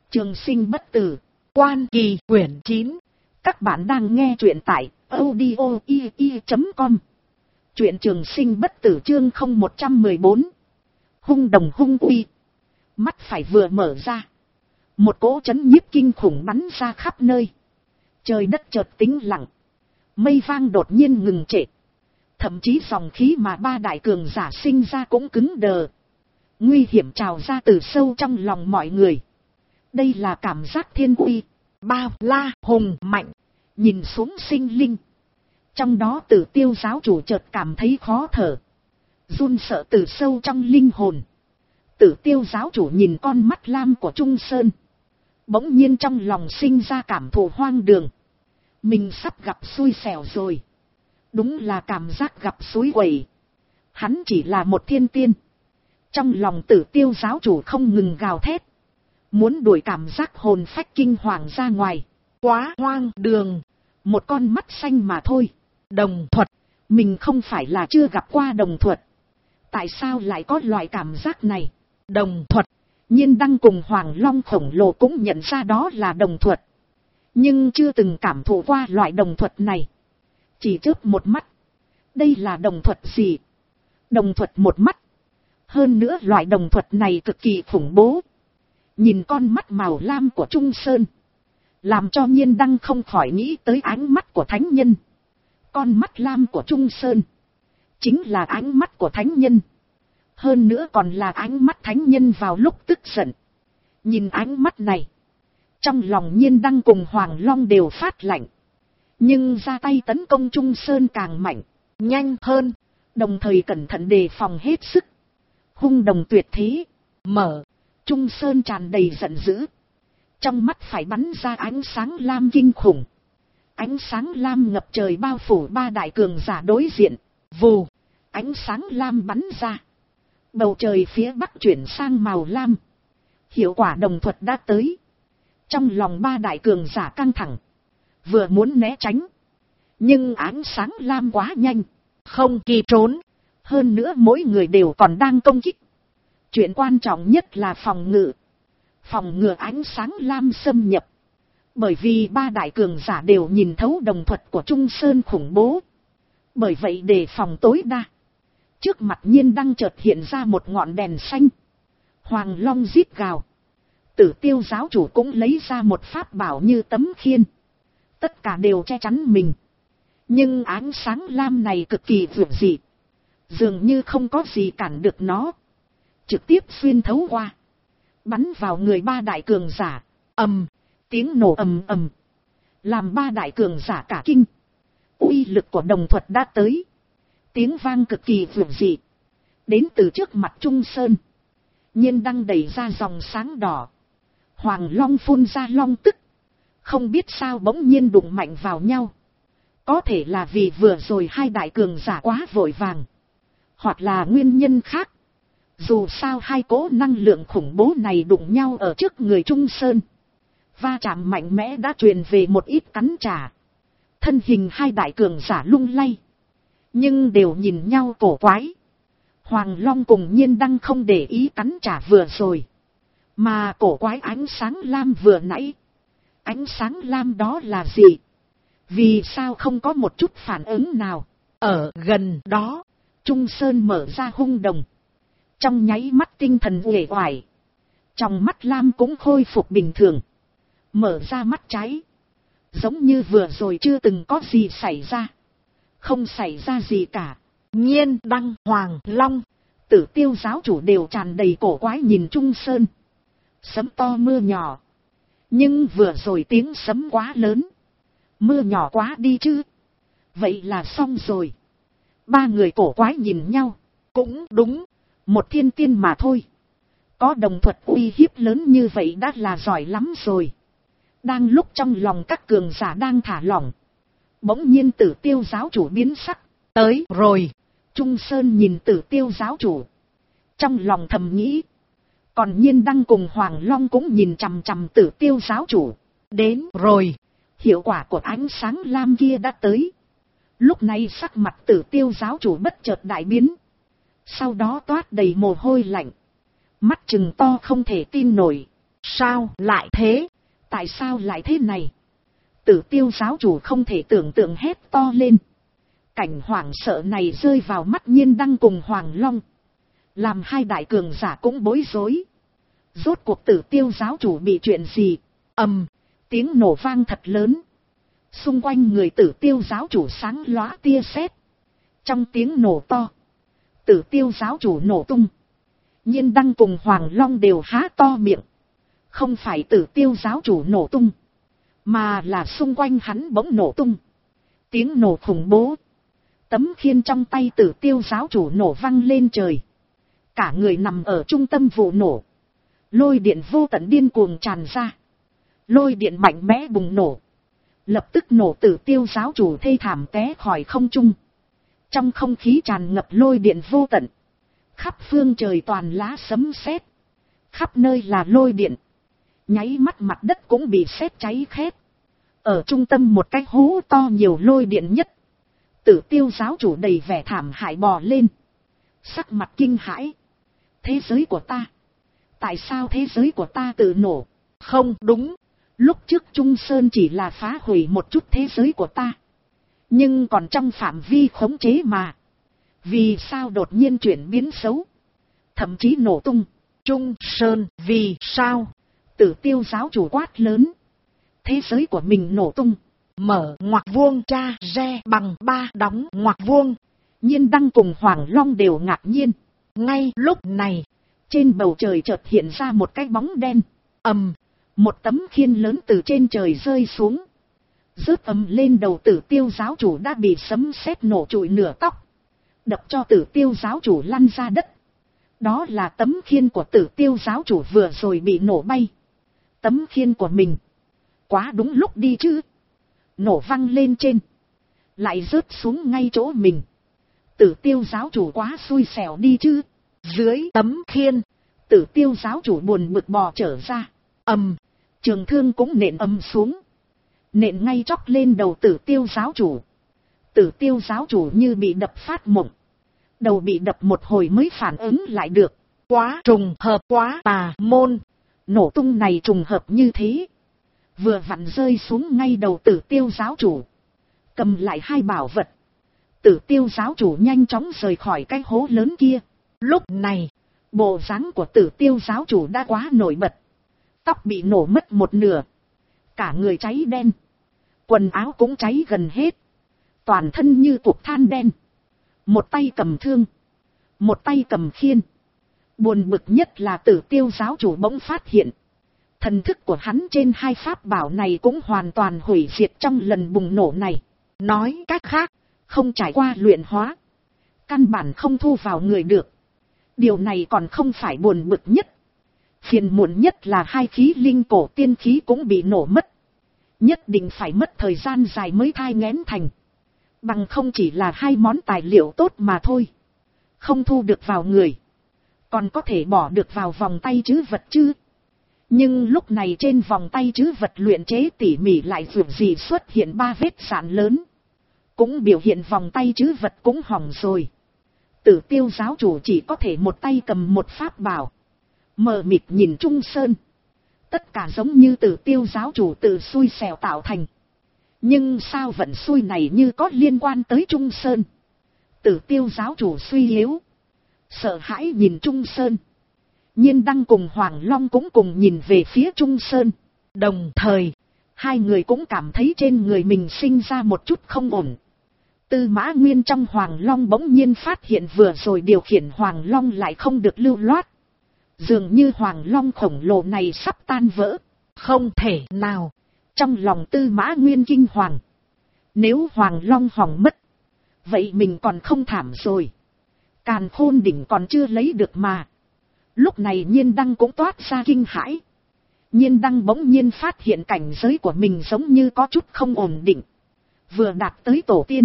Trường sinh bất tử, Quan Kỳ quyển 9. Các bạn đang nghe truyện tại audio.com. Truyện Trường sinh bất tử chương 0114. Hung đồng hung uy. Mắt phải vừa mở ra, một cỗ chấn nhiếp kinh khủng bắn ra khắp nơi. Trời đất chợt tĩnh lặng, mây vang đột nhiên ngừng trệ. Thậm chí dòng khí mà ba đại cường giả sinh ra cũng cứng đờ. Nguy hiểm trào ra từ sâu trong lòng mọi người. Đây là cảm giác thiên uy, bao la, hùng mạnh, nhìn xuống sinh linh. Trong đó Tử Tiêu giáo chủ chợt cảm thấy khó thở, run sợ từ sâu trong linh hồn. Tử Tiêu giáo chủ nhìn con mắt lam của Trung Sơn, bỗng nhiên trong lòng sinh ra cảm thụ hoang đường. Mình sắp gặp xui xẻo rồi. Đúng là cảm giác gặp suối quẩy. Hắn chỉ là một thiên tiên. Trong lòng Tử Tiêu giáo chủ không ngừng gào thét, muốn đuổi cảm giác hồn phách kinh hoàng ra ngoài. Quá hoang đường, một con mắt xanh mà thôi. Đồng thuật, mình không phải là chưa gặp qua đồng thuật. Tại sao lại có loại cảm giác này? Đồng thuật, Nhiên Đăng cùng Hoàng Long khổng lồ cũng nhận ra đó là đồng thuật. Nhưng chưa từng cảm thụ qua loại đồng thuật này. Chỉ chớp một mắt. Đây là đồng thuật gì? Đồng thuật một mắt. Hơn nữa loại đồng thuật này cực kỳ khủng bố. Nhìn con mắt màu lam của Trung Sơn, làm cho Nhiên Đăng không khỏi nghĩ tới ánh mắt của thánh nhân. Con mắt lam của Trung Sơn chính là ánh mắt của thánh nhân. Hơn nữa còn là ánh mắt thánh nhân vào lúc tức giận. Nhìn ánh mắt này, trong lòng Nhiên Đăng cùng Hoàng Long đều phát lạnh. Nhưng ra tay tấn công Trung Sơn càng mạnh, nhanh hơn, đồng thời cẩn thận đề phòng hết sức. Hung đồng tuyệt thế, mở. Trung Sơn tràn đầy giận dữ. Trong mắt phải bắn ra ánh sáng lam kinh khủng. Ánh sáng lam ngập trời bao phủ ba đại cường giả đối diện. Vù, ánh sáng lam bắn ra. Bầu trời phía bắc chuyển sang màu lam. Hiệu quả đồng thuật đã tới. Trong lòng ba đại cường giả căng thẳng, vừa muốn né tránh, nhưng ánh sáng lam quá nhanh, không kịp trốn. Hơn nữa mỗi người đều còn đang công kích. Chuyện quan trọng nhất là phòng ngự. Phòng ngừa ánh sáng lam xâm nhập. Bởi vì ba đại cường giả đều nhìn thấu đồng thuật của Trung Sơn khủng bố. Bởi vậy để phòng tối đa, trước mặt Nhiên Đăng chợt hiện ra một ngọn đèn xanh. Hoàng Long rít gào. Tử Tiêu giáo chủ cũng lấy ra một pháp bảo như tấm khiên. Tất cả đều che chắn mình. Nhưng ánh sáng lam này cực kỳ vượt dị. Dường như không có gì cản được nó. Trực tiếp xuyên thấu qua, bắn vào người ba đại cường giả. Ầm, tiếng nổ ầm ầm, làm ba đại cường giả cả kinh. Uy lực của đồng thuật đã tới. Tiếng vang cực kỳ vượt dị, đến từ trước mặt Trung Sơn. Nhiên Đăng đẩy ra dòng sáng đỏ. Hoàng Long phun ra long tức. Không biết sao bỗng nhiên đụng mạnh vào nhau. Có thể là vì vừa rồi hai đại cường giả quá vội vàng, hoặc là nguyên nhân khác. Dù sao hai cỗ năng lượng khủng bố này đụng nhau ở trước người Trung Sơn. Va chạm mạnh mẽ đã truyền về một ít cắn trả. Thân hình hai đại cường giả lung lay, nhưng đều nhìn nhau cổ quái. Hoàng Long cùng Nhiên Đăng không để ý cắn trả vừa rồi, mà cổ quái ánh sáng lam vừa nãy. Ánh sáng lam đó là gì? Vì sao không có một chút phản ứng nào? Ở gần đó, Trung Sơn mở ra hung đồng. Trong nháy mắt tinh thần uể oải, trong mắt lam cũng khôi phục bình thường. Mở ra mắt trái, giống như vừa rồi chưa từng có gì xảy ra. Không xảy ra gì cả. Nhiên Đăng, Hoàng Long, Tử Tiêu giáo chủ đều tràn đầy cổ quái nhìn Trung Sơn. Sấm to mưa nhỏ, nhưng vừa rồi tiếng sấm quá lớn, mưa nhỏ quá đi chứ. Vậy là xong rồi. Ba người cổ quái nhìn nhau. Cũng đúng, một thiên tiên mà thôi, có đồng thuật uy hiếp lớn như vậy đã là giỏi lắm rồi. Đang lúc trong lòng các cường giả đang thả lỏng, bỗng nhiên Tử Tiêu giáo chủ biến sắc. Tới rồi. Trung Sơn nhìn Tử Tiêu giáo chủ, trong lòng thầm nghĩ. Còn Nhiên Đăng cùng Hoàng Long cũng nhìn chằm chằm Tử Tiêu giáo chủ. Đến rồi. Hiệu quả của ánh sáng lam kia đã tới. Lúc này sắc mặt Tử Tiêu giáo chủ bất chợt đại biến. Sau đó toát đầy mồ hôi lạnh, mắt trừng to không thể tin nổi. sao lại thế? Tại sao lại thế này? Tử Tiêu giáo chủ không thể tưởng tượng hét to lên. Cảnh hoảng sợ này rơi vào mắt Nhiên Đăng cùng Hoàng Long, làm hai đại cường giả cũng bối rối. Rốt cuộc Tử Tiêu giáo chủ bị chuyện gì? Ầm, tiếng nổ vang thật lớn. Xung quanh người Tử Tiêu giáo chủ sáng lóa tia sét. Trong tiếng nổ to, Tử Tiêu giáo chủ nổ tung. Nhiên Đăng cùng Hoàng Long đều há to miệng. Không phải Tử Tiêu giáo chủ nổ tung, mà là xung quanh hắn bỗng nổ tung. Tiếng nổ khủng bố. Tấm khiên trong tay Tử Tiêu giáo chủ nổ văng lên trời. Cả người nằm ở trung tâm vụ nổ. Lôi điện vô tận điên cuồng tràn ra. Lôi điện mạnh mẽ bùng nổ. Lập tức nổ Tử Tiêu giáo chủ thê thảm té khỏi không trung. Trong không khí tràn ngập lôi điện vô tận. Khắp phương trời toàn lá sấm sét. Khắp nơi là lôi điện. Nháy mắt mặt đất cũng bị sét cháy khét. Ở trung tâm một cái hố to nhiều lôi điện nhất. Tử Tiêu giáo chủ đầy vẻ thảm hại bò lên. Sắc mặt kinh hãi. Thế giới của ta. Tại sao thế giới của ta tự nổ? Không đúng. Lúc trước Trung Sơn chỉ là phá hủy một chút thế giới của ta. Nhưng còn trong phạm vi khống chế mà. Vì sao đột nhiên chuyển biến xấu? Thậm chí nổ tung. Trung Sơn vì sao? Tử Tiêu giáo chủ quát lớn. Thế giới của mình nổ tung. Mở ngoặc vuông tra re bằng 3 đóng ngoặc vuông. Nhiên Đăng cùng Hoàng Long đều ngạc nhiên. Ngay lúc này, trên bầu trời chợt hiện ra một cái bóng đen. Ầm, một tấm khiên lớn từ trên trời rơi xuống. Rớt ầm lên đầu Tử Tiêu giáo chủ đã bị sấm sét nổ trụi nửa tóc. Đập cho Tử Tiêu giáo chủ lăn ra đất. Đó là tấm khiên của Tử Tiêu giáo chủ vừa rồi bị nổ bay. Tấm khiên của mình. Quá đúng lúc đi chứ. Nổ văng lên trên. Lại rớt xuống ngay chỗ mình. Tử Tiêu giáo chủ quá xui xẻo đi chứ. Dưới tấm khiên, Tử Tiêu giáo chủ buồn bực bò trở ra. Ầm, trường thương cũng nện ầm xuống. Nện ngay chóc lên đầu Tử Tiêu giáo chủ. Tử Tiêu giáo chủ như bị đập phát mộng. Đầu bị đập một hồi mới phản ứng lại được. Quá trùng hợp, quá tà môn. Nổ tung này trùng hợp như thế. Vừa vặn rơi xuống ngay đầu Tử Tiêu giáo chủ. Cầm lại hai bảo vật. Tử Tiêu giáo chủ nhanh chóng rời khỏi cái hố lớn kia. Lúc này, bộ dáng của Tử Tiêu giáo chủ đã quá nổi bật. Tóc bị nổ mất một nửa. Cả người cháy đen. Quần áo cũng cháy gần hết. Toàn thân như cục than đen. Một tay cầm thương. Một tay cầm khiên. Buồn bực nhất là Tử Tiêu giáo chủ bỗng phát hiện. Thần thức của hắn trên hai pháp bảo này cũng hoàn toàn hủy diệt trong lần bùng nổ này. Nói cách khác, không trải qua luyện hóa. Căn bản không thu vào người được. Điều này còn không phải buồn bực nhất. Phiền muộn nhất là hai khí linh cổ tiên khí cũng bị nổ mất. Nhất định phải mất thời gian dài mới thai nghén thành. Bằng không chỉ là hai món tài liệu tốt mà thôi. Không thu được vào người. Còn có thể bỏ được vào vòng tay trữ vật chứ. Nhưng lúc này trên vòng tay trữ vật luyện chế tỉ mỉ lại vượt gì xuất hiện 3 vết sạn lớn. Cũng biểu hiện vòng tay trữ vật cũng hỏng rồi. Tử Tiêu giáo chủ chỉ có thể một tay cầm một pháp bảo. Mờ mịt nhìn Trung Sơn. Tất cả giống như Tử Tiêu giáo chủ tự xui xẻo tạo thành. Nhưng sao vận xui này như có liên quan tới Trung Sơn. Tử Tiêu giáo chủ suy yếu. Sợ hãi nhìn Trung Sơn. Nhiên Đăng cùng Hoàng Long cũng cùng nhìn về phía Trung Sơn. Đồng thời, hai người cũng cảm thấy trên người mình sinh ra một chút không ổn. Tư Mã Nguyên trong Hoàng Long bỗng nhiên phát hiện vừa rồi điều khiển Hoàng Long lại không được lưu loát. Dường như Hoàng Long khổng lồ này sắp tan vỡ. Không thể nào. Trong lòng Tư Mã Nguyên kinh hoàng. Nếu Hoàng Long hỏng mất, vậy mình còn không thảm rồi. Càn Khôn đỉnh còn chưa lấy được mà. Lúc này Nhiên Đăng cũng toát ra kinh hãi. Nhiên Đăng bỗng nhiên phát hiện cảnh giới của mình giống như có chút không ổn định. Vừa đạt tới tổ tiên.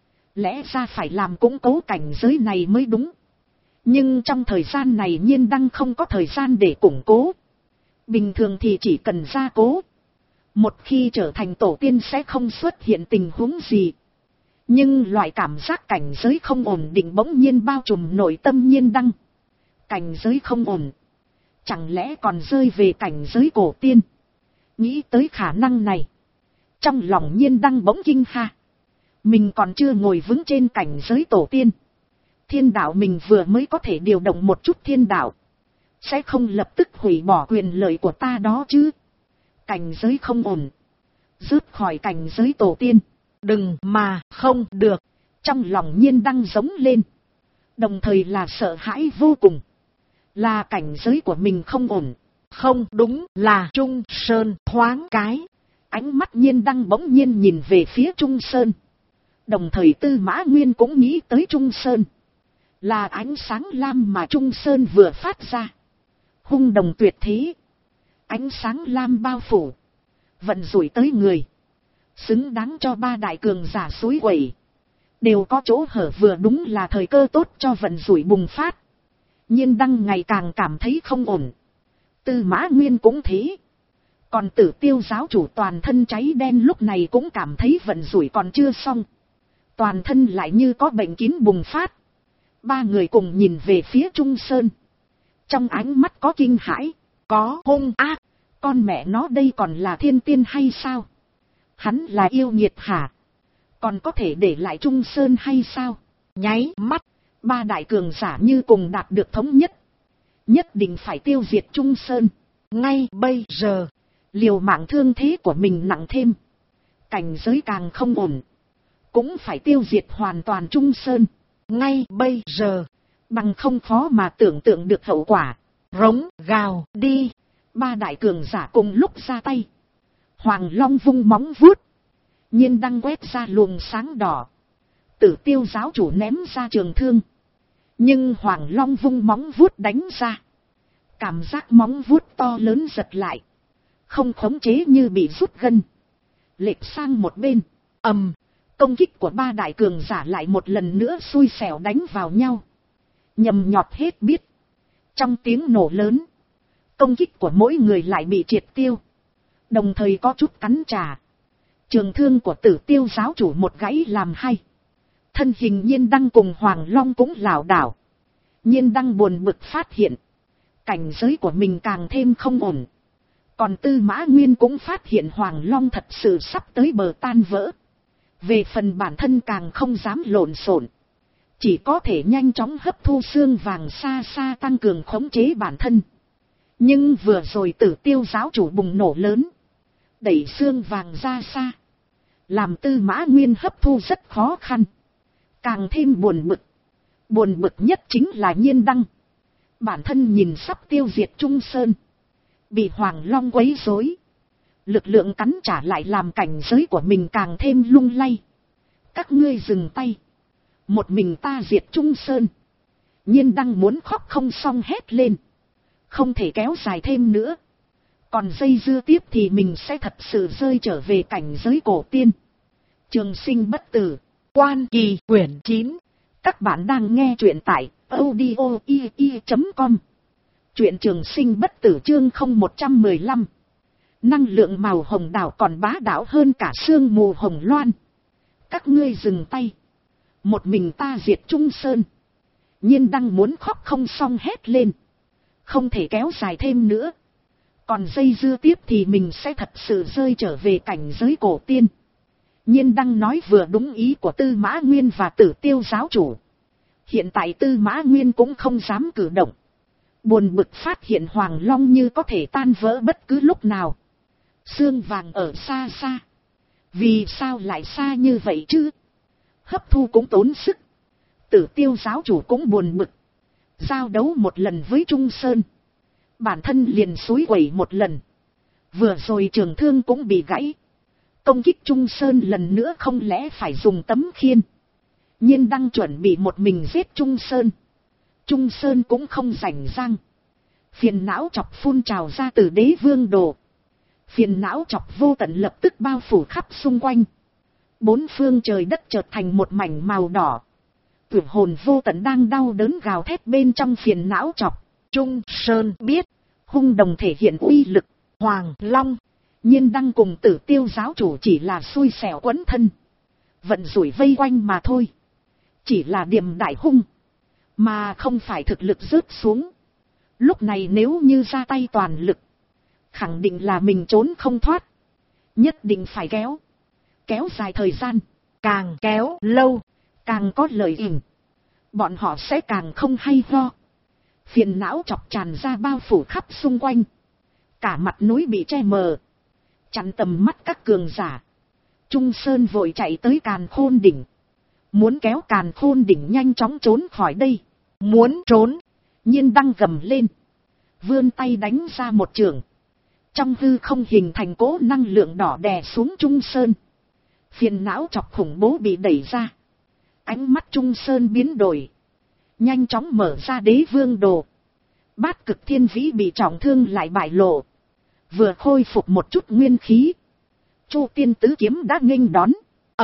Lẽ ra phải làm củng cố cảnh giới này mới đúng. Nhưng trong thời gian này Nhiên Đăng không có thời gian để củng cố. Bình thường thì chỉ cần gia cố. Một khi trở thành tổ tiên sẽ không xuất hiện tình huống gì. Nhưng loại cảm giác cảnh giới không ổn định bỗng nhiên bao trùm nội tâm Nhiên Đăng. Cảnh giới không ổn. Chẳng lẽ còn rơi về cảnh giới cổ tiên? Nghĩ tới khả năng này, trong lòng Nhiên Đăng bỗng kinh ha. Mình còn chưa ngồi vững trên cảnh giới tổ tiên. Thiên đạo mình vừa mới có thể điều động một chút thiên đạo, sẽ không lập tức hủy bỏ quyền lợi của ta đó chứ. Cảnh giới không ổn, rớt khỏi cảnh giới tổ tiên. Đừng mà không được. Trong lòng Nhiên Đăng giống lên, đồng thời là sợ hãi vô cùng. Là cảnh giới của mình không ổn. Không đúng, là Trung Sơn. Thoáng cái, ánh mắt Nhiên Đăng bỗng nhiên nhìn về phía Trung Sơn. Đồng thời Tư Mã Nguyên cũng nghĩ tới Trung Sơn. Là ánh sáng lam mà Trung Sơn vừa phát ra. Hung đồng tuyệt thế. Ánh sáng lam bao phủ, vận rủi tới người, xứng đáng cho ba đại cường giả suối quẩy. Đều có chỗ hở, vừa đúng là thời cơ tốt cho vận rủi bùng phát. Nhiên Đăng ngày càng cảm thấy không ổn. Tư Mã Nguyên cũng thế. Còn Tử Tiêu giáo chủ toàn thân cháy đen lúc này cũng cảm thấy vận rủi còn chưa xong. Toàn thân lại như có bệnh kín bùng phát. Ba người cùng nhìn về phía Trung Sơn. Trong ánh mắt có kinh hãi, có hung ác. Con mẹ nó đây còn là thiên tiên hay sao? Hắn là yêu nghiệt hả? Còn có thể để lại Trung Sơn hay sao? Nháy mắt, ba đại cường giả như cùng đạt được thống nhất. Nhất định phải tiêu diệt Trung Sơn. Ngay bây giờ, liều mạng thương thế của mình nặng thêm. Cảnh giới càng không ổn, cũng phải tiêu diệt hoàn toàn Trung Sơn. Ngay bây giờ, bằng không khó mà tưởng tượng được hậu quả. Rống gào đi. Ba đại cường giả cùng lúc ra tay. Hoàng Long vung móng vuốt, Nhiên Đăng quét ra luồng sáng đỏ. Tử Tiêu giáo chủ ném ra trường thương. Nhưng Hoàng Long vung móng vuốt đánh ra. Cảm giác móng vuốt to lớn giật lại, không khống chế như bị rút gân. Lệch sang một bên. Công kích của ba đại cường giả lại một lần nữa xui xẻo đánh vào nhau. Nhầm nhọt hết biết. Trong tiếng nổ lớn, công kích của mỗi người lại bị triệt tiêu. Đồng thời có chút cắn trả. Trường thương của Tử Tiêu giáo chủ một gãy làm hai. Thân hình Nhiên Đăng cùng Hoàng Long cũng lảo đảo. Nhiên Đăng buồn bực phát hiện, cảnh giới của mình càng thêm không ổn. Còn Tư Mã Nguyên cũng phát hiện Hoàng Long thật sự sắp tới bờ tan vỡ. Về phần bản thân càng không dám lộn xộn, chỉ có thể nhanh chóng hấp thu xương vàng xa xa tăng cường khống chế bản thân. Nhưng vừa rồi Tử Tiêu giáo chủ bùng nổ lớn, đẩy xương vàng ra xa, làm Tư Mã Nguyên hấp thu rất khó khăn. Càng thêm buồn bực. Buồn bực nhất chính là Nhiên Đăng. Bản thân nhìn sắp tiêu diệt Trung Sơn, bị Hoàng Long quấy rối, lực lượng cắn trả lại làm cảnh giới của mình càng thêm lung lay. Các ngươi dừng tay. Một mình ta diệt Trung Sơn. Nhiên Đăng muốn khóc không xong hét lên. Không thể kéo dài thêm nữa. Còn dây dưa tiếp thì mình sẽ thật sự rơi trở về cảnh giới cổ tiên. Trường sinh bất tử. Quan Kỳ quyển 9. Các bạn đang nghe truyện tại audio.com. Truyện Trường sinh bất tử chương 0115. Năng lượng màu hồng đảo còn bá đạo hơn cả sương mù hồng loan. Các ngươi dừng tay. Một mình ta diệt Trung Sơn. Nhiên Đăng muốn khóc không xong hét lên. Không thể kéo dài thêm nữa. Còn dây dưa tiếp thì mình sẽ thật sự rơi trở về cảnh giới cổ tiên. Nhiên Đăng nói vừa đúng ý của Tư Mã Nguyên và Tử Tiêu giáo chủ. Hiện tại Tư Mã Nguyên cũng không dám cử động. Buồn bực phát hiện Hoàng Long như có thể tan vỡ bất cứ lúc nào. Xương vàng ở xa xa. Vì sao lại xa như vậy chứ? Hấp thu cũng tốn sức. Tử Tiêu giáo chủ cũng buồn bực. Giao đấu một lần với Trung Sơn, bản thân liền xúi quẩy một lần. Vừa rồi trường thương cũng bị gãy. Công kích Trung Sơn lần nữa không lẽ phải dùng tấm khiên. Nhiên Đăng chuẩn bị một mình giết Trung Sơn. Trung Sơn cũng không rảnh rang. Phiền não chọc phun trào ra từ Đế Vương Đồ. Phiền não chọc vô tận lập tức bao phủ khắp xung quanh. Bốn phương trời đất chợt thành một mảnh màu đỏ. Tưởng hồn vô tận đang đau đớn gào thét bên trong phiền não chọc. Trung Sơn biết, hung đồng thể hiện uy lực. Hoàng Long, Nhiên Đăng cùng Tử Tiêu giáo chủ chỉ là xui xẻo quấn thân. Vận rủi vây quanh mà thôi. Chỉ là điểm đại hung, mà không phải thực lực rớt xuống. Lúc này nếu như ra tay toàn lực, khẳng định là mình trốn không thoát. Nhất định phải kéo dài thời gian, càng kéo lâu, càng có lợi ích. Bọn họ sẽ càng không hay ho. Phiền não chọc tràn ra bao phủ khắp xung quanh. Cả mặt núi bị che mờ, chặn tầm mắt các cường giả. Trung Sơn vội chạy tới Càn Khôn đỉnh, muốn kéo Càn Khôn đỉnh nhanh chóng trốn khỏi đây. Muốn trốn, Nhiên Đăng gầm lên, vươn tay đánh ra một chưởng. Trong hư không hình thành cỗ năng lượng đỏ đè xuống Trung Sơn. Phiền não chọc khủng bố bị đẩy ra. Ánh mắt Trung Sơn biến đổi, nhanh chóng mở ra Đế Vương Đồ. Bát Cực Thiên Vĩ bị trọng thương lại bại lộ, vừa khôi phục một chút nguyên khí. Chu Tiên Tứ Kiếm đã nghênh đón.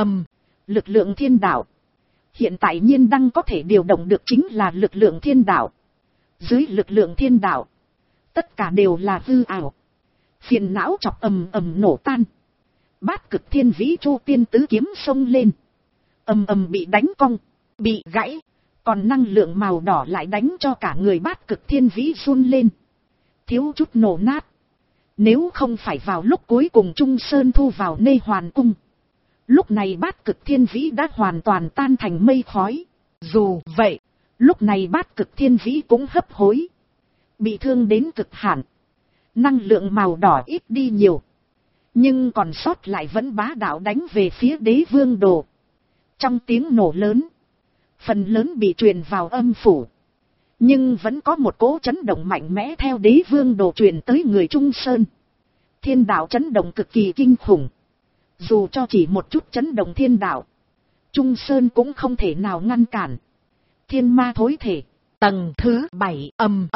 Lực lượng thiên đạo. Hiện tại Nhiên Đăng có thể điều động được chính là lực lượng thiên đạo. Dưới lực lượng thiên đạo, tất cả đều là hư ảo. Phiền não chọc ầm nổ tan. Bát Cực Thiên Vĩ Chu Tiên Tứ Kiếm xông lên, bị đánh cong, bị gãy. Còn năng lượng màu đỏ lại đánh cho cả người Bát Cực Thiên Vĩ run lên, thiếu chút nổ nát. Nếu không phải vào lúc cuối cùng Trung Sơn thu vào Nê Hoàn Cung, lúc này Bát Cực Thiên Vĩ đã hoàn toàn tan thành mây khói. Dù vậy, lúc này Bát Cực Thiên Vĩ cũng hấp hối, bị thương đến cực hạn. Năng lượng màu đỏ ít đi nhiều, nhưng còn sót lại vẫn bá đạo đánh về phía Đế Vương Đồ. Trong tiếng nổ lớn, phần lớn bị truyền vào âm phủ, nhưng vẫn có một cỗ chấn động mạnh mẽ theo Đế Vương Đồ truyền tới người Trung Sơn. Thiên đạo chấn động cực kỳ kinh khủng. Dù cho chỉ một chút chấn động thiên đạo, Trung Sơn cũng không thể nào ngăn cản. Thiên ma thối thể, tầng thứ 7,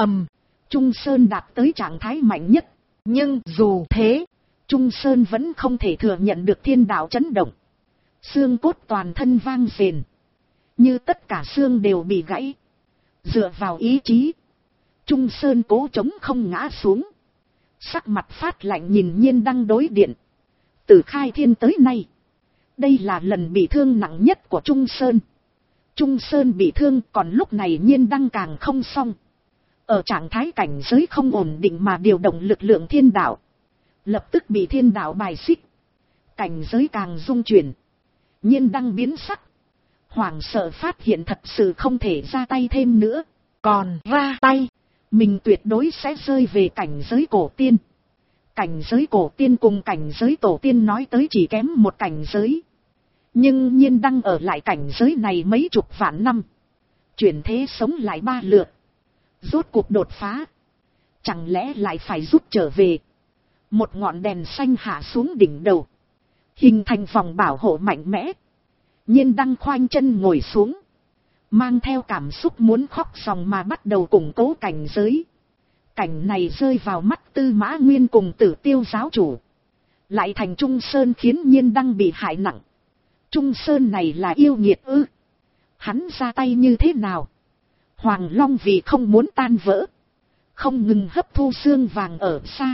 Trung Sơn đạt tới trạng thái mạnh nhất. Nhưng dù thế, Trung Sơn vẫn không thể thừa nhận được thiên đạo chấn động. Xương cốt toàn thân vang rền, như tất cả xương đều bị gãy. Dựa vào ý chí, Trung Sơn cố chống không ngã xuống. Sắc mặt phát lạnh nhìn Nhiên Đăng đối điện. Từ khai thiên tới nay, đây là lần bị thương nặng nhất của Trung Sơn. Trung Sơn bị thương, còn lúc này Nhiên Đăng càng không xong. Ở trạng thái cảnh giới không ổn định mà điều động lực lượng thiên đạo, lập tức bị thiên đạo bài xích. Cảnh giới càng rung chuyển. Nhiên Đăng biến sắc, hoảng sợ phát hiện thật sự không thể ra tay thêm nữa. Còn ra tay, mình tuyệt đối sẽ rơi về cảnh giới cổ tiên. Cảnh giới cổ tiên cùng cảnh giới tổ tiên nói tới chỉ kém một cảnh giới. Nhưng Nhiên Đăng ở lại cảnh giới này mấy chục vạn năm, chuyển thế sống lại 3 lượt, rốt cuộc đột phá. Chẳng lẽ lại phải rút trở về? Một ngọn đèn xanh hạ xuống đỉnh đầu, hình thành vòng bảo hộ mạnh mẽ. Nhiên Đăng khoanh chân ngồi xuống, mang theo cảm xúc muốn khóc ròng mà bắt đầu củng cố cảnh giới. Cảnh này rơi vào mắt Tư Mã Nguyên cùng Tử Tiêu giáo chủ, lại thành Trung Sơn khiến Nhiên Đăng bị hại nặng. Trung Sơn này là yêu nghiệt ư? Hắn ra tay như thế nào? Hoàng Long vì không muốn tan vỡ, không ngừng hấp thu xương vàng ở xa.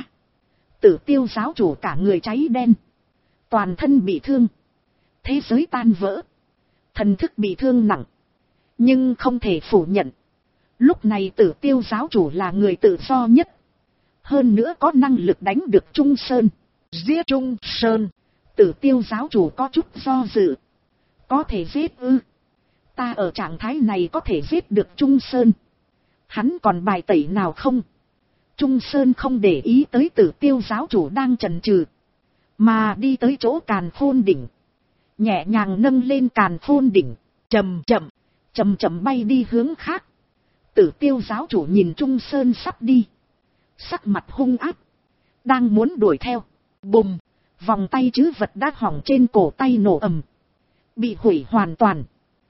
Tử Tiêu giáo chủ cả người cháy đen, toàn thân bị thương, thế giới tan vỡ, thần thức bị thương nặng. Nhưng không thể phủ nhận, lúc này Tử Tiêu giáo chủ là người tự do nhất, hơn nữa có năng lực đánh được Trung Sơn. Giết Trung Sơn, Tử Tiêu giáo chủ có chút do dự. Có thể giết ư? Ta ở trạng thái này có thể giết được Trung Sơn, hắn còn bài tẩy nào không? Trung Sơn không để ý tới Tử Tiêu giáo chủ đang chần chừ, mà đi tới chỗ Càn Khôn đỉnh, nhẹ nhàng nâng lên Càn Khôn đỉnh, chậm chậm bay đi hướng khác. Tử Tiêu giáo chủ nhìn Trung Sơn sắp đi, sắc mặt hung ác, đang muốn đuổi theo. Bùm, vòng tay trữ vật đã hỏng trên cổ tay nổ ầm, bị hủy hoàn toàn.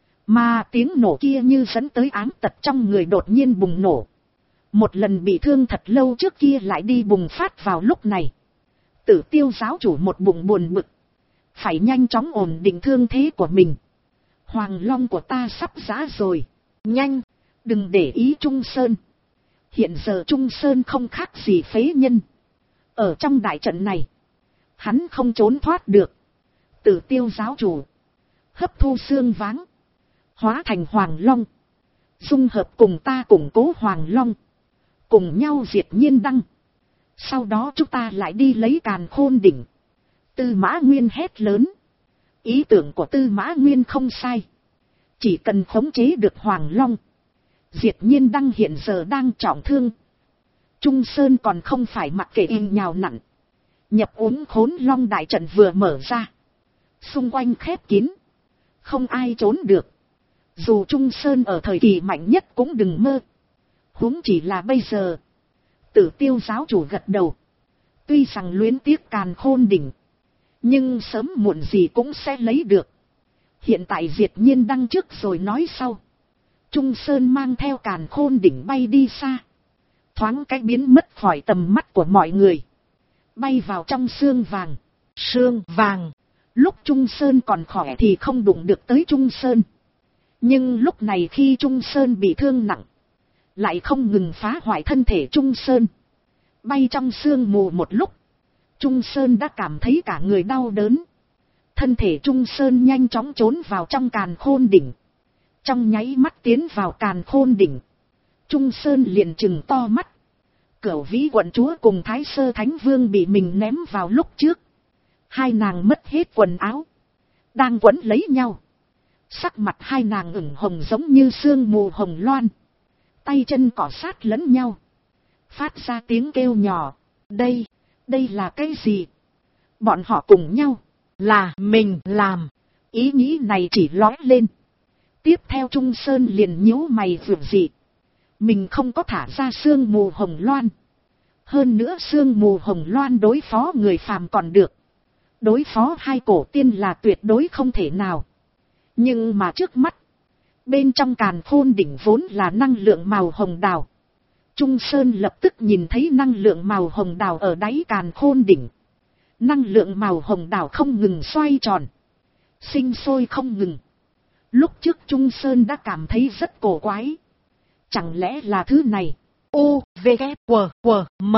Mà tiếng nổ kia như dẫn tới ám tật trong người đột nhiên bùng nổ. Một lần bị thương thật lâu trước kia lại đi bùng phát vào lúc này. Tử Tiêu giáo chủ một bụng buồn bực, phải nhanh chóng ổn định thương thế của mình. Hoàng Long của ta sắp giã rồi, nhanh, đừng để ý Trung Sơn. Hiện giờ Trung Sơn không khác gì phế nhân. Ở trong đại trận này, hắn không trốn thoát được. Tử Tiêu giáo chủ hấp thu xương váng, hóa thành Hoàng Long, dung hợp cùng ta củng cố Hoàng Long, Cùng nhau diệt Nhiên Đăng. Sau đó chúng ta lại đi lấy Càn Khôn đỉnh. Tư Mã Nguyên hét lớn. Ý tưởng của Tư Mã Nguyên không sai. Chỉ cần khống chế được Hoàng Long. Diệt Nhiên Đăng hiện giờ đang trọng thương. Trung Sơn còn không phải mặc kệ in nhào nặn. Nhập Uốn Khốn Long đại trận vừa mở ra. Xung quanh khép kín. Không ai trốn được. Dù Trung Sơn ở thời kỳ mạnh nhất cũng đừng mơ. Huống chỉ là bây giờ. Tử Tiêu giáo chủ gật đầu. Tuy rằng luyến tiếc Càn Khôn đỉnh. Nhưng sớm muộn gì cũng sẽ lấy được. Hiện tại diệt Nhiên Đăng trước rồi nói sau. Trung Sơn mang theo Càn Khôn đỉnh bay đi xa. Thoáng cái biến mất khỏi tầm mắt của mọi người. Bay vào trong xương vàng. Xương vàng. Lúc Trung Sơn còn khỏe thì không đụng được tới Trung Sơn. Nhưng lúc này khi Trung Sơn bị thương nặng. Lại không ngừng phá hoại thân thể Trung Sơn. Bay trong sương mù một lúc. Trung Sơn đã cảm thấy cả người đau đớn. Thân thể Trung Sơn nhanh chóng trốn vào trong Càn Khôn đỉnh. Trong nháy mắt tiến vào Càn Khôn đỉnh. Trung Sơn liền trừng to mắt. Cửu Vĩ quận chúa cùng Thái Sơ Thánh Vương bị mình ném vào lúc trước. Hai nàng mất hết quần áo. Đang quấn lấy nhau. Sắc mặt hai nàng ửng hồng giống như sương mù hồng loan. Tay chân cọ sát lẫn nhau. Phát ra tiếng kêu nhỏ. Đây là cái gì? Bọn họ cùng nhau. Là mình làm. Ý nghĩ này chỉ lói lên. Tiếp theo Trung Sơn liền nhíu mày vượng dị. Mình không có thả ra sương mù hồng loan. Hơn nữa sương mù hồng loan đối phó người phàm còn được. Đối phó hai cổ tiên là tuyệt đối không thể nào. Nhưng mà trước mắt. Bên trong Càn Khôn đỉnh vốn là năng lượng màu hồng đào. Trung Sơn lập tức nhìn thấy năng lượng màu hồng đào ở đáy Càn Khôn đỉnh. Năng lượng màu hồng đào không ngừng xoay tròn. Sinh sôi không ngừng. Lúc trước Trung Sơn đã cảm thấy rất cổ quái. Chẳng lẽ là thứ này? U, V, K, W, W, M.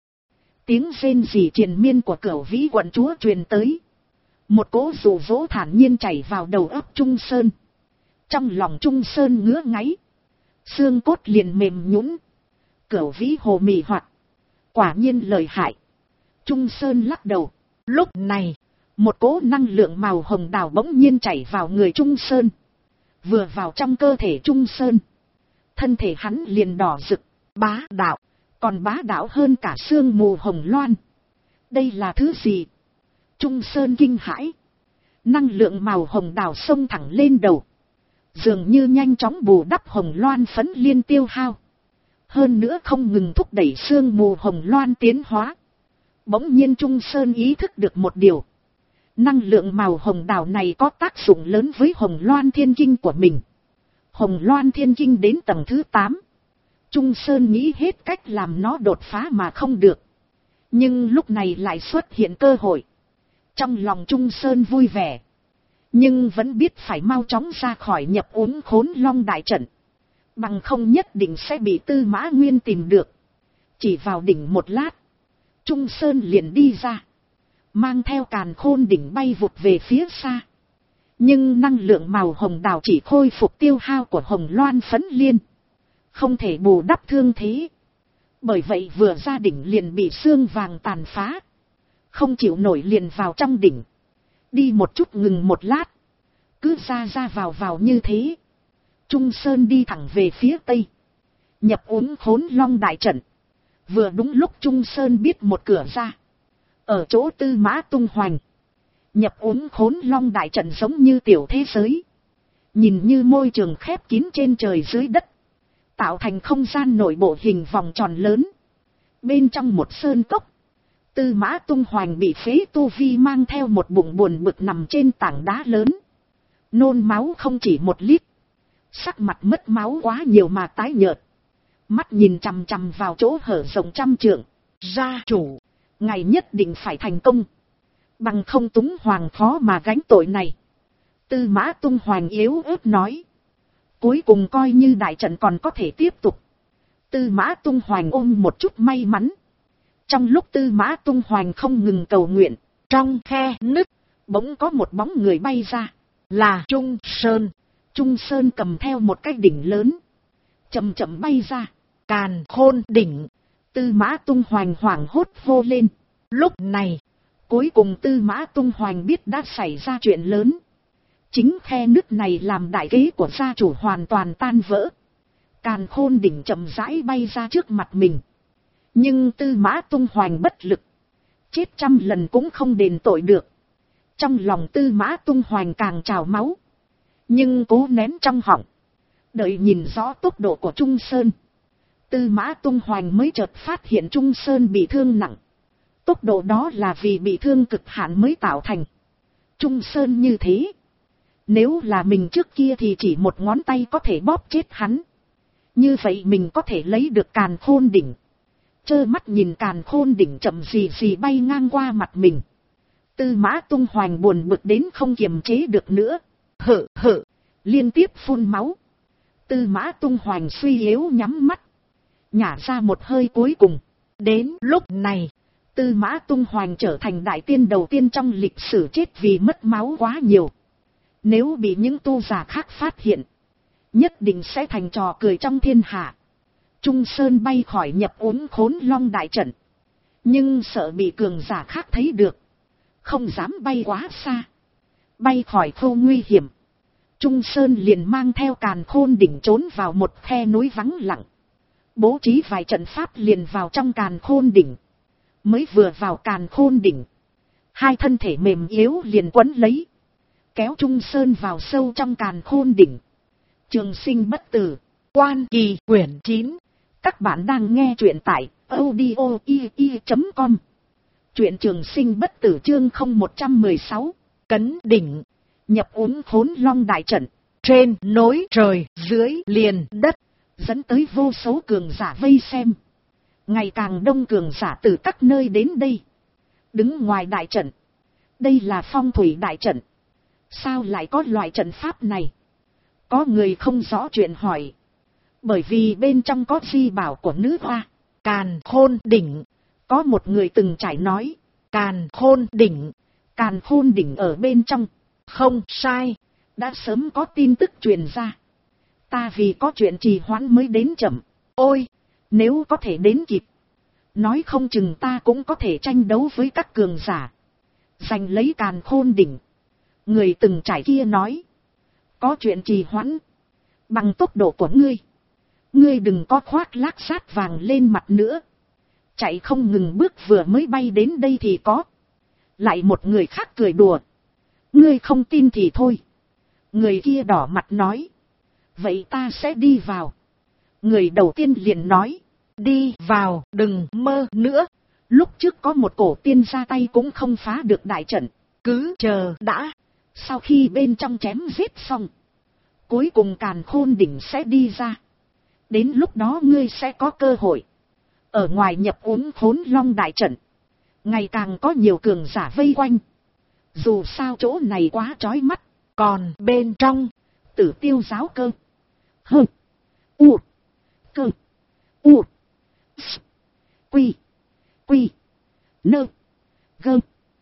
Tiếng rên rỉ triền miên của Cửu Vĩ quận chúa truyền tới. Một cỗ dụ dỗ thản nhiên chảy vào đầu óc Trung Sơn. Trong lòng Trung Sơn ngứa ngáy. Xương cốt liền mềm nhũn. Cửu Vĩ hồ mị hoạt. Quả nhiên lợi hại. Trung Sơn lắc đầu. Lúc này, một cỗ năng lượng màu hồng đào bỗng nhiên chảy vào người Trung Sơn. Vừa vào trong cơ thể Trung Sơn. Thân thể hắn liền đỏ rực, bá đạo, còn bá đạo hơn cả sương mù hồng loan. Đây là thứ gì? Trung Sơn kinh hãi. Năng lượng màu hồng đào xông thẳng lên đầu. Dường như nhanh chóng bù đắp hồng loan phấn liên tiêu hao. Hơn nữa không ngừng thúc đẩy sương mù hồng loan tiến hóa. Bỗng nhiên Trung Sơn ý thức được một điều. Năng lượng màu hồng đào này có tác dụng lớn với hồng loan thiên kinh của mình. Hồng loan thiên kinh đến tầng thứ 8. Trung Sơn nghĩ hết cách làm nó đột phá mà không được. Nhưng lúc này lại xuất hiện cơ hội. Trong lòng Trung Sơn vui vẻ. Nhưng vẫn biết phải mau chóng ra khỏi Nhập Uốn Khốn Long đại trận. Bằng không nhất định sẽ bị Tư Mã Nguyên tìm được. Chỉ vào đỉnh một lát. Trung Sơn liền đi ra. Mang theo Càn Khôn đỉnh bay vụt về phía xa. Nhưng năng lượng màu hồng đào chỉ khôi phục tiêu hao của hồng loan phấn liên. Không thể bù đắp thương thế. Bởi vậy vừa ra đỉnh liền bị xương vàng tàn phá. Không chịu nổi liền vào trong đỉnh. Đi một chút ngừng một lát. Cứ ra vào như thế. Trung Sơn đi thẳng về phía tây. Nhập Uốn Khốn Long đại trận. Vừa đúng lúc Trung Sơn biết một cửa ra. Ở chỗ Tư Mã tung hoành. Nhập Uốn Khốn Long đại trận giống như tiểu thế giới. Nhìn như môi trường khép kín trên trời dưới đất. Tạo thành không gian nội bộ hình vòng tròn lớn. Bên trong một sơn cốc. Tư Mã tung hoành bị phế tu vi mang theo một bụng buồn bực nằm trên tảng đá lớn. Nôn máu không chỉ một lít. Sắc mặt mất máu quá nhiều mà tái nhợt. Mắt nhìn chằm chằm vào chỗ hở rộng 100 trượng. Gia chủ, ngài nhất định phải thành công. Bằng không Túng Hoàng khó mà gánh tội này. Tư Mã tung hoành yếu ớt nói. Cuối cùng coi như đại trận còn có thể tiếp tục. Tư Mã tung hoành ôm một chút may mắn. Trong lúc Tư Mã tung hoành không ngừng cầu nguyện. Trong khe nứt, bỗng có một bóng người bay ra. Là Trung Sơn. Trung Sơn cầm theo một cái đỉnh lớn. Chậm chậm bay ra. Càn Khôn Đỉnh. Tư Mã Tung Hoành hoảng hốt hô lên. Lúc này, cuối cùng Tư Mã Tung Hoành biết đã xảy ra chuyện lớn. Chính khe nứt này làm đại kế của gia chủ hoàn toàn tan vỡ. Càn Khôn Đỉnh chậm rãi bay ra trước mặt mình. Nhưng Tư Mã Tung Hoành bất lực. Chết 100 lần cũng không đền tội được. Trong lòng Tư Mã Tung Hoành càng trào máu. Nhưng cố nén trong họng. Đợi nhìn rõ tốc độ của Trung Sơn. Tư Mã Tung Hoành mới chợt phát hiện Trung Sơn bị thương nặng. Tốc độ đó là vì bị thương cực hạn mới tạo thành. Trung Sơn như thế. Nếu là mình trước kia thì chỉ một ngón tay có thể bóp chết hắn. Như vậy mình có thể lấy được Càn Khôn Đỉnh. Trơ mắt nhìn Càn Khôn Đỉnh chậm rì rì bay ngang qua mặt mình. Tư Mã Tung Hoành buồn bực đến không kiềm chế được nữa. Liên tiếp phun máu. Tư Mã Tung Hoành suy yếu nhắm mắt. Nhả ra một hơi cuối cùng. Đến lúc này, Tư Mã Tung Hoành trở thành đại tiên đầu tiên trong lịch sử chết vì mất máu quá nhiều. Nếu bị những tu giả khác phát hiện, nhất định sẽ thành trò cười trong thiên hạ. Trung Sơn bay khỏi Nhập Uốn Khốn Long đại trận. Nhưng sợ bị cường giả khác thấy được. Không dám bay quá xa. Bay khỏi khu nguy hiểm. Trung Sơn liền mang theo Càn Khôn Đỉnh trốn vào một khe núi vắng lặng. Bố trí vài trận pháp liền vào trong Càn Khôn Đỉnh. Mới vừa vào Càn Khôn Đỉnh, hai thân thể mềm yếu liền quấn lấy. Kéo Trung Sơn vào sâu trong Càn Khôn Đỉnh. Trường sinh bất tử. Quan Kỳ quyển 9. Các bạn đang nghe truyện tại audio.com. Truyện Trường Sinh bất tử chương 0116. Cấn Đỉnh. Nhập Uốn Khốn Long đại trận. Trên nối trời, dưới liền đất. Dẫn tới vô số cường giả vây xem. Ngày càng đông cường giả từ các nơi đến đây. Đứng ngoài đại trận. Đây là phong thủy đại trận. Sao lại có loại trận pháp này? Có người không rõ chuyện hỏi. Bởi vì bên trong có di bảo của nữ hoa. Càn Khôn Đỉnh. Có một người từng trải nói. Càn Khôn Đỉnh. Càn Khôn Đỉnh ở bên trong. Không sai. Đã sớm có tin tức truyền ra. Ta vì có chuyện trì hoãn mới đến chậm. Ôi, nếu có thể đến kịp. Nói không chừng ta cũng có thể tranh đấu với các cường giả. Giành lấy Càn Khôn Đỉnh. Người từng trải kia nói. Có chuyện trì hoãn. Bằng tốc độ của ngươi. Ngươi đừng có khoác lác sát vàng lên mặt nữa. Chạy không ngừng bước vừa mới bay đến đây thì có. Lại một người khác cười đùa. Ngươi không tin thì thôi. Người kia đỏ mặt nói. Vậy ta sẽ đi vào. Người đầu tiên liền nói. Đi vào, đừng mơ nữa. Lúc trước có một cổ tiên ra tay cũng không phá được đại trận. Cứ chờ đã. Sau khi bên trong chém giết xong. Cuối cùng Càn Khôn Đỉnh sẽ đi ra. Đến lúc đó ngươi sẽ có cơ hội. Ở ngoài Nhập Uốn Khốn Long đại trận. Ngày càng có nhiều cường giả vây quanh. Dù sao chỗ này quá chói mắt. Còn bên trong, Tử Tiêu giáo cơ. Hơ. U. Cơ. U. S. Quy. Quy. Nơ. Gơ.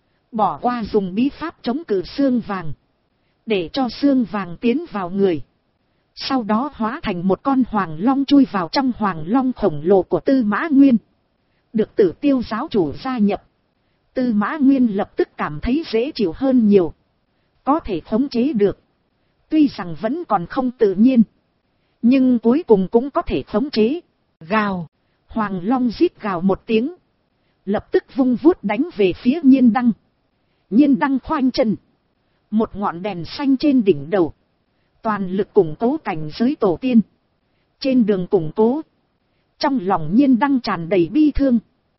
Bỏ qua dùng bí pháp chống cự xương vàng. Để cho xương vàng tiến vào người. Sau đó hóa thành một con hoàng long chui vào trong hoàng long khổng lồ của Tư Mã Nguyên. Được Tử Tiêu giáo chủ gia nhập. Tư Mã Nguyên lập tức cảm thấy dễ chịu hơn nhiều. Có thể khống chế được. Tuy rằng vẫn còn không tự nhiên. Nhưng cuối cùng cũng có thể khống chế. Gào. Hoàng long rít gào một tiếng. Lập tức vung vuốt đánh về phía Nhiên Đăng. Nhiên Đăng khoanh chân. Một ngọn đèn xanh trên đỉnh đầu. Toàn lực củng cố cảnh giới tổ tiên. Trên đường củng cố. Trong lòng Nhiên Đăng tràn đầy bi thương.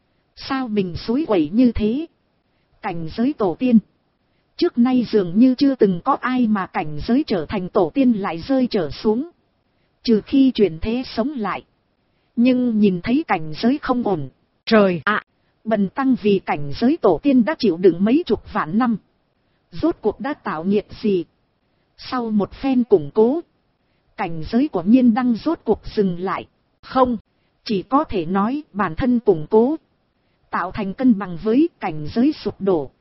Sao mình xúi quẩy như thế? Cảnh giới tổ tiên. Trước nay dường như chưa từng có ai mà cảnh giới trở thành tổ tiên lại rơi trở xuống. Trừ khi chuyển thế sống lại. Nhưng nhìn thấy cảnh giới không ổn. Trời ạ! Bần tăng vì cảnh giới tổ tiên đã chịu đựng mấy chục vạn năm. Rốt cuộc đã tạo nghiệp gì? Sau một phen củng cố. Cảnh giới của Nhiên Đăng rốt cuộc dừng lại. Không! Chỉ có thể nói bản thân củng cố. Tạo thành cân bằng với cảnh giới sụp đổ.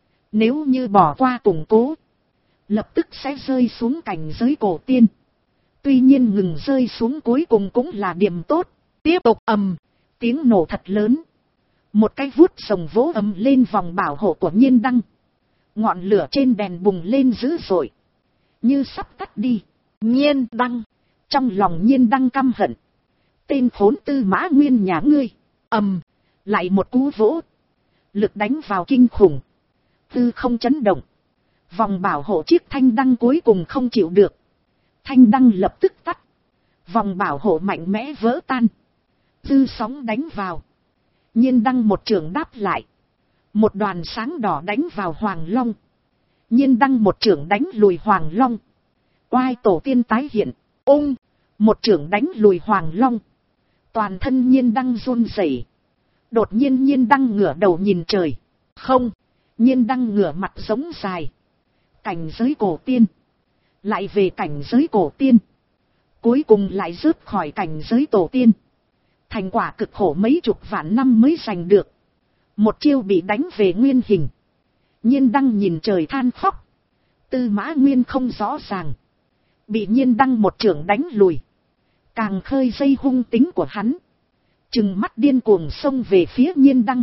Nếu như bỏ qua củng cố. Lập tức sẽ rơi xuống cảnh giới cổ tiên. Tuy nhiên ngừng rơi xuống cuối cùng cũng là điểm tốt. tiếp tục tiếng nổ thật lớn. Một cái vuốt rồng vỗ ầm lên vòng bảo hộ của Nhiên Đăng. Ngọn lửa trên đèn bùng lên dữ dội, như sắp tắt đi. Nhiên Đăng, trong lòng Nhiên Đăng căm hận. Tên khốn Tư Mã Nguyên nhà ngươi. Lại một cú vỗ. Lực đánh vào kinh khủng. Tư không chấn động. Vòng bảo hộ chiếc thanh đăng cuối cùng không chịu được. Thanh đăng lập tức tắt. Vòng bảo hộ mạnh mẽ vỡ tan. Tư sóng đánh vào. Nhiên Đăng một chưởng đáp lại. Một đoàn sáng đỏ đánh vào Hoàng Long. Nhiên Đăng một chưởng đánh lùi Hoàng Long. Oai tổ tiên tái hiện. Một chưởng đánh lùi Hoàng Long. Toàn thân Nhiên Đăng run rẩy. Đột nhiên Nhiên Đăng ngửa đầu nhìn trời. Không. Nhiên Đăng ngửa mặt giống dài. Cảnh giới cổ tiên. Lại về cảnh giới cổ tiên. Cuối cùng lại rớt khỏi cảnh giới tổ tiên. Thành quả cực khổ mấy chục vạn năm mới giành được. Một chiêu bị đánh về nguyên hình. Nhiên Đăng nhìn trời than khóc. Tư Mã Nguyên không rõ ràng. Bị Nhiên Đăng một chưởng đánh lùi. Càng khơi dây hung tính của hắn. Trừng mắt điên cuồng xông về phía Nhiên Đăng.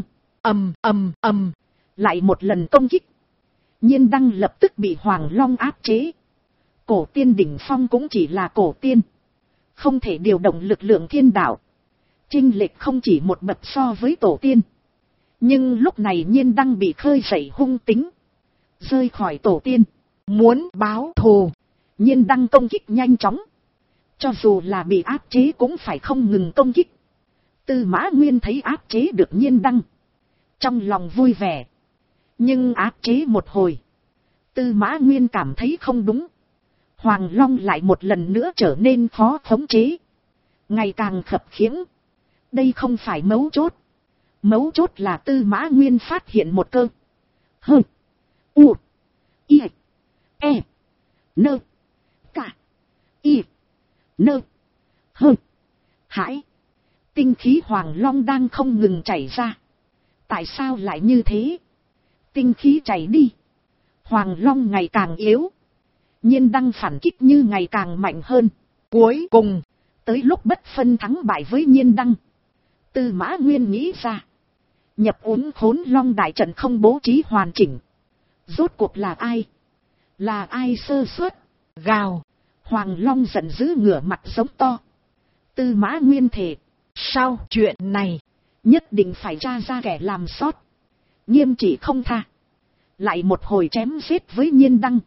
Lại một lần công kích. Nhiên Đăng lập tức bị Hoàng Long áp chế. Cổ tiên đỉnh phong cũng chỉ là cổ tiên. Không thể điều động lực lượng thiên đạo. Chênh lệch không chỉ một bậc so với tổ tiên. Nhưng lúc này Nhiên Đăng bị khơi dậy hung tính. Rơi khỏi tổ tiên. Muốn báo thù. Nhiên Đăng công kích nhanh chóng. Cho dù là bị áp chế cũng phải không ngừng công kích. Tư Mã Nguyên thấy áp chế được Nhiên Đăng. Trong lòng vui vẻ. Nhưng áp chế một hồi. Tư Mã Nguyên cảm thấy không đúng. Hoàng Long lại một lần nữa trở nên khó khống chế. Ngày càng khập khiễng. Đây không phải mấu chốt. Mấu chốt là Tư Mã Nguyên phát hiện một cơ. Hơ. U. I. E. Nơ. Cả. I. Nơ. Hơ. Hãi. Tinh khí Hoàng Long đang không ngừng chảy ra. Tại sao lại như thế? Tinh khí chảy đi. Hoàng Long ngày càng yếu. Nhiên Đăng phản kích như ngày càng mạnh hơn. Cuối cùng, tới lúc bất phân thắng bại với Nhiên Đăng. Tư Mã Nguyên nghĩ ra. Nhập uốn khốn long đại trận không bố trí hoàn chỉnh. Rốt cuộc là ai? Là ai sơ suất? Gào. Hoàng Long giận dữ ngửa mặt giống to. Tư Mã Nguyên thề. Sau chuyện này, nhất định phải tra ra kẻ làm sót. Nghiêm trị không tha. Lại một hồi chém giết với Nhiên Đăng.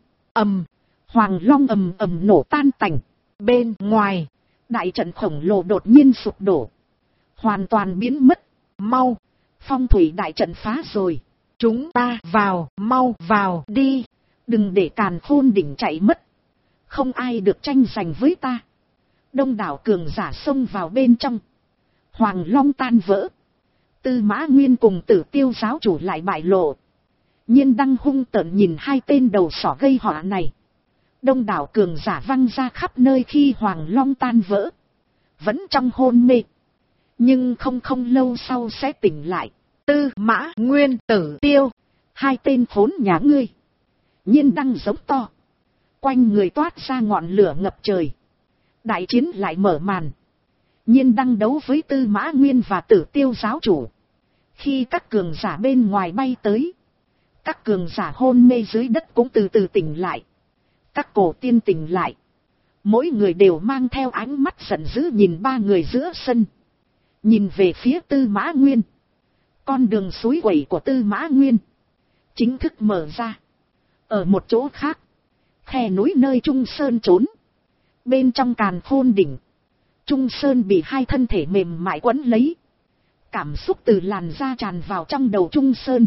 Hoàng Long nổ tan tành. Bên ngoài, đại trận khổng lồ đột nhiên sụp đổ. Hoàn toàn biến mất. Mau, phong thủy đại trận phá rồi. Chúng ta vào, mau vào đi. Đừng để Càn Khôn đỉnh chạy mất. Không ai được tranh giành với ta. Đông đảo cường giả xông vào bên trong. Hoàng Long tan vỡ. Tư Mã Nguyên cùng Tử Tiêu giáo chủ lại bại lộ. Nhiên Đăng hung tợn nhìn hai tên đầu sỏ gây họa này. Đông đảo cường giả văng ra khắp nơi khi Hoàng Long tan vỡ. Vẫn trong hôn mê. Nhưng không lâu sau sẽ tỉnh lại. Tư Mã Nguyên, Tử Tiêu. Hai tên khốn nhà ngươi. Nhiên Đăng giống to. Quanh người toát ra ngọn lửa ngập trời. Đại chiến lại mở màn. Nhiên Đăng đấu với Tư Mã Nguyên và Tử Tiêu giáo chủ. Khi các cường giả bên ngoài bay tới. Các cường giả hôn mê dưới đất cũng từ từ tỉnh lại. Các cổ tiên tỉnh lại. Mỗi người đều mang theo ánh mắt giận dữ nhìn ba người giữa sân. Nhìn về phía Tư Mã Nguyên. Con đường suối quẩy của Tư Mã Nguyên chính thức mở ra. Ở một chỗ khác, khe núi nơi Trung Sơn trốn. Bên trong Càn Khôn đỉnh, Trung Sơn bị hai thân thể mềm mại quấn lấy. Cảm xúc từ làn da tràn vào trong đầu Trung Sơn.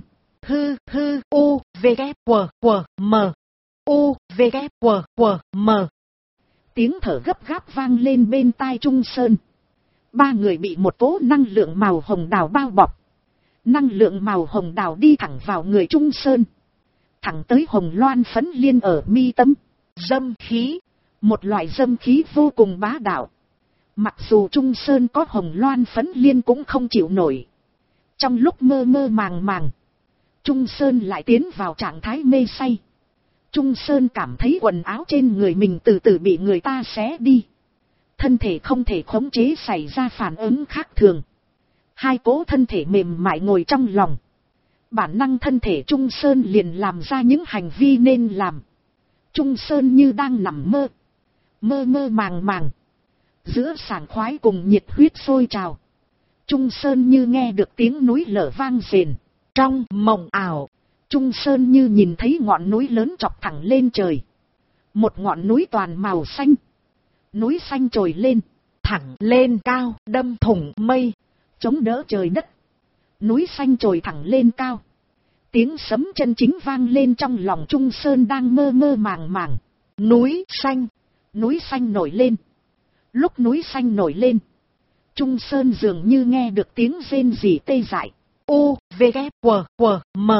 U, V, K, W, M. U, V, K, W, M. Tiếng thở gấp gáp vang lên bên tai Trung Sơn. Ba người bị một cỗ năng lượng màu hồng đào bao bọc. Năng lượng màu hồng đào đi thẳng vào người Trung Sơn. Thẳng tới hồng loan phấn liên ở mi tâm. Dâm khí. Một loại dâm khí vô cùng bá đạo. Mặc dù Trung Sơn có hồng loan phấn liên cũng không chịu nổi. Trong lúc mơ màng, Trung Sơn lại tiến vào trạng thái mê say. Trung Sơn cảm thấy quần áo trên người mình từ từ bị người ta xé đi. thân thể không thể khống chế xảy ra phản ứng khác thường. Hai cỗ thân thể mềm mại ngồi trong lòng. Bản năng thân thể Trung Sơn liền làm ra những hành vi nên làm. Trung Sơn như đang nằm mơ. Mơ mơ màng màng. Giữa sảng khoái cùng nhiệt huyết sôi trào. Trung Sơn như nghe được tiếng núi lở vang rền. Trong mộng ảo, Trung Sơn như nhìn thấy ngọn núi lớn chọc thẳng lên trời. Một ngọn núi toàn màu xanh. Núi xanh trồi lên, thẳng lên cao, đâm thủng mây, chống đỡ trời đất. Núi xanh trồi thẳng lên cao. Tiếng sấm chân chính vang lên trong lòng Trung Sơn đang mơ mơ màng màng. Núi xanh nổi lên. Lúc núi xanh nổi lên, Trung Sơn dường như nghe được tiếng rên rỉ tê dại. U, V, K, W, M.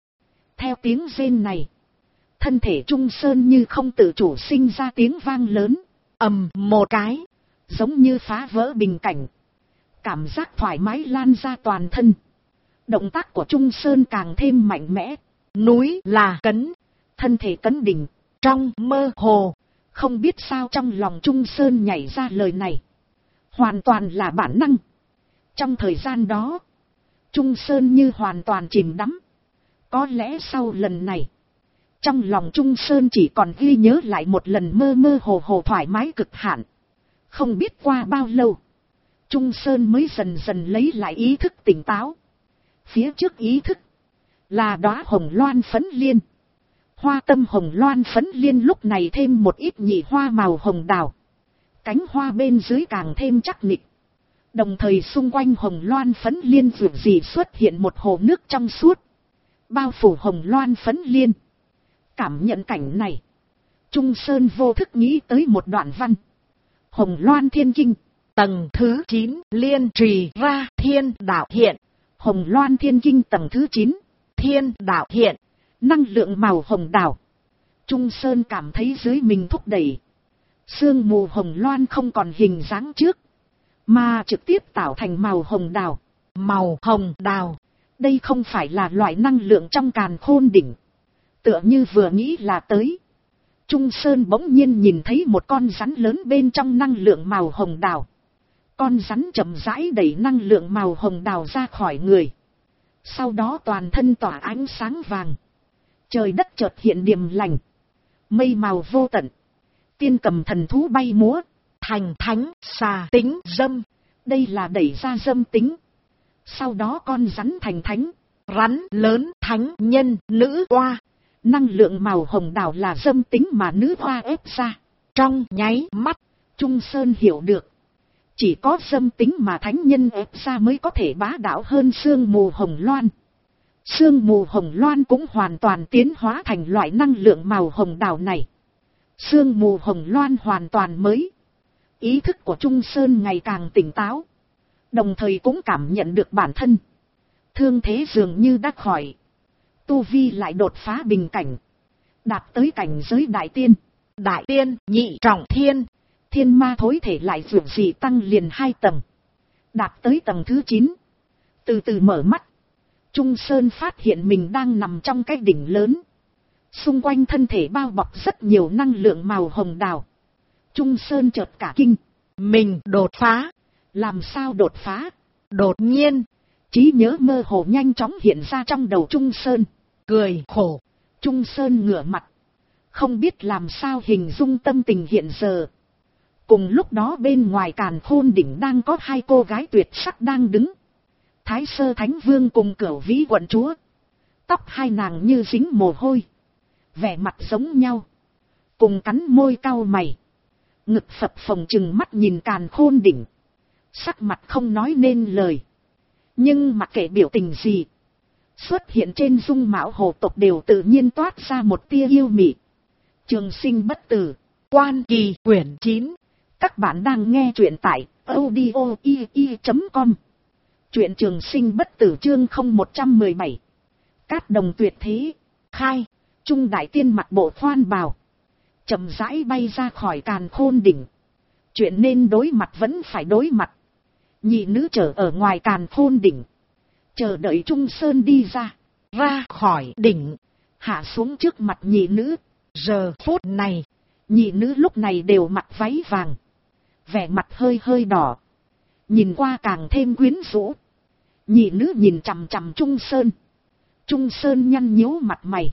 Theo tiếng rên này, thân thể Trung Sơn như không tự chủ sinh ra tiếng vang lớn. Ầm một cái, giống như phá vỡ bình cảnh. Cảm giác thoải mái lan ra toàn thân. Động tác của Trung Sơn càng thêm mạnh mẽ. Núi là cấn, thân thể cấn đỉnh. Trong mơ hồ, không biết sao trong lòng Trung Sơn nhảy ra lời này. Hoàn toàn là bản năng. Trong thời gian đó, Trung Sơn như hoàn toàn chìm đắm. Có lẽ sau lần này, trong lòng Trung Sơn chỉ còn ghi nhớ lại một lần mơ mơ hồ hồ thoải mái cực hạn. Không biết qua bao lâu, Trung Sơn mới dần dần lấy lại ý thức tỉnh táo. Phía trước ý thức là đóa hồng loan phấn liên. Hoa tâm hồng loan phấn liên lúc này thêm một ít nhị hoa màu hồng đào. Cánh hoa bên dưới càng thêm chắc nịch. Đồng thời xung quanh hồng loan phấn liên dường gì xuất hiện một hồ nước trong suốt, bao phủ hồng loan phấn liên. Cảm nhận cảnh này, Trung Sơn vô thức nghĩ tới một đoạn văn. Hồng Loan Thiên Kinh, tầng thứ 9, liên trì ra thiên đạo hiện. Hồng Loan Thiên Kinh tầng thứ 9, thiên đạo hiện, năng lượng màu hồng đào. Trung Sơn cảm thấy dưới mình thúc đẩy. Sương mù hồng loan không còn hình dáng trước, mà trực tiếp tạo thành màu hồng đào. Màu hồng đào, đây không phải là loại năng lượng trong càn khôn đỉnh. Tựa như vừa nghĩ là tới, Trung Sơn bỗng nhiên nhìn thấy một con rắn lớn bên trong năng lượng màu hồng đào. Con rắn chậm rãi đẩy năng lượng màu hồng đào ra khỏi người. Sau đó toàn thân tỏa ánh sáng vàng. Trời đất chợt hiện điềm lành. Mây màu vô tận. Tiên cầm thần thú bay múa. Thành thánh, xà tính, dâm. Đây là đẩy ra dâm tính. Sau đó con rắn thành thánh. Rắn lớn, thánh nhân, nữ oa. Năng lượng màu hồng đào là dâm tính mà nữ hoa ép ra. Trong nháy mắt, Trung Sơn hiểu được. Chỉ có dâm tính mà thánh nhân ép ra mới có thể bá đạo hơn sương mù hồng loan. Sương mù hồng loan cũng hoàn toàn tiến hóa thành loại năng lượng màu hồng đào này. Sương mù hồng loan hoàn toàn mới. Ý thức của Trung Sơn ngày càng tỉnh táo. Đồng thời cũng cảm nhận được bản thân. Thương thế dường như đã khỏi. Tu vi lại đột phá bình cảnh. Đạt tới cảnh giới đại tiên. Đại tiên, nhị trọng thiên. Thiên ma thối thể lại dường gì tăng liền 2 tầng. Đạt tới tầng thứ 9. Từ từ mở mắt. Trung Sơn phát hiện mình đang nằm trong cái đỉnh lớn. Xung quanh thân thể bao bọc rất nhiều năng lượng màu hồng đào. Trung Sơn chợt cả kinh. Mình đột phá. Làm sao đột phá? Đột nhiên, trí nhớ mơ hồ nhanh chóng hiện ra trong đầu Trung Sơn. Cười khổ. Trung Sơn ngửa mặt. Không biết làm sao hình dung tâm tình hiện giờ. Cùng lúc đó bên ngoài càn khôn đỉnh đang có 2 cô gái tuyệt sắc đang đứng. Thái Sơ Thánh Vương cùng Cửu Vĩ quận chúa. Tóc hai nàng như dính mồ hôi. Vẻ mặt giống nhau. Cùng cắn môi cau mày. Ngực phập phồng chừng mắt nhìn càn khôn đỉnh. Sắc mặt không nói nên lời. Nhưng mặc kệ biểu tình gì, xuất hiện trên dung mạo hồ tộc đều tự nhiên toát ra một tia yêu mị. Trường Sinh Bất Tử, Quan Kỳ, quyển 9. Các bạn đang nghe truyện tại audio.com. Truyện Trường Sinh Bất Tử chương 0117. Cát đồng tuyệt thế. Khai. Trung đại tiên mặc bộ khoan bào, chậm rãi bay ra khỏi càn khôn đỉnh. Chuyện nên đối mặt vẫn phải đối mặt. Nhị nữ chờ ở ngoài càn khôn đỉnh, chờ đợi Trung Sơn đi ra khỏi đỉnh, hạ xuống trước mặt nhị nữ. Giờ phút này, nhị nữ lúc này đều mặc váy vàng. vẻ mặt hơi hơi đỏ, nhìn qua càng thêm quyến rũ. Nhị nữ nhìn chằm chằm Trung Sơn. Trung Sơn nhăn nhíu mặt mày,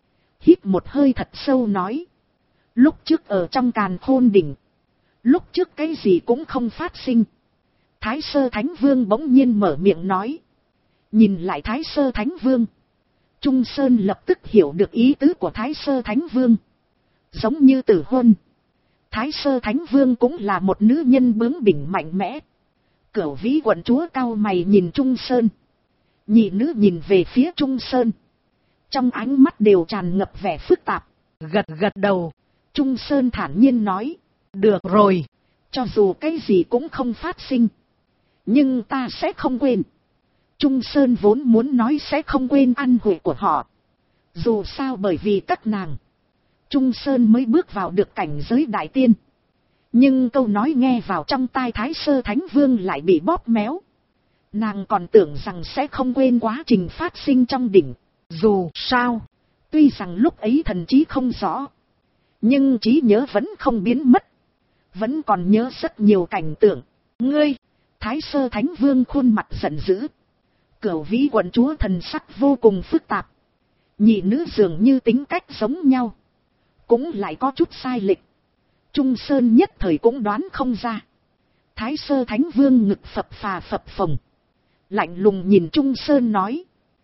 hít một hơi thật sâu nói. Lúc trước ở trong Càn Khôn đỉnh, lúc trước cái gì cũng không phát sinh. Thái Sơ Thánh Vương bỗng nhiên mở miệng nói. Nhìn lại Thái Sơ Thánh Vương, Trung Sơn lập tức hiểu được ý tứ của Thái Sơ Thánh Vương. Giống như Tử Huân, Thái Sơ Thánh Vương cũng là một nữ nhân bướng bỉnh mạnh mẽ. Cửu Vĩ quận chúa cau mày nhìn Trung Sơn. Nhị nữ nhìn về phía Trung Sơn, trong ánh mắt đều tràn ngập vẻ phức tạp. Gật gật đầu, Trung Sơn thản nhiên nói. Được rồi, cho dù cái gì cũng không phát sinh, nhưng ta sẽ không quên. Trung Sơn vốn muốn nói sẽ không quên ăn hội của họ. Dù sao bởi vì các nàng, Trung Sơn mới bước vào được cảnh giới đại tiên. Nhưng câu nói nghe vào trong tai Thái Sơ Thánh Vương lại bị bóp méo. Nàng còn tưởng rằng sẽ không quên quá trình phát sinh trong đỉnh. Dù sao, tuy rằng lúc ấy thần trí không rõ, nhưng trí nhớ vẫn không biến mất. Vẫn còn nhớ rất nhiều cảnh tượng. Ngươi! Thái Sơ Thánh Vương khuôn mặt giận dữ. Cửu Vĩ quận chúa thần sắc vô cùng phức tạp. Nhị nữ dường như tính cách giống nhau, cũng lại có chút sai lệch. Trung Sơn nhất thời cũng đoán không ra. Thái Sơ Thánh Vương ngực phập phà phập phồng, lạnh lùng nhìn Trung Sơn nói.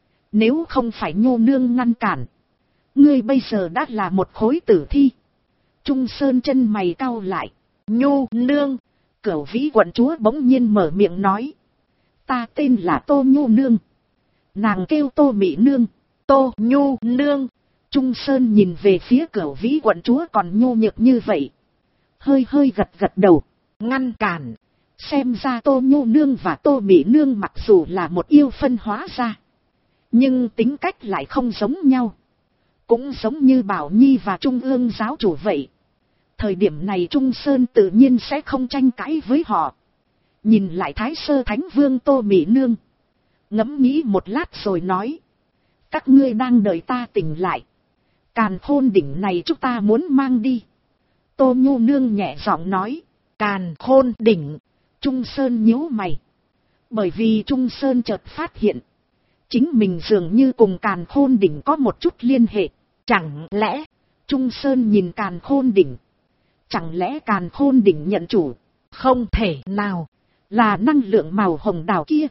Nếu không phải Nhô Nương ngăn cản, ngươi bây giờ đã là một khối tử thi. Trung Sơn chân mày cau lại. Nhô Nương! Cửu Vĩ quận chúa bỗng nhiên mở miệng nói. Ta tên là Tô Nhô Nương. Nàng kêu Tô Mị Nương. Tô Nhô Nương! Trung Sơn nhìn về phía Cửu Vĩ quận chúa còn nhô nhược như vậy, hơi hơi gật gật đầu. Ngăn cản! Xem ra Tô Nhô Nương và Tô Mị Nương mặc dù là một yêu phân hóa ra, nhưng tính cách lại không giống nhau. Cũng giống như Bảo Nhi và Trung ương giáo chủ vậy. Thời điểm này Trung Sơn tự nhiên sẽ không tranh cãi với họ. Nhìn lại Thái Sơ Thánh Vương Tô Mị Nương, ngẫm nghĩ một lát rồi nói. Các ngươi đang đợi ta tỉnh lại. Càn Khôn đỉnh này chúng ta muốn mang đi. Tô Nhô Nương nhẹ giọng nói. Càn Khôn đỉnh! Trung Sơn nhíu mày. Bởi vì Trung Sơn chợt phát hiện, chính mình dường như cùng Càn Khôn đỉnh có một chút liên hệ. Chẳng lẽ... Trung Sơn nhìn Càn Khôn đỉnh. Chẳng lẽ Càn Khôn đỉnh nhận chủ? Không thể nào. Là năng lượng màu hồng đào kia.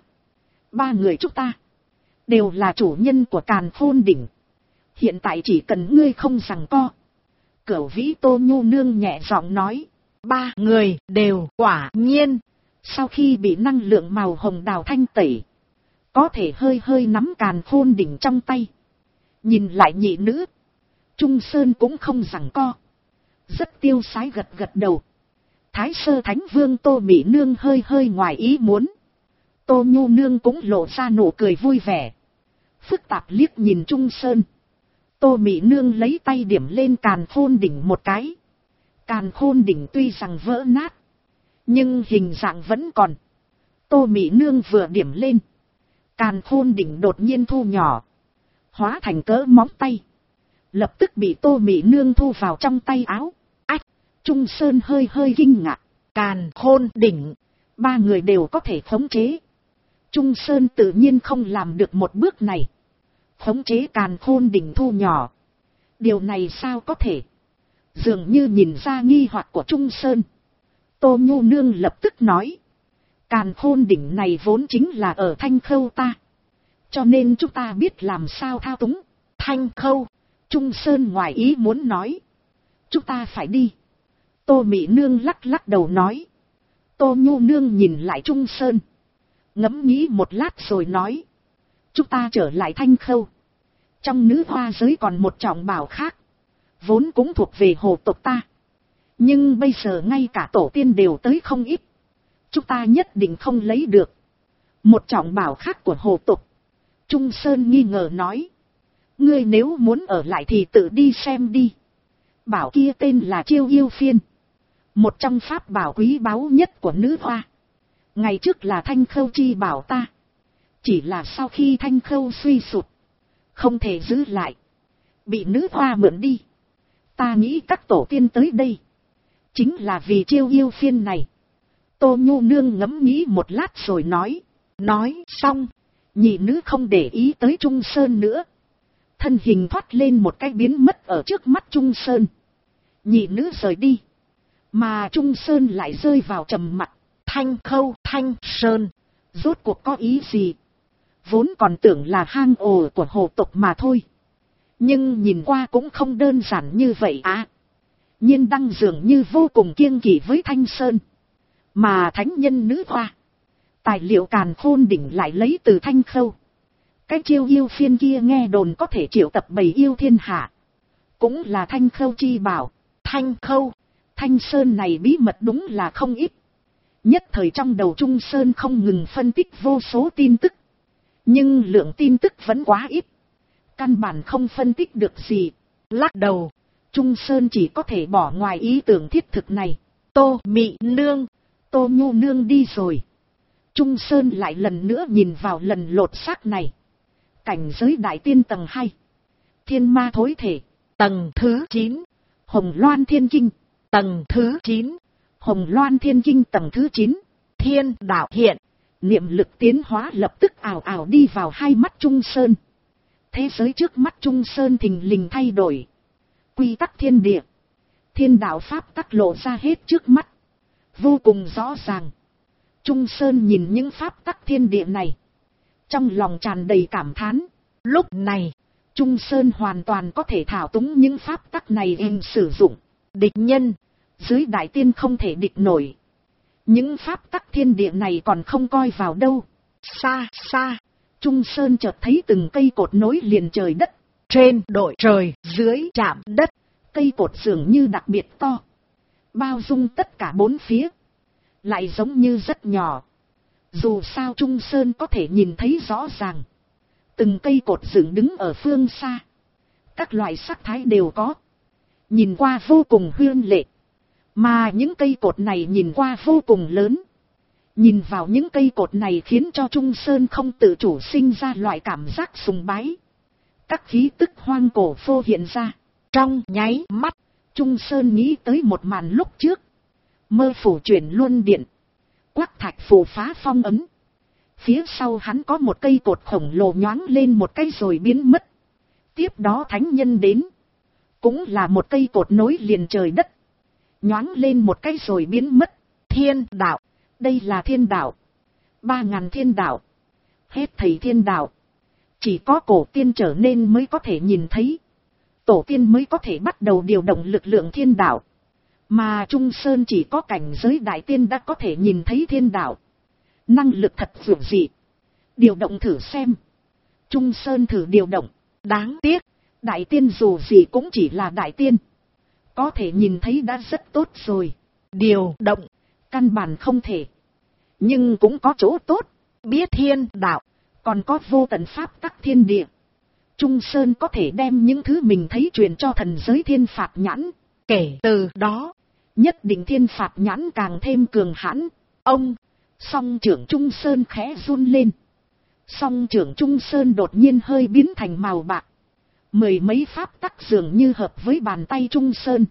Ba người chúng ta đều là chủ nhân của Càn Khôn đỉnh. Hiện tại chỉ cần ngươi không giằng co. Cửu Vĩ Tô Nhô Nương nhẹ giọng nói. Ba người đều quả nhiên. Sau khi bị năng lượng màu hồng đào thanh tẩy, có thể hơi hơi nắm Càn Khôn đỉnh trong tay. Nhìn lại nhị nữ, Trung Sơn cũng không giằng co, rất tiêu sái gật gật đầu. Thái Sơ Thánh Vương Tô Mị Nương hơi hơi ngoài ý muốn. Tô Nhô Nương cũng lộ ra nụ cười vui vẻ, phức tạp liếc nhìn Trung Sơn. Tô Mị Nương lấy tay điểm lên Càn Khôn đỉnh một cái. Càn Khôn đỉnh tuy rằng vỡ nát, nhưng hình dạng vẫn còn. Tô Mị Nương vừa điểm lên, Càn Khôn đỉnh đột nhiên thu nhỏ, hóa thành cỡ móng tay. Lập tức bị Tô Mị Nương thu vào trong tay áo. Ách! Trung Sơn hơi hơi kinh ngạc. Càn Khôn đỉnh! Ba người đều có thể khống chế. Trung Sơn tự nhiên không làm được một bước này. Khống chế Càn Khôn đỉnh thu nhỏ. Điều này sao có thể? Dường như nhìn ra nghi hoặc của Trung Sơn. Tô Nhô Nương lập tức nói. Càn Khôn đỉnh này vốn chính là ở Thanh Khâu ta. Cho nên chúng ta biết làm sao thao túng. Thanh Khâu! Trung Sơn ngoài ý muốn nói. Chúng ta phải đi. Tô Mị Nương lắc lắc đầu nói. Tô Nhô Nương nhìn lại Trung Sơn, ngẫm nghĩ một lát rồi nói. Chúng ta trở lại Thanh Khâu. Trong nữ hoa giới còn một trọng bảo khác, vốn cũng thuộc về hồ tộc ta. Nhưng bây giờ ngay cả tổ tiên đều tới không ít. Chúng ta nhất định không lấy được. Một trọng bảo khác của hồ tộc. Trung Sơn nghi ngờ nói. Ngươi nếu muốn ở lại thì tự đi xem đi. Bảo kia tên là Chiêu Yêu Phiên. Một trong pháp bảo quý báu nhất của nữ hoa. Ngày trước là Thanh Khâu chi bảo ta. Chỉ là sau khi Thanh Khâu suy sụp, không thể giữ lại, bị nữ hoa mượn đi. Ta nghĩ các tổ tiên tới đây chính là vì Chiêu Yêu Phiên này. Tô Nhu Nương ngẫm nghĩ một lát rồi nói xong, nhị nữ không để ý tới Trung Sơn nữa. Thân hình thoát lên một cái biến mất ở trước mắt Trung Sơn. Nhị nữ rời đi, mà Trung Sơn lại rơi vào trầm mặc. Thanh Khâu, Thanh Sơn, rốt cuộc có ý gì? Vốn còn tưởng là hang ổ của hồ tộc mà thôi. Nhưng nhìn qua cũng không đơn giản như vậy à. Nhiên Đăng dường như vô cùng kiêng kỵ với Thanh Sơn. Mà thánh nhân nữ hoa, tài liệu càn khôn đỉnh lại lấy từ Thanh Khâu. Cái chiêu yêu phiên kia nghe đồn có thể triệu tập bầy yêu thiên hạ. Cũng là Thanh Khâu chi bảo. Thanh Khâu, Thanh Sơn này bí mật đúng là không ít. Nhất thời trong đầu Trung Sơn không ngừng phân tích vô số tin tức. Nhưng lượng tin tức vẫn quá ít. Căn bản không phân tích được gì. Lắc đầu, Trung Sơn chỉ có thể bỏ ngoài ý tưởng thiết thực này. Tô Mị Nương, Tô Nhu Nương đi rồi. Trung Sơn lại lần nữa nhìn vào lần lột xác này. Cảnh giới đại tiên tầng 2. Thiên ma thối thể, tầng thứ 9. Hồng Loan Thiên Kinh, tầng thứ 9. Hồng Loan Thiên Kinh tầng thứ 9. Thiên đạo hiện. Niệm lực tiến hóa lập tức ảo ảo đi vào hai mắt Trung Sơn. Thế giới trước mắt Trung Sơn thình lình thay đổi. Quy tắc thiên địa, thiên đạo pháp tắc lộ ra hết trước mắt. Vô cùng rõ ràng. Trung Sơn nhìn những pháp tắc thiên địa này, trong lòng tràn đầy cảm thán. Lúc này, Trung Sơn hoàn toàn có thể thao túng những pháp tắc này em sử dụng. Địch nhân, dưới đại tiên không thể địch nổi. Những pháp tắc thiên địa này còn không coi vào đâu. Xa xa, Trung Sơn chợt thấy từng cây cột nối liền trời đất. Trên đội trời, dưới chạm đất. Cây cột dường như đặc biệt to, bao dung tất cả bốn phía. Lại giống như rất nhỏ. Dù sao Trung Sơn có thể nhìn thấy rõ ràng. Từng cây cột dựng đứng ở phương xa. Các loại sắc thái đều có. Nhìn qua vô cùng huyên lệ. Mà những cây cột này nhìn qua vô cùng lớn. Nhìn vào những cây cột này khiến cho Trung Sơn không tự chủ sinh ra loại cảm giác sùng bái. Các khí tức hoang cổ phô hiện ra. Trong nháy mắt, Trung Sơn nghĩ tới một màn lúc trước. Mơ phủ chuyển luân điện. Quắc thạch phù phá phong ấn. Phía sau hắn có một cây cột khổng lồ nhoáng lên một cái rồi biến mất. Tiếp đó thánh nhân đến. Cũng là một cây cột nối liền trời đất. Nhoáng lên một cái rồi biến mất. Thiên đạo. Đây là thiên đạo. 3000 thiên đạo. Hết thầy thiên đạo. Chỉ có cổ tiên trở nên mới có thể nhìn thấy. Tổ tiên mới có thể bắt đầu điều động lực lượng thiên đạo. Mà Trung Sơn chỉ có cảnh giới đại tiên đã có thể nhìn thấy thiên đạo. Năng lực thật vượt dị. Điều động thử xem. Trung Sơn thử điều động. Đáng tiếc, đại tiên dù gì cũng chỉ là đại tiên. Có thể nhìn thấy đã rất tốt rồi. Điều động, căn bản không thể. Nhưng cũng có chỗ tốt. Biết thiên đạo, còn có vô tận pháp tắc thiên địa. Trung Sơn có thể đem những thứ mình thấy truyền cho thần giới thiên phạt nhãn. Kể từ đó, nhất định thiên phạt nhãn càng thêm cường hãn. Ông, song trưởng Trung Sơn khẽ run lên. Song trưởng Trung Sơn đột nhiên hơi biến thành màu bạc. Mười mấy pháp tắc dường như hợp với bàn tay Trung Sơn.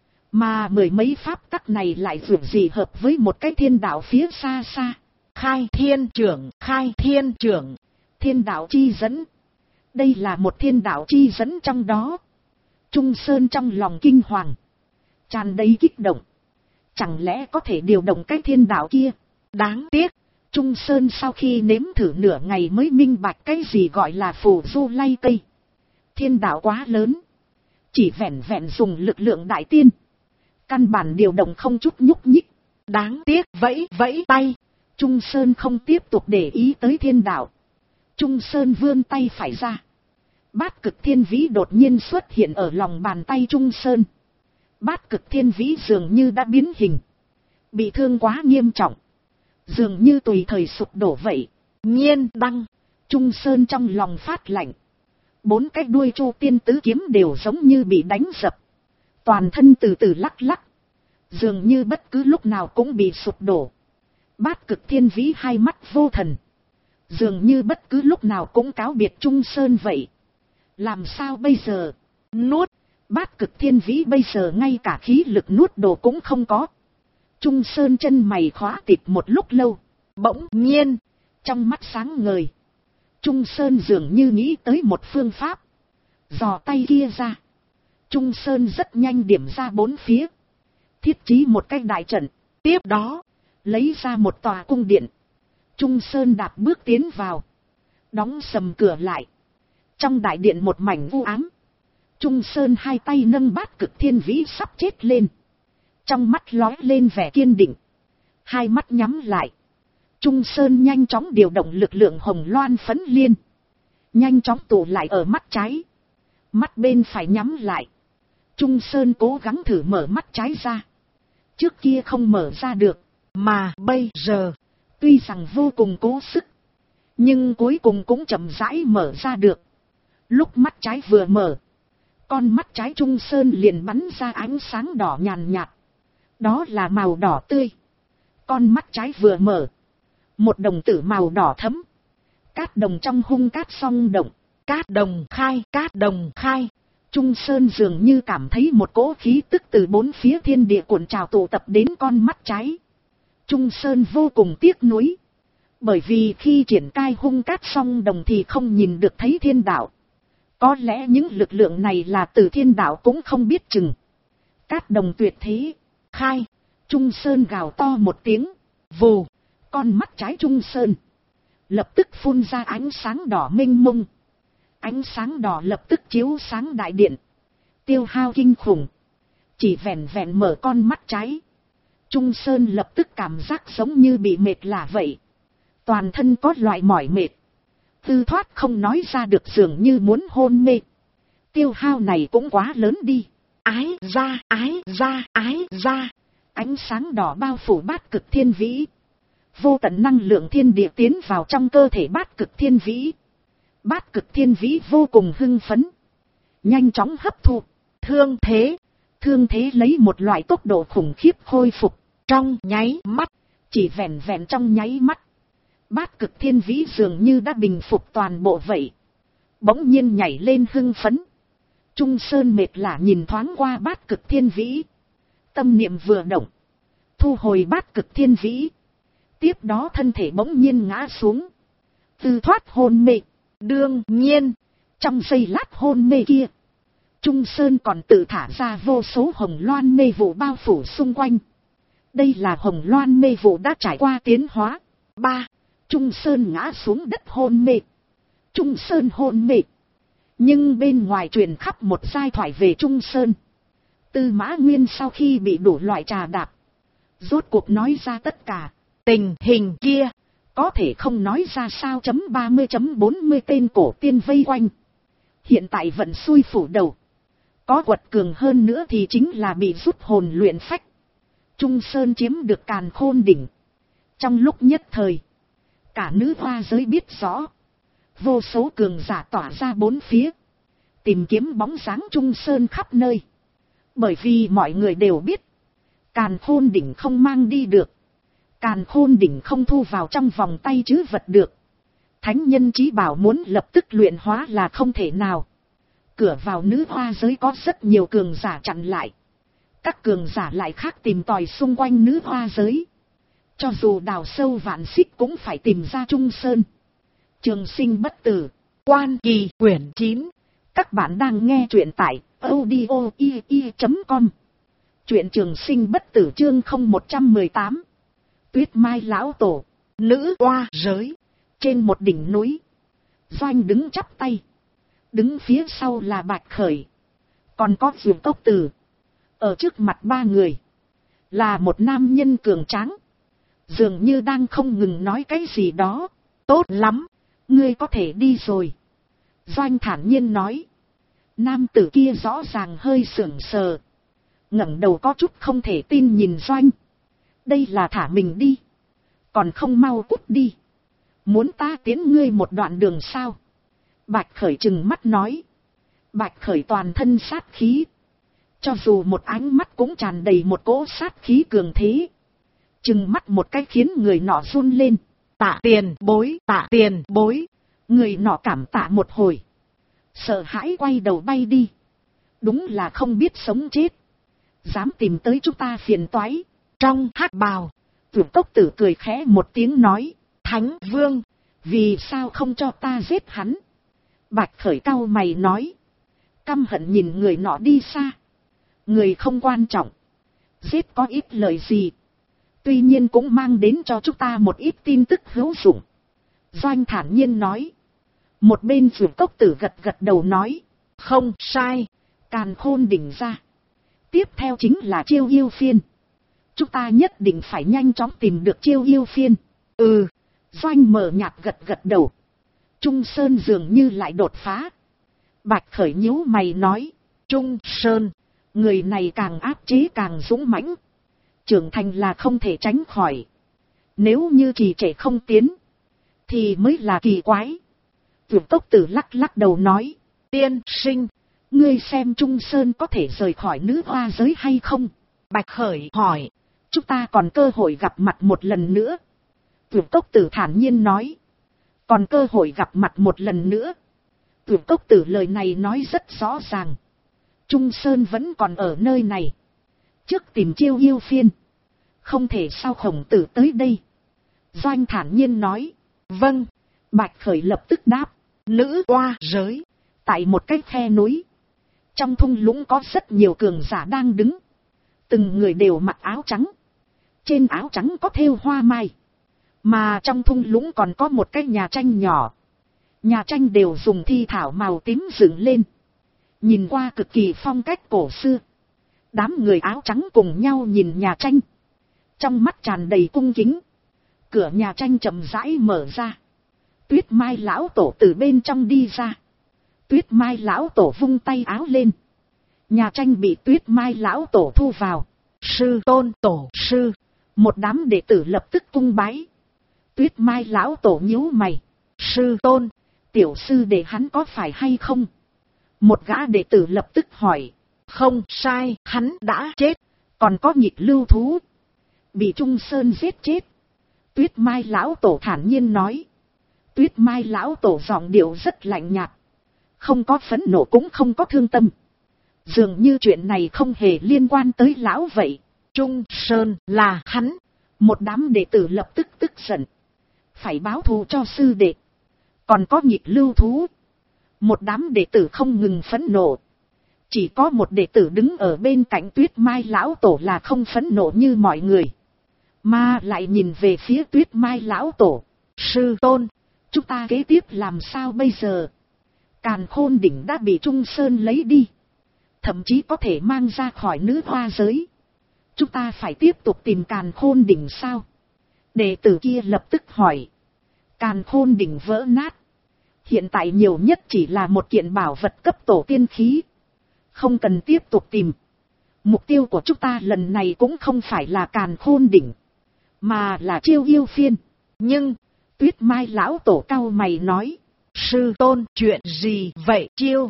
Mà mười mấy pháp tắc này lại dường gì hợp với một cái thiên đạo phía xa xa. Khai thiên trưởng, khai thiên trưởng. Thiên đạo chi dẫn. Đây là một thiên đạo chi dẫn trong đó. Trung Sơn trong lòng kinh hoàng. Tràn đầy kích động. Chẳng lẽ có thể điều động cái thiên đạo kia? Đáng tiếc. Trung Sơn sau khi nếm thử nửa ngày mới minh bạch cái gì gọi là phù du lay cây. Thiên đạo quá lớn. Chỉ vẹn vẹn dùng lực lượng đại tiên. Căn bản điều động không chút nhúc nhích. Đáng tiếc vẫy vẫy tay. Trung Sơn không tiếp tục để ý tới thiên đạo. Trung Sơn vươn tay phải ra. Bát cực thiên vĩ đột nhiên xuất hiện ở lòng bàn tay Trung Sơn. Bát cực thiên vĩ dường như đã biến hình. Bị thương quá nghiêm trọng. Dường như tùy thời sụp đổ vậy. Nhiên Đăng. Trung Sơn trong lòng phát lạnh. 4 cái đuôi Chu Tiên tứ kiếm đều giống như bị đánh dập. Toàn thân từ từ lắc lắc. Dường như bất cứ lúc nào cũng bị sụp đổ. Bát cực thiên vĩ hai mắt vô thần. Dường như bất cứ lúc nào cũng cáo biệt Trung Sơn vậy. Làm sao bây giờ? Nuốt. Bát cực thiên vĩ bây giờ ngay cả khí lực nuốt đồ cũng không có. Trung Sơn chân mày khóa tịt một lúc lâu. Bỗng nhiên, trong mắt sáng ngời. Trung Sơn dường như nghĩ tới một phương pháp. Giò tay kia ra. Trung Sơn rất nhanh điểm ra bốn phía. Thiết trí một cái đại trận. Tiếp đó, lấy ra một tòa cung điện. Trung Sơn đạp bước tiến vào. Đóng sầm cửa lại. Trong đại điện một mảnh u ám. Trung Sơn hai tay nâng bát cực thiên vĩ sắp chết lên. Trong mắt lóe lên vẻ kiên định. Hai mắt nhắm lại. Trung Sơn nhanh chóng điều động lực lượng hồng loan phấn liên. Nhanh chóng tụ lại ở mắt trái. Mắt bên phải nhắm lại. Trung Sơn cố gắng thử mở mắt trái ra. Trước kia không mở ra được. Mà bây giờ, tuy rằng vô cùng cố sức. Nhưng cuối cùng cũng chậm rãi mở ra được. Lúc mắt trái vừa mở. Con mắt trái Trung Sơn liền bắn ra ánh sáng đỏ nhàn nhạt. Đó là màu đỏ tươi. Con mắt trái vừa mở. Một đồng tử màu đỏ thẫm. Cát đồng trong hung cát song động. Cát đồng khai, cát đồng khai. Trung Sơn dường như cảm thấy một cỗ khí tức từ bốn phía thiên địa cuộn trào tụ tập đến con mắt trái. Trung Sơn vô cùng tiếc nuối. Bởi vì khi triển khai hung cát song đồng thì không nhìn được thấy thiên đạo. Có lẽ những lực lượng này là từ thiên đạo cũng không biết chừng. Cát đồng tuyệt thế. Khai. Trung Sơn gào to một tiếng. Vù. Con mắt trái Trung Sơn lập tức phun ra ánh sáng đỏ mênh mông. Ánh sáng đỏ lập tức chiếu sáng đại điện. Tiêu hao kinh khủng. Chỉ vẹn vẹn mở con mắt trái. Trung Sơn lập tức cảm giác giống như bị mệt lả vậy. Toàn thân có loại mỏi mệt. Tư thoát không nói ra được dường như muốn hôn mê. Tiêu hao này cũng quá lớn đi. Ái ra, ái ra, ái ra. Ánh sáng đỏ bao phủ bát cực thiên vĩ. Vô tận năng lượng thiên địa tiến vào trong cơ thể bát cực thiên vĩ. Bát cực thiên vĩ vô cùng hưng phấn. Nhanh chóng hấp thu. Thương thế lấy một loại tốc độ khủng khiếp khôi phục. Trong nháy mắt. Chỉ vẹn vẹn trong nháy mắt. Bát cực thiên vĩ dường như đã bình phục toàn bộ vậy. Bỗng nhiên nhảy lên hưng phấn. Trung Sơn mệt lả nhìn thoáng qua bát cực thiên vĩ. Tâm niệm vừa động. Thu hồi bát cực thiên vĩ. Tiếp đó thân thể bỗng nhiên ngã xuống. Tư thoát hôn mê. Đương nhiên, trong giây lát hôn mê kia, Trung Sơn còn tự thả ra vô số hồng loan mê vụ bao phủ xung quanh. Đây là hồng loan mê vụ đã trải qua tiến hóa. 3. Trung Sơn ngã xuống đất hôn mê. Trung Sơn hôn mê. Nhưng bên ngoài truyền khắp một giai thoại về Trung Sơn. Tư Mã Nguyên sau khi bị đủ loại trà đạp, rốt cuộc nói ra tất cả. Tình hình kia, có thể không nói ra sao. 30.40 tên cổ tiên vây quanh. Hiện tại vẫn xui phủ đầu. Có quật cường hơn nữa thì chính là bị rút hồn luyện phách. Trung Sơn chiếm được Càn Khôn đỉnh. Trong lúc nhất thời, cả nữ hoa giới biết rõ. Vô số cường giả tỏa ra bốn phía. Tìm kiếm bóng dáng Trung Sơn khắp nơi. Bởi vì mọi người đều biết. Càn Khôn đỉnh không mang đi được. Càn Khôn đỉnh không thu vào trong vòng tay chứ vật được. Thánh nhân chí bảo muốn lập tức luyện hóa là không thể nào. Cửa vào nữ hoa giới có rất nhiều cường giả chặn lại. Các cường giả lại khác tìm tòi xung quanh nữ hoa giới. Cho dù đào sâu vạn xích cũng phải tìm ra Trung Sơn. Trường sinh bất tử. Quan Kỳ quyển 9. Các bạn đang nghe truyện tại audio.com. Truyện Trường sinh bất tử chương 0118. Tuyết Mai lão tổ. Nữ hoa giới. Trên một đỉnh núi. Doanh đứng chắp tay. Đứng phía sau là Bạch Khởi. Còn có Dược Cốc Tử. Ở trước mặt ba người. Là một nam nhân cường tráng. Dường như đang không ngừng nói cái gì đó. Tốt lắm. Ngươi có thể đi rồi. Doanh thản nhiên nói. Nam tử kia rõ ràng hơi sững sờ. Ngẩng đầu có chút không thể tin nhìn Doanh. Đây là thả mình đi. Còn không mau cút đi. Muốn ta tiến ngươi một đoạn đường sao? Bạch Khởi trừng mắt nói. Bạch Khởi toàn thân sát khí. Cho dù một ánh mắt cũng tràn đầy một cỗ sát khí cường thế. Trừng mắt một cái khiến người nọ run lên. Tạ tiền bối, tạ tiền bối. Người nọ cảm tạ một hồi. Sợ hãi quay đầu bay đi. Đúng là không biết sống chết. Dám tìm tới chúng ta phiền toái. trong hắc bào. Vượt cốc tử cười khẽ một tiếng nói, Thánh Vương, vì sao không cho ta giết hắn? Bạch Khởi cau mày nói, căm hận nhìn người nọ đi xa. Người không quan trọng, giết có ít lời gì, tuy nhiên cũng mang đến cho chúng ta một ít tin tức hữu dụng. Doanh thản nhiên nói. Một bên vượt cốc tử gật gật đầu nói, không sai, càn khôn đỉnh ra. Tiếp theo chính là Chiêu Yêu Phiên. Chúng ta nhất định phải nhanh chóng tìm được Chiêu Yêu Phiên. Doanh mờ nhạt gật gật đầu. Trung Sơn dường như lại đột phá. Bạch Khởi nhíu mày nói, Trung Sơn, người này càng áp chế càng dũng mãnh. Trưởng thành là không thể tránh khỏi. Nếu như trì trệ không tiến, thì mới là kỳ quái. Vượt cốc tử lắc lắc đầu nói, tiên sinh, ngươi xem Trung Sơn có thể rời khỏi nữ hoa giới hay không? Bạch Khởi hỏi, chúng ta còn cơ hội gặp mặt một lần nữa. Vượt cốc tử thản nhiên nói, còn cơ hội gặp mặt một lần nữa. Vượt cốc tử lời này nói rất rõ ràng. Trung Sơn vẫn còn ở nơi này. Trước tìm Chiêu Yêu Phiên, không thể sao Khổng Tử tới đây. Doanh thản nhiên nói, vâng. Bạch Khởi lập tức đáp, nữ oa giới, tại một cái khe núi. Trong thung lũng có rất nhiều cường giả đang đứng. Từng người đều mặc áo trắng. Trên áo trắng có thêu hoa mai. Mà trong thung lũng còn có một cái nhà tranh nhỏ. Nhà tranh đều dùng thi thảo màu tím dựng lên. Nhìn qua cực kỳ phong cách cổ xưa. Đám người áo trắng cùng nhau nhìn nhà tranh. Trong mắt tràn đầy cung kính. Cửa nhà tranh chậm rãi mở ra. Tuyết Mai lão tổ từ bên trong đi ra. Tuyết Mai lão tổ vung tay áo lên. Nhà tranh bị Tuyết Mai lão tổ thu vào. Sư tôn tổ sư. Một đám đệ tử lập tức cung bái. Tuyết Mai lão tổ nhíu mày. Sư tôn, tiểu sư đệ hắn có phải hay không? Một gã đệ tử lập tức hỏi. Không sai, hắn đã chết. Còn có Nhịp Lưu Thú, bị Trung Sơn giết chết. Tuyết Mai lão tổ thản nhiên nói. Tuyết Mai lão tổ giọng điệu rất lạnh nhạt. Không có phẫn nộ cũng không có thương tâm. Dường như chuyện này không hề liên quan tới lão vậy. Trung Sơn là hắn. Một đám đệ tử lập tức tức giận. Phải báo thù cho sư đệ. Còn có Nhịp Lưu Thú. Một đám đệ tử không ngừng phẫn nộ. Chỉ có một đệ tử đứng ở bên cạnh Tuyết Mai lão tổ là không phẫn nộ như mọi người. Mà lại nhìn về phía Tuyết Mai lão tổ. Sư tôn, chúng ta kế tiếp làm sao bây giờ? Càn Khôn đỉnh đã bị Trung Sơn lấy đi. Thậm chí có thể mang ra khỏi nữ hoa giới. Chúng ta phải tiếp tục tìm Càn Khôn đỉnh sao? Đệ tử kia lập tức hỏi. Càn Khôn đỉnh vỡ nát. Hiện tại nhiều nhất chỉ là một kiện bảo vật cấp tổ tiên khí. Không cần tiếp tục tìm. Mục tiêu của chúng ta lần này cũng không phải là Càn Khôn đỉnh, mà là Chiêu Yêu Phiên. Nhưng, Tuyết Mai lão tổ cau mày nói. Sư tôn, chuyện gì vậy? Chiêu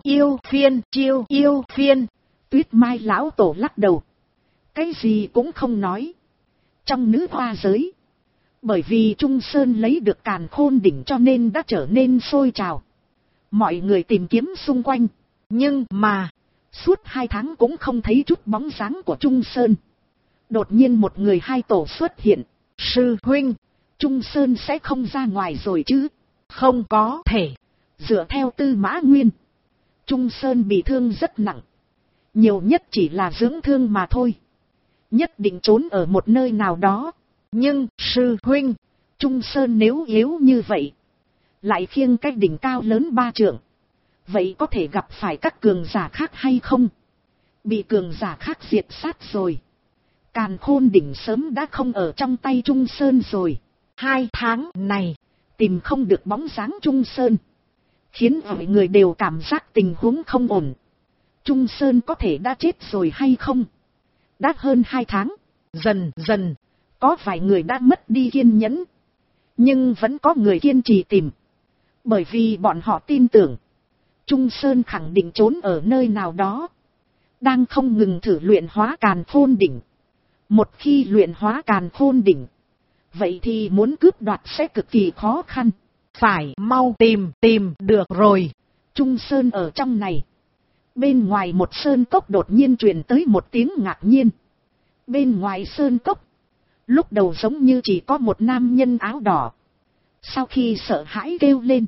Yêu Phiên. Tuyết Mai lão tổ lắc đầu. Cái gì cũng không nói. Trong nữ hoa giới, bởi vì Trung Sơn lấy được Càn Khôn đỉnh cho nên đã trở nên sôi trào. Mọi người tìm kiếm xung quanh. Nhưng mà, suốt 2 tháng cũng không thấy chút bóng dáng của Trung Sơn. Đột nhiên một người hai tổ xuất hiện. Sư huynh, Trung Sơn sẽ không ra ngoài rồi chứ? Không có thể. Dựa theo Tư Mã Nguyên, Trung Sơn bị thương rất nặng. Nhiều nhất chỉ là dưỡng thương mà thôi. Nhất định trốn ở một nơi nào đó. Nhưng, sư huynh, Trung Sơn nếu yếu như vậy, lại khiêng cái đỉnh cao lớn 3 trượng, vậy có thể gặp phải các cường giả khác hay không? Bị cường giả khác diệt sát rồi. Càn Khôn đỉnh sớm đã không ở trong tay Trung Sơn rồi. 2 tháng này, tìm không được bóng dáng Trung Sơn, khiến mọi người đều cảm giác tình huống không ổn. Trung Sơn có thể đã chết rồi hay không? Đã hơn 2 tháng, dần dần, có vài người đã mất đi kiên nhẫn. Nhưng vẫn có người kiên trì tìm. Bởi vì bọn họ tin tưởng, Trung Sơn khẳng định trốn ở nơi nào đó, đang không ngừng thử luyện hóa Càn Khôn đỉnh. Một khi luyện hóa Càn Khôn đỉnh, vậy thì muốn cướp đoạt sẽ cực kỳ khó khăn. Phải mau tìm được rồi. Trung Sơn ở trong này. Bên ngoài một sơn cốc đột nhiên truyền tới một tiếng ngạc nhiên. Bên ngoài sơn cốc, Lúc đầu giống như chỉ có một nam nhân áo đỏ. Sau khi sợ hãi kêu lên,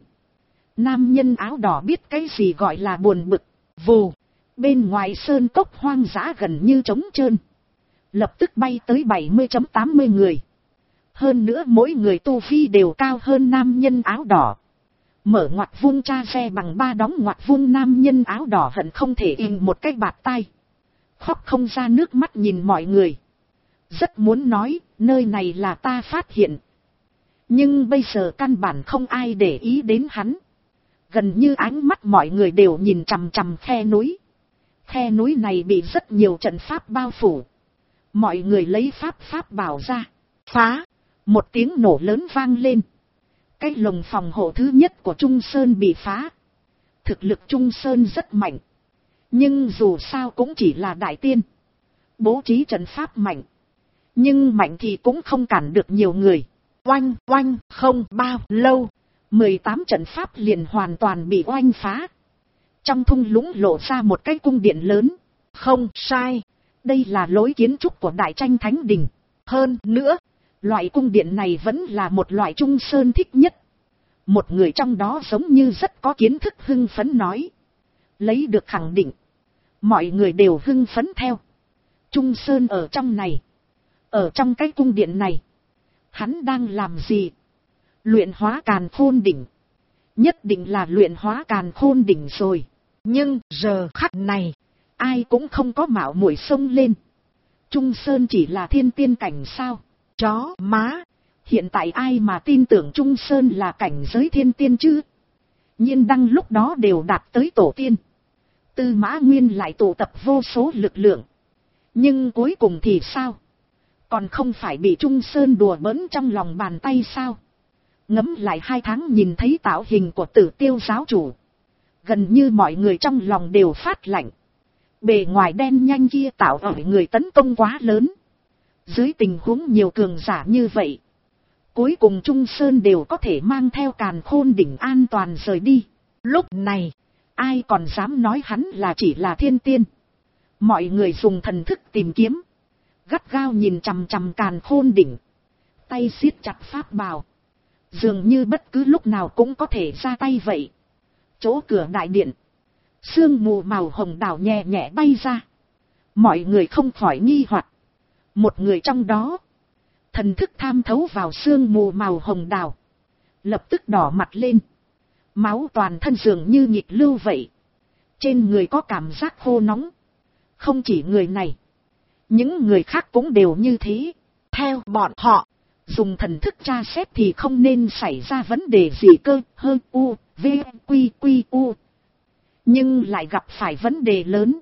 nam nhân áo đỏ biết cái gì gọi là buồn bực. Vù, bên ngoài sơn cốc hoang dã gần như trống trơn, lập tức bay tới 70-80 người. Hơn nữa mỗi người tu vi đều cao hơn nam nhân áo đỏ. Mở ngoặt vung cha xe bằng ba đóng ngoặt vung, nam nhân áo đỏ hận không thể in một cái bạt tai. Khóc không ra nước mắt nhìn mọi người. Rất muốn nói, nơi này là ta phát hiện. Nhưng bây giờ căn bản không ai để ý đến hắn. Gần như ánh mắt mọi người đều nhìn chằm chằm khe núi. Khe núi này bị rất nhiều trận pháp bao phủ. Mọi người lấy pháp bảo ra. Phá! Một tiếng nổ lớn vang lên. Cái lồng phòng hộ thứ nhất của Trung Sơn bị phá. Thực lực Trung Sơn rất mạnh. Nhưng dù sao cũng chỉ là đại tiên. Bố trí trận pháp mạnh. Nhưng mạnh thì cũng không cản được nhiều người. Oanh oanh, không bao lâu, 18 trận pháp liền hoàn toàn bị oanh phá. Trong thung lũng lộ ra một cái cung điện lớn. Không sai, đây là lối kiến trúc của Đại Tranh Thánh Đình. Hơn nữa, loại cung điện này vẫn là một loại Trung Sơn thích nhất. Một người trong đó giống như rất có kiến thức hưng phấn nói. Lấy được khẳng định. Mọi người đều hưng phấn theo. Trung Sơn ở trong này. Ở trong cái cung điện này. Hắn đang làm gì? Luyện hóa càn khôn đỉnh. Nhất định là luyện hóa càn khôn đỉnh rồi. Nhưng giờ khắc này, ai cũng không có mạo muội xông lên. Trung Sơn chỉ là thiên tiên cảnh sao? Chó má! Hiện tại ai mà tin tưởng Trung Sơn là cảnh giới thiên tiên chứ? Nhiên đăng lúc đó đều đạt tới tổ tiên. Tư Mã Nguyên lại tụ tập vô số lực lượng. Nhưng cuối cùng thì sao? Còn không phải bị Trung Sơn đùa bỡn trong lòng bàn tay sao? Ngẫm lại 2 tháng nhìn thấy tạo hình của Tử Tiêu giáo chủ. Gần như mọi người trong lòng đều phát lạnh. Bề ngoài đen nhanh kia tạo ở người tấn công quá lớn. Dưới tình huống nhiều cường giả như vậy, cuối cùng Trung Sơn đều có thể mang theo càn khôn đỉnh an toàn rời đi. Lúc này, ai còn dám nói hắn là chỉ là thiên tiên? Mọi người dùng thần thức tìm kiếm. Gắt gao nhìn chằm chằm càn khôn đỉnh. Tay siết chặt pháp bào. Dường như bất cứ lúc nào cũng có thể ra tay vậy. Chỗ cửa đại điện, sương mù màu hồng đào nhẹ nhẹ bay ra. Mọi người không khỏi nghi hoặc. Một người trong đó, thần thức tham thấu vào sương mù màu hồng đào, lập tức đỏ mặt lên. Máu toàn thân dường như nhịp lưu vậy. Trên người có cảm giác khô nóng. Không chỉ người này, những người khác cũng đều như thế. Theo bọn họ, dùng thần thức tra xét thì không nên xảy ra vấn đề gì cơ. Hơn u, v, quy quy u. Nhưng lại gặp phải vấn đề lớn.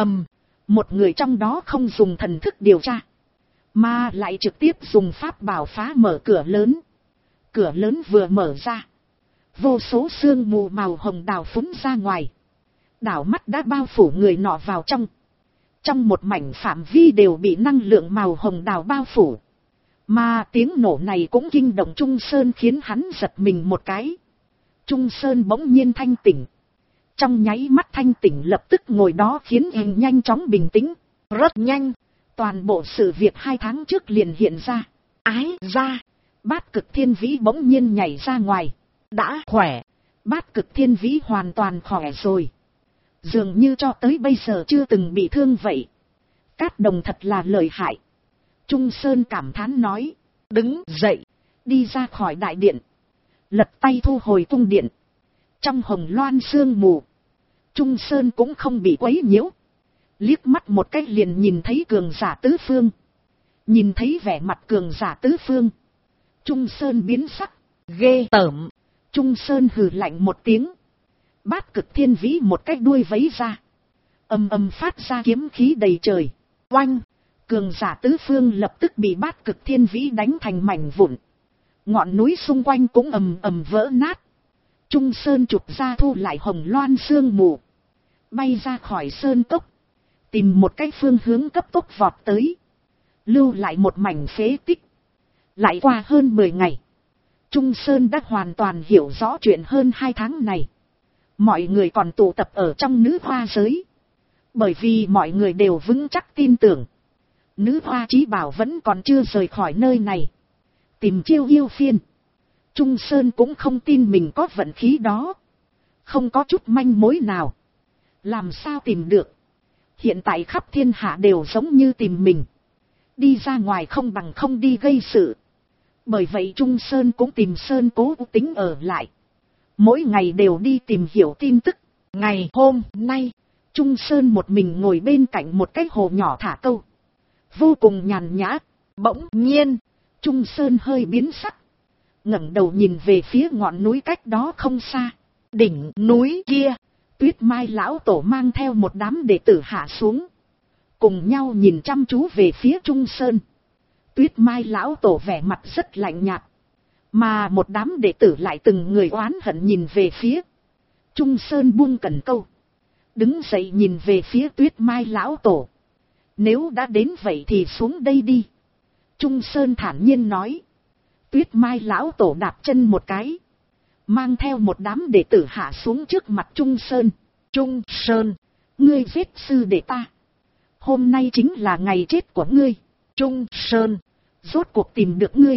Một người trong đó không dùng thần thức điều tra, mà lại trực tiếp dùng pháp bảo phá mở cửa lớn. Cửa lớn vừa mở ra, vô số sương mù màu hồng đào phúng ra ngoài. Đảo mắt đã bao phủ người nọ vào trong. Trong một mảnh phạm vi đều bị năng lượng màu hồng đào bao phủ. Mà tiếng nổ này cũng kinh động Trung Sơn, khiến hắn giật mình một cái. Trung Sơn bỗng nhiên thanh tỉnh. Trong nháy mắt thanh tỉnh lập tức ngồi đó, khiến hình nhanh chóng bình tĩnh. Rất nhanh, toàn bộ sự việc 2 tháng trước liền hiện ra. Ái ra, Bát Cực Thiên Vĩ bỗng nhiên nhảy ra ngoài. Đã khỏe, Bát Cực Thiên Vĩ hoàn toàn khỏe rồi. Dường như cho tới bây giờ chưa từng bị thương vậy. Cát Đồng thật là lợi hại. Trung Sơn cảm thán nói. Đứng dậy, đi ra khỏi đại điện. Lật tay thu hồi cung điện. Trong hồng loan sương mù, Trung Sơn cũng không bị quấy nhiễu. Liếc mắt một cách liền nhìn thấy cường giả tứ phương. Nhìn thấy vẻ mặt cường giả tứ phương, Trung Sơn biến sắc. Ghê tởm. Trung Sơn hừ lạnh một tiếng. Bát Cực Thiên Vĩ một cái đuôi vấy ra. Ầm ầm phát ra kiếm khí đầy trời. Oanh. Cường giả tứ phương lập tức bị Bát Cực Thiên Vĩ đánh thành mảnh vụn. Ngọn núi xung quanh cũng ầm ầm vỡ nát. Trung Sơn chụp ra thu lại hồng loan sương mù, bay ra khỏi sơn cốc, tìm một cái phương hướng cấp tốc vọt tới, lưu lại một mảnh phế tích. Lại qua hơn 10 ngày, Trung Sơn đã hoàn toàn hiểu rõ chuyện hơn 2 tháng này. Mọi người còn tụ tập ở trong nữ hoa giới, bởi vì mọi người đều vững chắc tin tưởng, Nữ hoa chí bảo vẫn còn chưa rời khỏi nơi này. Tìm Chiêu Yêu Phiên. Trung Sơn cũng không tin mình có vận khí đó. Không có chút manh mối nào. Làm sao tìm được. Hiện tại khắp thiên hạ đều giống như tìm mình. Đi ra ngoài không bằng không đi gây sự. Bởi vậy Trung Sơn cũng tìm Sơn Cố tính ở lại. Mỗi ngày đều đi tìm hiểu tin tức. Ngày hôm nay, Trung Sơn một mình ngồi bên cạnh một cái hồ nhỏ thả câu. Vô cùng nhàn nhã. Bỗng nhiên, Trung Sơn hơi biến sắc. Ngẩng đầu nhìn về phía ngọn núi cách đó không xa. Đỉnh núi kia, Tuyết Mai lão tổ mang theo một đám đệ tử hạ xuống. Cùng nhau nhìn chăm chú về phía Trung Sơn. Tuyết Mai lão tổ vẻ mặt rất lạnh nhạt. Mà một đám đệ tử lại từng người oán hận nhìn về phía. Trung Sơn buông cần câu. Đứng dậy nhìn về phía Tuyết Mai lão tổ. Nếu đã đến vậy thì xuống đây đi. Trung Sơn thản nhiên nói. Tuyết Mai lão tổ đạp chân một cái. Mang theo một đám đệ tử hạ xuống trước mặt Trung Sơn. Trung Sơn, ngươi giết sư đệ ta. Hôm nay chính là ngày chết của ngươi. Trung Sơn, rốt cuộc tìm được ngươi.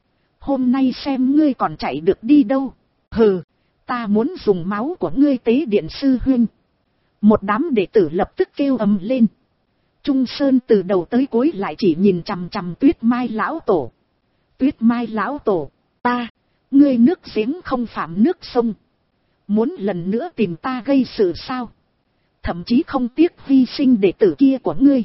Hôm nay xem ngươi còn chạy được đi đâu. Hừ, ta muốn dùng máu của ngươi tế điện sư huynh. Một đám đệ tử lập tức kêu ầm lên. Trung Sơn từ đầu tới cuối lại chỉ nhìn chằm chằm Tuyết Mai lão tổ. Tuyết Mai lão tổ, ngươi nước giếng không phạm nước sông. Muốn lần nữa tìm ta gây sự sao? Thậm chí không tiếc hy sinh đệ tử kia của ngươi.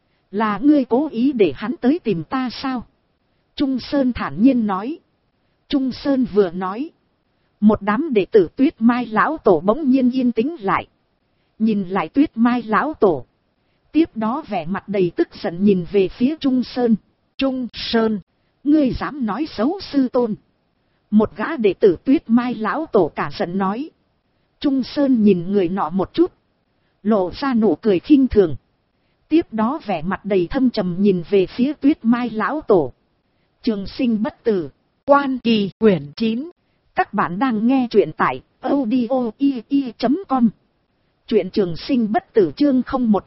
Là ngươi cố ý để hắn tới tìm ta sao? Trung Sơn thản nhiên nói. Trung Sơn vừa nói. Một đám đệ tử Tuyết Mai lão tổ bỗng nhiên yên tĩnh lại. Nhìn lại Tuyết Mai lão tổ. Tiếp đó vẻ mặt đầy tức giận nhìn về phía Trung Sơn. Trung Sơn, ngươi dám nói xấu sư tôn. Một gã đệ tử Tuyết Mai lão tổ cả giận nói. Trung Sơn nhìn người nọ một chút. Lộ ra nụ cười khinh thường. Tiếp đó vẻ mặt đầy thâm trầm nhìn về phía Tuyết Mai lão tổ. Trường sinh bất tử. Quan Kỳ quyển 9. Các bạn đang nghe truyện tại audio.com. Truyện trường sinh bất tử chương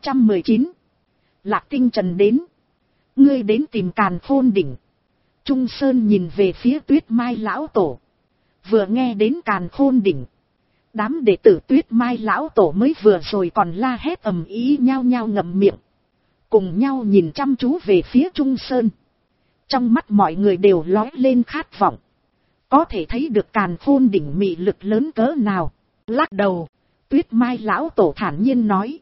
0119. Lạc Tinh Trần đến. Ngươi đến tìm Càn Khôn Đỉnh. Trung Sơn nhìn về phía Tuyết Mai lão tổ. Vừa nghe đến Càn Khôn Đỉnh. Đám đệ tử Tuyết Mai lão tổ mới vừa rồi còn la hét ầm ý nhao nhao ngậm miệng. Cùng nhau nhìn chăm chú về phía Trung Sơn. Trong mắt mọi người đều lóe lên khát vọng. Có thể thấy được Càn Khôn Đỉnh mị lực lớn cỡ nào. Lắc đầu, Tuyết Mai lão tổ thản nhiên nói.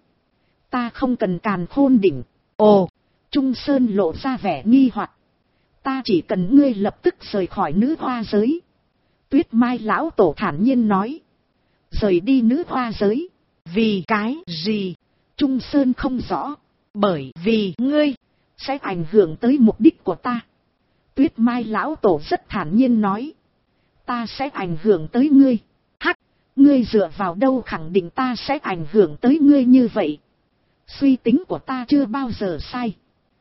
Ta không cần Càn Khôn Đỉnh. Ồ, Trung Sơn lộ ra vẻ nghi hoặc. Ta chỉ cần ngươi lập tức rời khỏi nữ hoa giới. Tuyết Mai lão tổ thản nhiên nói. Rời đi nữ hoa giới. Vì cái gì? Trung Sơn không rõ. Bởi vì ngươi sẽ ảnh hưởng tới mục đích của ta. Tuyết Mai lão tổ rất thản nhiên nói. Ta sẽ ảnh hưởng tới ngươi. Hắc, ngươi dựa vào đâu khẳng định ta sẽ ảnh hưởng tới ngươi như vậy? Suy tính của ta chưa bao giờ sai.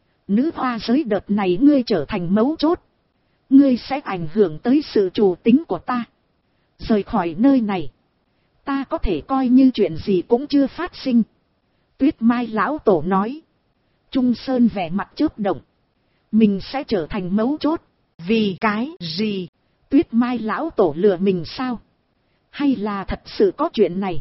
Nữ hoa giới đợt này ngươi trở thành mấu chốt. Ngươi sẽ ảnh hưởng tới sự chủ tính của ta. Rời khỏi nơi này. Ta có thể coi như chuyện gì cũng chưa phát sinh. Tuyết Mai lão tổ nói. Trung Sơn vẻ mặt chớp động. Mình sẽ trở thành mấu chốt. Vì cái gì? Tuyết Mai lão tổ lừa mình sao? Hay là thật sự có chuyện này?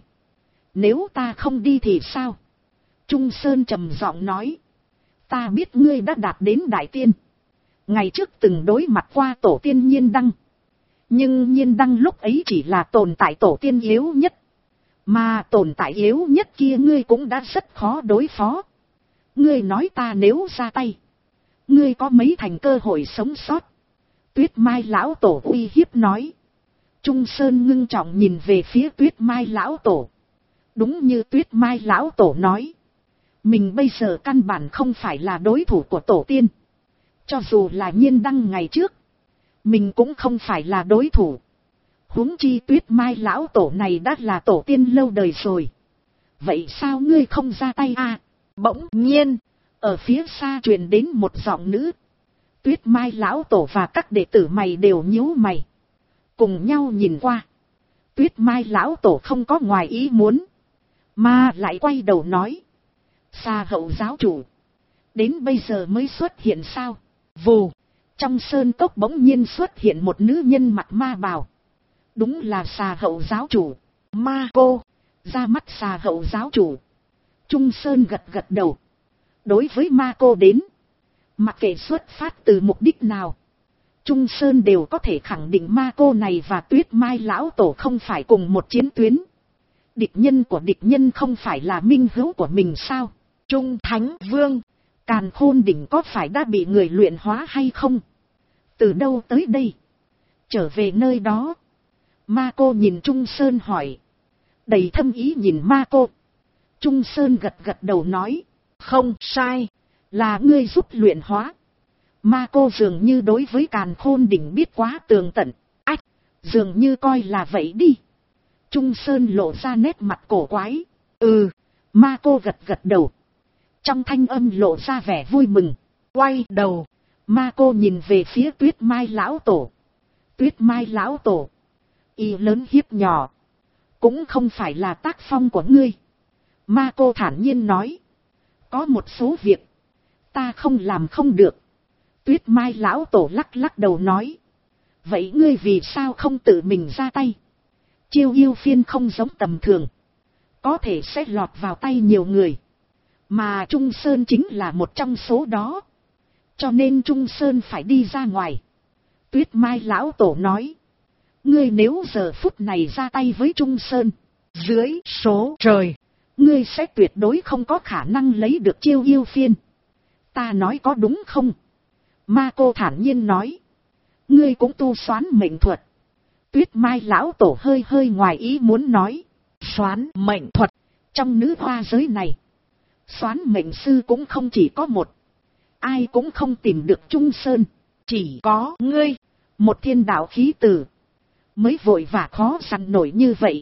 Nếu ta không đi thì sao? Trung Sơn trầm giọng nói. Ta biết ngươi đã đạt đến đại tiên. Ngày trước từng đối mặt qua tổ tiên Nhiên Đăng. Nhưng Nhiên Đăng lúc ấy chỉ là tồn tại tổ tiên yếu nhất. Mà tồn tại yếu nhất kia ngươi cũng đã rất khó đối phó. Ngươi nói ta nếu ra tay. Ngươi có mấy thành cơ hội sống sót. Tuyết Mai lão tổ uy hiếp nói. Trung Sơn ngưng trọng nhìn về phía Tuyết Mai lão tổ. Đúng như Tuyết Mai lão tổ nói. Mình bây giờ căn bản không phải là đối thủ của tổ tiên. Cho dù là Nhiên Đăng ngày trước. Mình cũng không phải là đối thủ. Huống chi Tuyết Mai lão tổ này đã là tổ tiên lâu đời rồi. Vậy sao ngươi không ra tay à? Bỗng nhiên, ở phía xa truyền đến một giọng nữ. Tuyết Mai lão tổ và các đệ tử mày đều nhíu mày. Cùng nhau nhìn qua. Tuyết Mai lão tổ không có ngoài ý muốn. Mà lại quay đầu nói. Xa hậu giáo chủ. Đến bây giờ mới xuất hiện sao? Vù, trong sơn cốc bỗng nhiên xuất hiện một nữ nhân mặc ma bào. Đúng là Xà Hậu giáo chủ. Ma cô, ra mắt Xà Hậu giáo chủ. Trung Sơn gật gật đầu. Đối với ma cô đến, mặc kệ xuất phát từ mục đích nào, Trung Sơn đều có thể khẳng định ma cô này và Tuyết Mai lão tổ không phải cùng một chiến tuyến. Địch nhân của địch nhân không phải là minh hữu của mình sao? Trung Thánh Vương, Càn Khôn đỉnh có phải đã bị người luyện hóa hay không? Từ đâu tới đây? Trở về nơi đó. Ma cô nhìn Trung Sơn hỏi. Đầy thâm ý nhìn ma cô. Trung Sơn gật gật đầu nói. Không sai, là ngươi giúp luyện hóa. Ma cô dường như đối với Càn Khôn đỉnh biết quá tường tận. Ách, dường như coi là vậy đi. Trung Sơn lộ ra nét mặt cổ quái. Ma cô gật gật đầu. Trong thanh âm lộ ra vẻ vui mừng. Quay đầu, ma cô nhìn về phía Tuyết Mai lão tổ. Tuyết Mai lão tổ, y lớn hiếp nhỏ, cũng không phải là tác phong của ngươi. Ma cô thản nhiên nói. Có một số việc, ta không làm không được. Tuyết Mai lão tổ lắc lắc đầu nói. Vậy ngươi vì sao không tự mình ra tay? Chiêu yêu phiên không giống tầm thường, có thể sẽ lọt vào tay nhiều người. Mà Trung Sơn chính là một trong số đó. Cho nên Trung Sơn phải đi ra ngoài. Tuyết Mai lão tổ nói. Ngươi nếu giờ phút này ra tay với Trung Sơn, dưới số trời, ngươi sẽ tuyệt đối không có khả năng lấy được chiêu yêu phiên. Ta nói có đúng không? Ma cô thản nhiên nói. Ngươi cũng tu xoán mệnh thuật. Tuyết Mai lão tổ hơi hơi ngoài ý muốn nói. Xoán mệnh thuật, trong nữ hoa giới này, xoán mệnh sư cũng không chỉ có một. Ai cũng không tìm được Trung Sơn. Chỉ có ngươi, một thiên đạo khí tử, mới vội và khó săn nổi như vậy.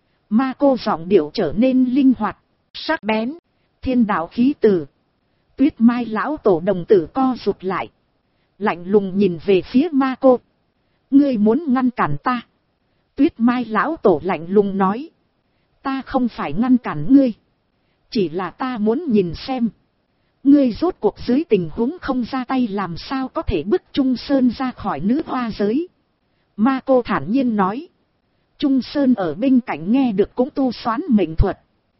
Ma cô giọng điệu trở nên linh hoạt, sắc bén. Thiên đạo khí tử. Tuyết Mai lão tổ đồng tử co rụt lại, lạnh lùng nhìn về phía ma cô. Ngươi muốn ngăn cản ta? Tuyết Mai lão tổ lạnh lùng nói. Ta không phải ngăn cản ngươi, chỉ là ta muốn nhìn xem, ngươi rốt cuộc dưới tình huống không ra tay làm sao có thể bức Trung Sơn ra khỏi nữ hoa giới. Ma cô thản nhiên nói. Trung Sơn ở bên cạnh nghe được cũng tu xoán mệnh thuật,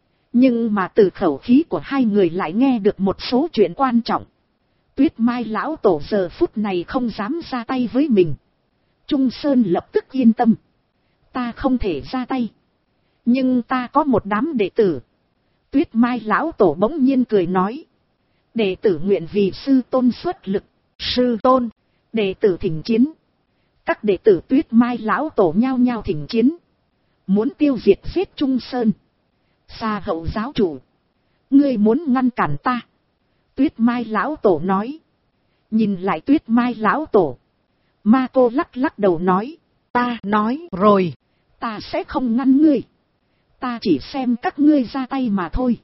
nhưng mà từ khẩu khí của hai người lại nghe được một số chuyện quan trọng. Tuyết Mai lão tổ giờ phút này không dám ra tay với mình. Trung Sơn lập tức yên tâm. Ta không thể ra tay, nhưng ta có một đám đệ tử. Tuyết Mai lão tổ bỗng nhiên cười nói. Đệ tử nguyện vì sư tôn xuất lực. Sư tôn, đệ tử thỉnh chiến. Các đệ tử Tuyết Mai lão tổ nhao nhao thỉnh chiến, muốn tiêu diệt giết Trung Sơn. Xà Hậu giáo chủ, ngươi muốn ngăn cản ta? Tuyết Mai lão tổ nói. Nhìn lại Tuyết Mai lão tổ, ma cô lắc lắc đầu nói. Ta nói rồi, ta sẽ không ngăn ngươi. Ta chỉ xem các ngươi ra tay mà thôi.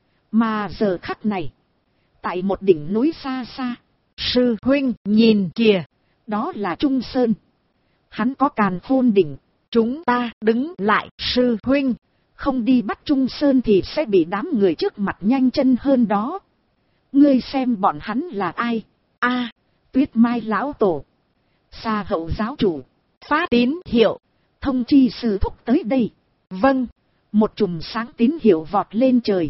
Mà giờ khắc này, tại một đỉnh núi xa xa, sư huynh nhìn kìa, đó là Trung Sơn. Hắn có Càn Khôn đỉnh. Chúng ta đứng lại, sư huynh. Không đi bắt Trung Sơn thì sẽ bị đám người trước mặt nhanh chân hơn đó. Ngươi xem bọn hắn là ai? Tuyết Mai lão tổ. Xà Hậu giáo chủ, phát tín hiệu, thông chi sư thúc tới đây. Vâng. Một chùm sáng tín hiệu vọt lên trời.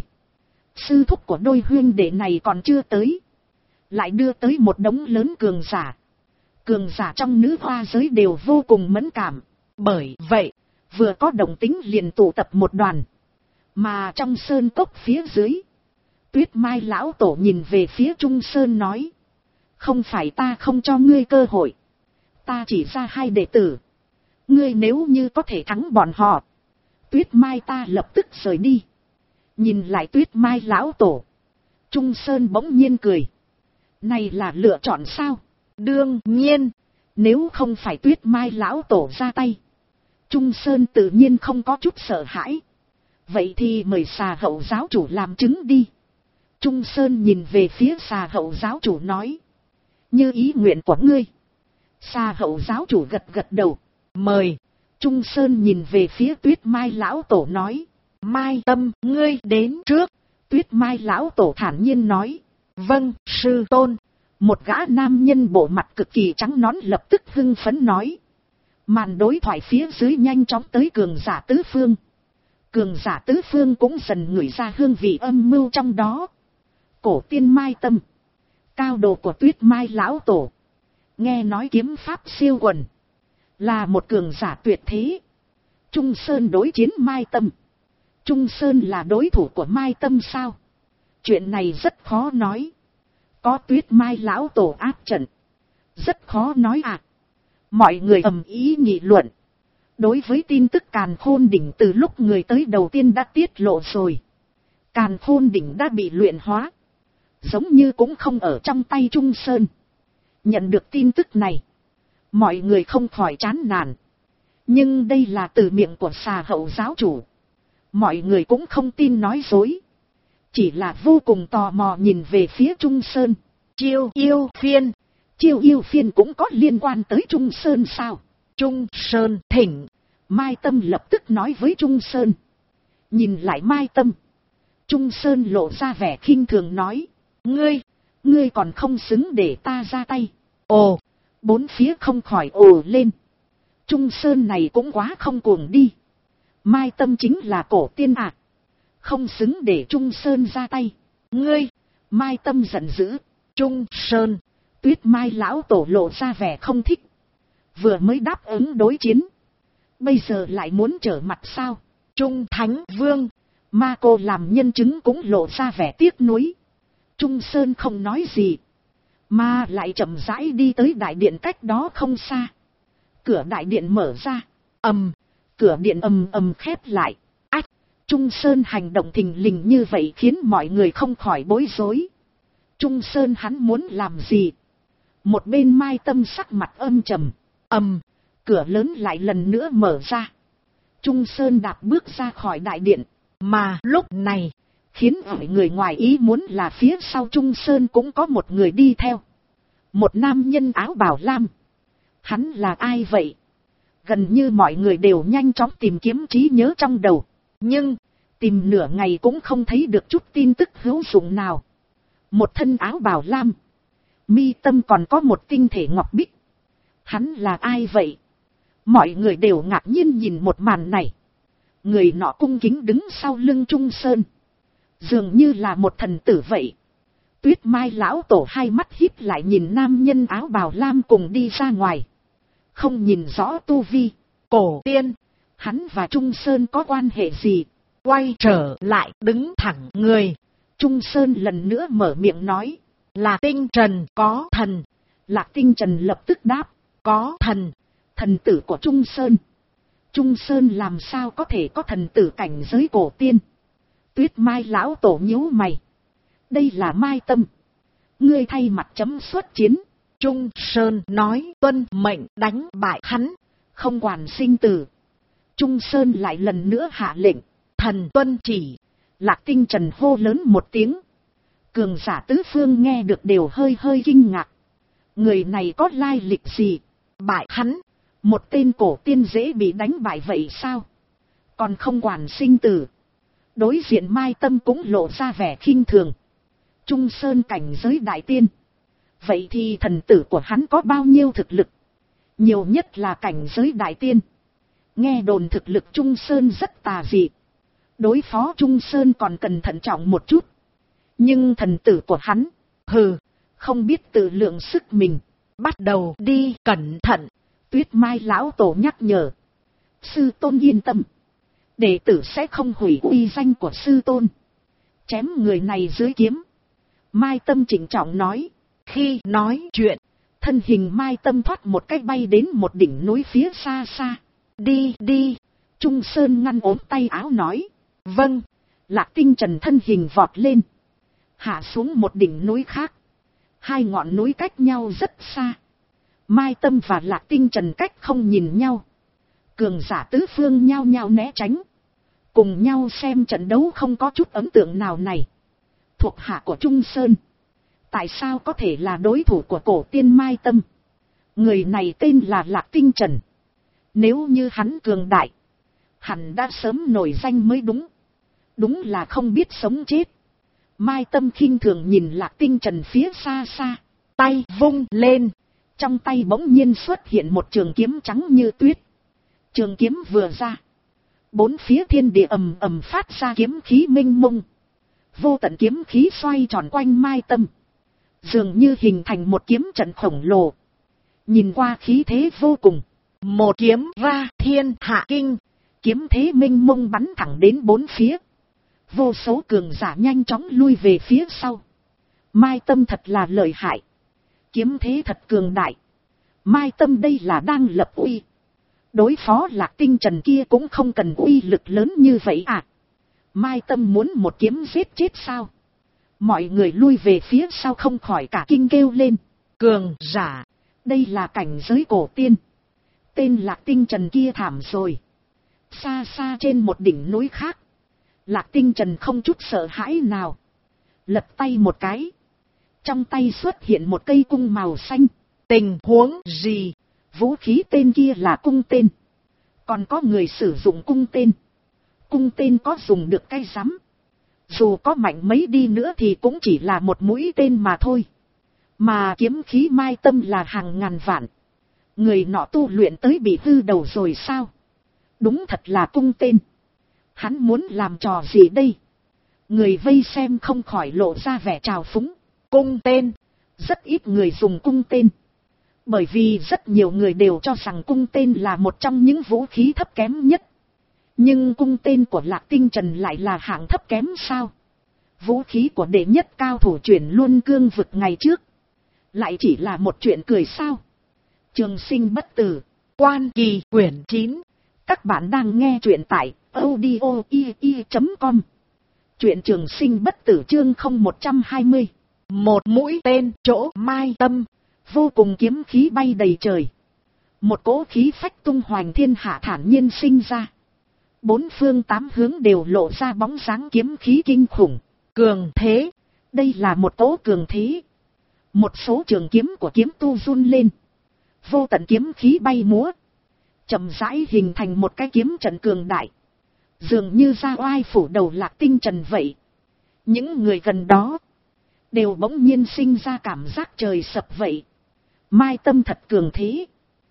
Sư thúc của đôi huynh đệ này còn chưa tới, lại đưa tới một đống lớn cường giả. Cường giả trong nữ hoa giới đều vô cùng mẫn cảm. Bởi vậy, vừa có động tính liền tụ tập một đoàn. Mà trong sơn cốc phía dưới, Tuyết Mai lão tổ nhìn về phía Trung Sơn nói. Không phải ta không cho ngươi cơ hội, ta chỉ ra hai đệ tử. Ngươi nếu như có thể thắng bọn họ, Tuyết Mai ta lập tức rời đi. Nhìn lại Tuyết Mai lão tổ, Trung Sơn bỗng nhiên cười. Này là lựa chọn sao? Đương nhiên, nếu không phải Tuyết Mai lão tổ ra tay, Trung Sơn tự nhiên không có chút sợ hãi. Vậy thì mời Xà Hậu giáo chủ làm chứng đi. Trung Sơn nhìn về phía Xà Hậu giáo chủ nói. Như ý nguyện của ngươi. Xà Hậu giáo chủ gật gật đầu. Mời. Trung Sơn nhìn về phía Tuyết Mai lão tổ nói. Mai Tâm, ngươi đến trước. Tuyết Mai lão tổ thản nhiên nói. Vâng, sư tôn. Một gã nam nhân bộ mặt cực kỳ trắng nõn lập tức hưng phấn nói. Màn đối thoại phía dưới nhanh chóng tới cường giả tứ phương. Cường giả tứ phương cũng dần ngửi ra hương vị âm mưu trong đó. Cổ tiên Mai Tâm, cao đồ của Tuyết Mai lão tổ, nghe nói kiếm pháp siêu quần, là một cường giả tuyệt thế. Trung Sơn đối chiến Mai Tâm. Trung Sơn là đối thủ của Mai Tâm sao? Chuyện này rất khó nói. Có Tuyết Mai lão tổ áp trận, rất khó nói à. Mọi người ầm ĩ nghị luận. Đối với tin tức Càn Khôn Đỉnh từ lúc người tới đầu tiên đã tiết lộ rồi. Càn Khôn Đỉnh đã bị luyện hóa, giống như cũng không ở trong tay Trung Sơn. Nhận được tin tức này, mọi người không khỏi chán nản. Nhưng đây là từ miệng của Xà Hậu giáo chủ. Mọi người cũng không tin nói dối, chỉ là vô cùng tò mò nhìn về phía Trung Sơn. Chiêu Yêu Phiên. Chiêu Yêu Phiên cũng có liên quan tới Trung Sơn sao? Trung Sơn thỉnh. Mai Tâm lập tức nói với Trung Sơn. Nhìn lại Mai Tâm, Trung Sơn lộ ra vẻ khinh thường nói. Ngươi còn không xứng để ta ra tay. Ồ, bốn phía không khỏi ồ lên. Trung Sơn này cũng quá không cuồng đi. Mai Tâm chính là cổ tiên à, không xứng để Trung Sơn ra tay. Ngươi! Mai Tâm giận dữ. Trung Sơn! Tuyết Mai lão tổ lộ ra vẻ không thích. Vừa mới đáp ứng đối chiến, bây giờ lại muốn trở mặt sao? Trung Thánh Vương! Ma Cô làm nhân chứng cũng lộ ra vẻ tiếc nuối. Trung Sơn không nói gì, mà lại chậm rãi đi tới đại điện cách đó không xa. Cửa đại điện mở ra, cửa điện ầm ầm khép lại. Ách! Trung Sơn hành động thình lình như vậy khiến mọi người không khỏi bối rối. Trung Sơn hắn muốn làm gì? Một bên Mai Tâm sắc mặt âm trầm. Cửa lớn lại lần nữa mở ra. Trung Sơn đạp bước ra khỏi đại điện. Mà lúc này, khiến mọi người ngoài ý muốn là phía sau Trung Sơn cũng có một người đi theo. Một nam nhân áo bào lam. Hắn là ai vậy? Gần như mọi người đều nhanh chóng tìm kiếm trí nhớ trong đầu. Nhưng, tìm nửa ngày cũng không thấy được chút tin tức hữu dụng nào. Một thân áo bào lam, mi tâm còn có một tinh thể ngọc bích. Hắn là ai vậy? Mọi người đều ngạc nhiên nhìn một màn này. Người nọ cung kính đứng sau lưng Trung Sơn, dường như là một thần tử vậy. Tuyết Mai lão tổ hai mắt híp lại nhìn nam nhân áo bào lam cùng đi ra ngoài. Không nhìn rõ tu vi. Cổ tiên, hắn và Trung Sơn có quan hệ gì? Quay trở lại đứng thẳng người. Trung Sơn lần nữa mở miệng nói. Là Tinh Trần có thần. Lạc Tinh Trần lập tức đáp. Có thần. Thần tử của Trung Sơn. Trung Sơn làm sao có thể có thần tử cảnh giới cổ tiên? Tuyết Mai lão tổ nhíu mày. Đây là Mai Tâm. Ngươi thay mặt chấm xuất chiến. Trung Sơn nói tuân mệnh đánh bại hắn, không quản sinh tử. Trung Sơn lại lần nữa hạ lệnh. Thần tuân chỉ. Lạc Tinh Trần hô lớn một tiếng. Cường giả tứ phương nghe được đều hơi kinh ngạc. Người này có lai lịch gì? Bại hắn? Một tên cổ tiên dễ bị đánh bại vậy sao? Còn không quản sinh tử. Đối diện Mai Tâm cũng lộ ra vẻ khinh thường. Trung Sơn cảnh giới đại tiên. Vậy thì thần tử của hắn có bao nhiêu thực lực? Nhiều nhất là cảnh giới đại tiên. Nghe đồn thực lực Trung Sơn rất tà dị. Đối phó Trung Sơn còn cần thận trọng một chút. Nhưng thần tử của hắn, không biết tự lượng sức mình. Bắt đầu đi cẩn thận. Tuyết Mai lão tổ nhắc nhở. Sư tôn yên tâm. Đệ tử sẽ không hủy uy danh của sư tôn. Chém người này dưới kiếm. Mai Tâm chỉnh trọng nói. Khi nói chuyện, thân hình Mai Tâm thoát một cái bay đến một đỉnh núi phía xa xa. Đi. Trung Sơn ngăn ốm tay áo nói. Vâng. Lạc Tinh Trần thân hình vọt lên, hạ xuống một đỉnh núi khác. Hai ngọn núi cách nhau rất xa. Mai Tâm và Lạc Tinh Trần cách không nhìn nhau. Cường giả tứ phương nhao nhao né tránh. Cùng nhau xem trận đấu không có chút ấn tượng nào này. Thuộc hạ của Trung Sơn, tại sao có thể là đối thủ của cổ tiên Mai Tâm? Người này tên là Lạc Tinh Trần. Nếu như hắn cường đại, hẳn đã sớm nổi danh mới đúng. Đúng là không biết sống chết. Mai Tâm khinh thường nhìn Lạc Tinh Trần phía xa xa, tay vung lên, trong tay bỗng nhiên xuất hiện một trường kiếm trắng như tuyết. Trường kiếm vừa ra, bốn phía thiên địa ầm ầm phát ra kiếm khí mênh mông, vô tận kiếm khí xoay tròn quanh Mai Tâm, dường như hình thành một kiếm trận khổng lồ. Nhìn qua khí thế vô cùng, một kiếm ra thiên hạ kinh, kiếm thế mênh mông bắn thẳng đến bốn phía. Vô số cường giả nhanh chóng lui về phía sau. Mai Tâm thật là lợi hại, kiếm thế thật cường đại. Mai Tâm đây là đang lập uy. Đối phó Lạc Tinh Trần kia cũng không cần uy lực lớn như vậy à. Mai Tâm muốn một kiếm giết chết sao? Mọi người lui về phía sau không khỏi cả kinh kêu lên. Cường giả, đây là cảnh giới cổ tiên. Tên Lạc Tinh Trần kia thảm rồi. Xa xa trên một đỉnh núi khác, Lạc Tinh Trần không chút sợ hãi nào, lật tay một cái, trong tay xuất hiện một cây cung màu xanh. Tình huống gì? Vũ khí tên kia là cung tên, còn có người sử dụng cung tên. Cung tên có dùng được cái rắm, dù có mạnh mấy đi nữa thì cũng chỉ là một mũi tên mà thôi. Mà kiếm khí Mai Tâm là hàng ngàn vạn. Người nọ tu luyện tới bị hư đầu rồi sao? Đúng thật là cung tên. Hắn muốn làm trò gì đây? Người vây xem không khỏi lộ ra vẻ trào phúng. Cung tên, rất ít người dùng cung tên, bởi vì rất nhiều người đều cho rằng cung tên là một trong những vũ khí thấp kém nhất. Nhưng cung tên của Lạc Tinh Trần lại là hạng thấp kém sao? Vũ khí của đệ nhất cao thủ chuyển luân cương vực ngày trước lại chỉ là một chuyện cười sao? Trường Sinh bất tử, Quan Kỳ quyển 9. Các bạn đang nghe truyện tại audio.com. Truyện Trường Sinh bất tử chương 0120. Một mũi tên chỗ Mai Tâm, vô cùng kiếm khí bay đầy trời. Một cỗ khí phách tung hoành thiên hạ thản nhiên sinh ra. Bốn phương tám hướng đều lộ ra bóng dáng kiếm khí kinh khủng. Cường thế, đây là một cỗ cường thế. Một số trường kiếm của kiếm tu run lên, vô tận kiếm khí bay múa, chậm rãi hình thành một cái kiếm trận cường đại, dường như ra oai phủ đầu Lạc Tinh Trần vậy. Những người gần đó đều bỗng nhiên sinh ra cảm giác trời sập vậy. Mai Tâm thật cường thế,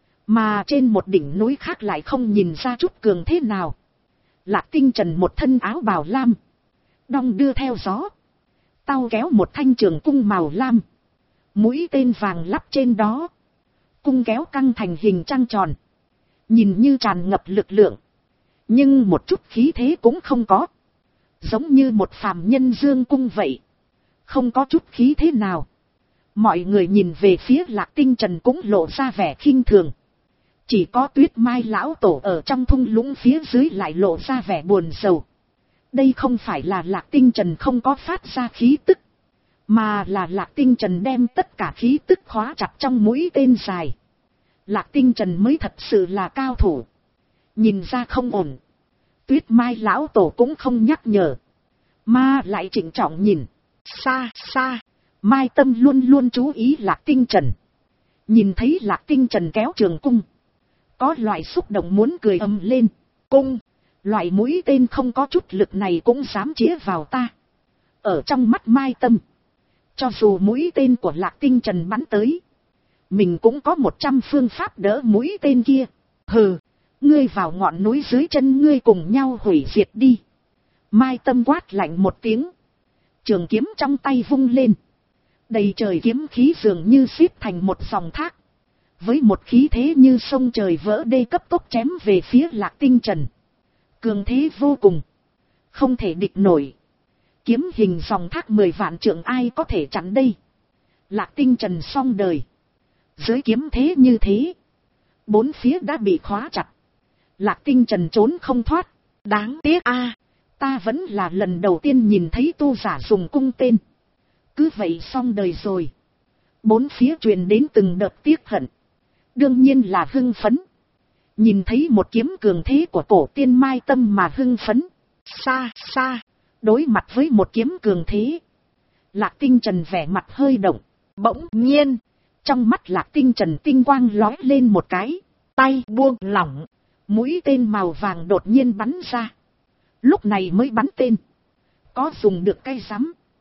mà trên một đỉnh núi khác lại không nhìn ra chút cường thế nào. Lạc Tinh Trần một thân áo bào lam, đong đưa theo gió, tao kéo một thanh trường cung màu lam, mũi tên vàng lắp trên đó, cung kéo căng thành hình trăng tròn, nhìn như tràn ngập lực lượng, nhưng một chút khí thế cũng không có, giống như một phàm nhân dương cung vậy, không có chút khí thế nào. Mọi người nhìn về phía Lạc Tinh Trần cũng lộ ra vẻ khinh thường, chỉ có Tuyết Mai lão tổ ở trong thung lũng phía dưới lại lộ ra vẻ buồn rầu. Đây không phải là Lạc Tinh Trần không có phát ra khí tức, mà là Lạc Tinh Trần đem tất cả khí tức khóa chặt trong mũi tên dài. Lạc Tinh Trần mới thật sự là cao thủ, nhìn ra không ổn. Tuyết Mai lão tổ cũng không nhắc nhở, mà lại trịnh trọng nhìn. Xa xa, Mai Tâm luôn luôn chú ý Lạc Tinh Trần, nhìn thấy Lạc Tinh Trần kéo trường cung, có loại xúc động muốn cười ầm lên. Cung, loại mũi tên không có chút lực này cũng dám chĩa vào ta. Ở trong mắt Mai Tâm, cho dù mũi tên của Lạc Tinh Trần bắn tới, mình cũng có 100 phương pháp đỡ mũi tên kia. Hừ, ngươi vào ngọn núi dưới chân ngươi cùng nhau hủy diệt đi. Mai Tâm quát lạnh một tiếng, trường kiếm trong tay vung lên, đầy trời kiếm khí dường như xếp thành một dòng thác, với một khí thế như sông trời vỡ đê cấp tốc chém về phía Lạc Tinh Trần. Cường thế vô cùng, không thể địch nổi. Kiếm hình dòng thác 10 vạn trượng ai có thể chặn đây. Lạc Tinh Trần xong đời. Dưới kiếm thế như thế, bốn phía đã bị khóa chặt, Lạc Tinh Trần trốn không thoát. Đáng tiếc a, ta vẫn là lần đầu tiên nhìn thấy tu giả dùng cung tên. Cứ vậy xong đời rồi. Bốn phía truyền đến từng đợt tiếc hận, đương nhiên là hưng phấn. Nhìn thấy một kiếm cường thế của cổ tiên Mai Tâm mà hưng phấn. Xa xa, đối mặt với một kiếm cường thế, Lạc Tinh Trần vẻ mặt hơi động. Bỗng nhiên, trong mắt Lạc Tinh Trần tinh quang lóe lên một cái, tay buông lỏng, mũi tên màu vàng đột nhiên bắn ra. Lúc này mới bắn tên, có dùng được cây rắm.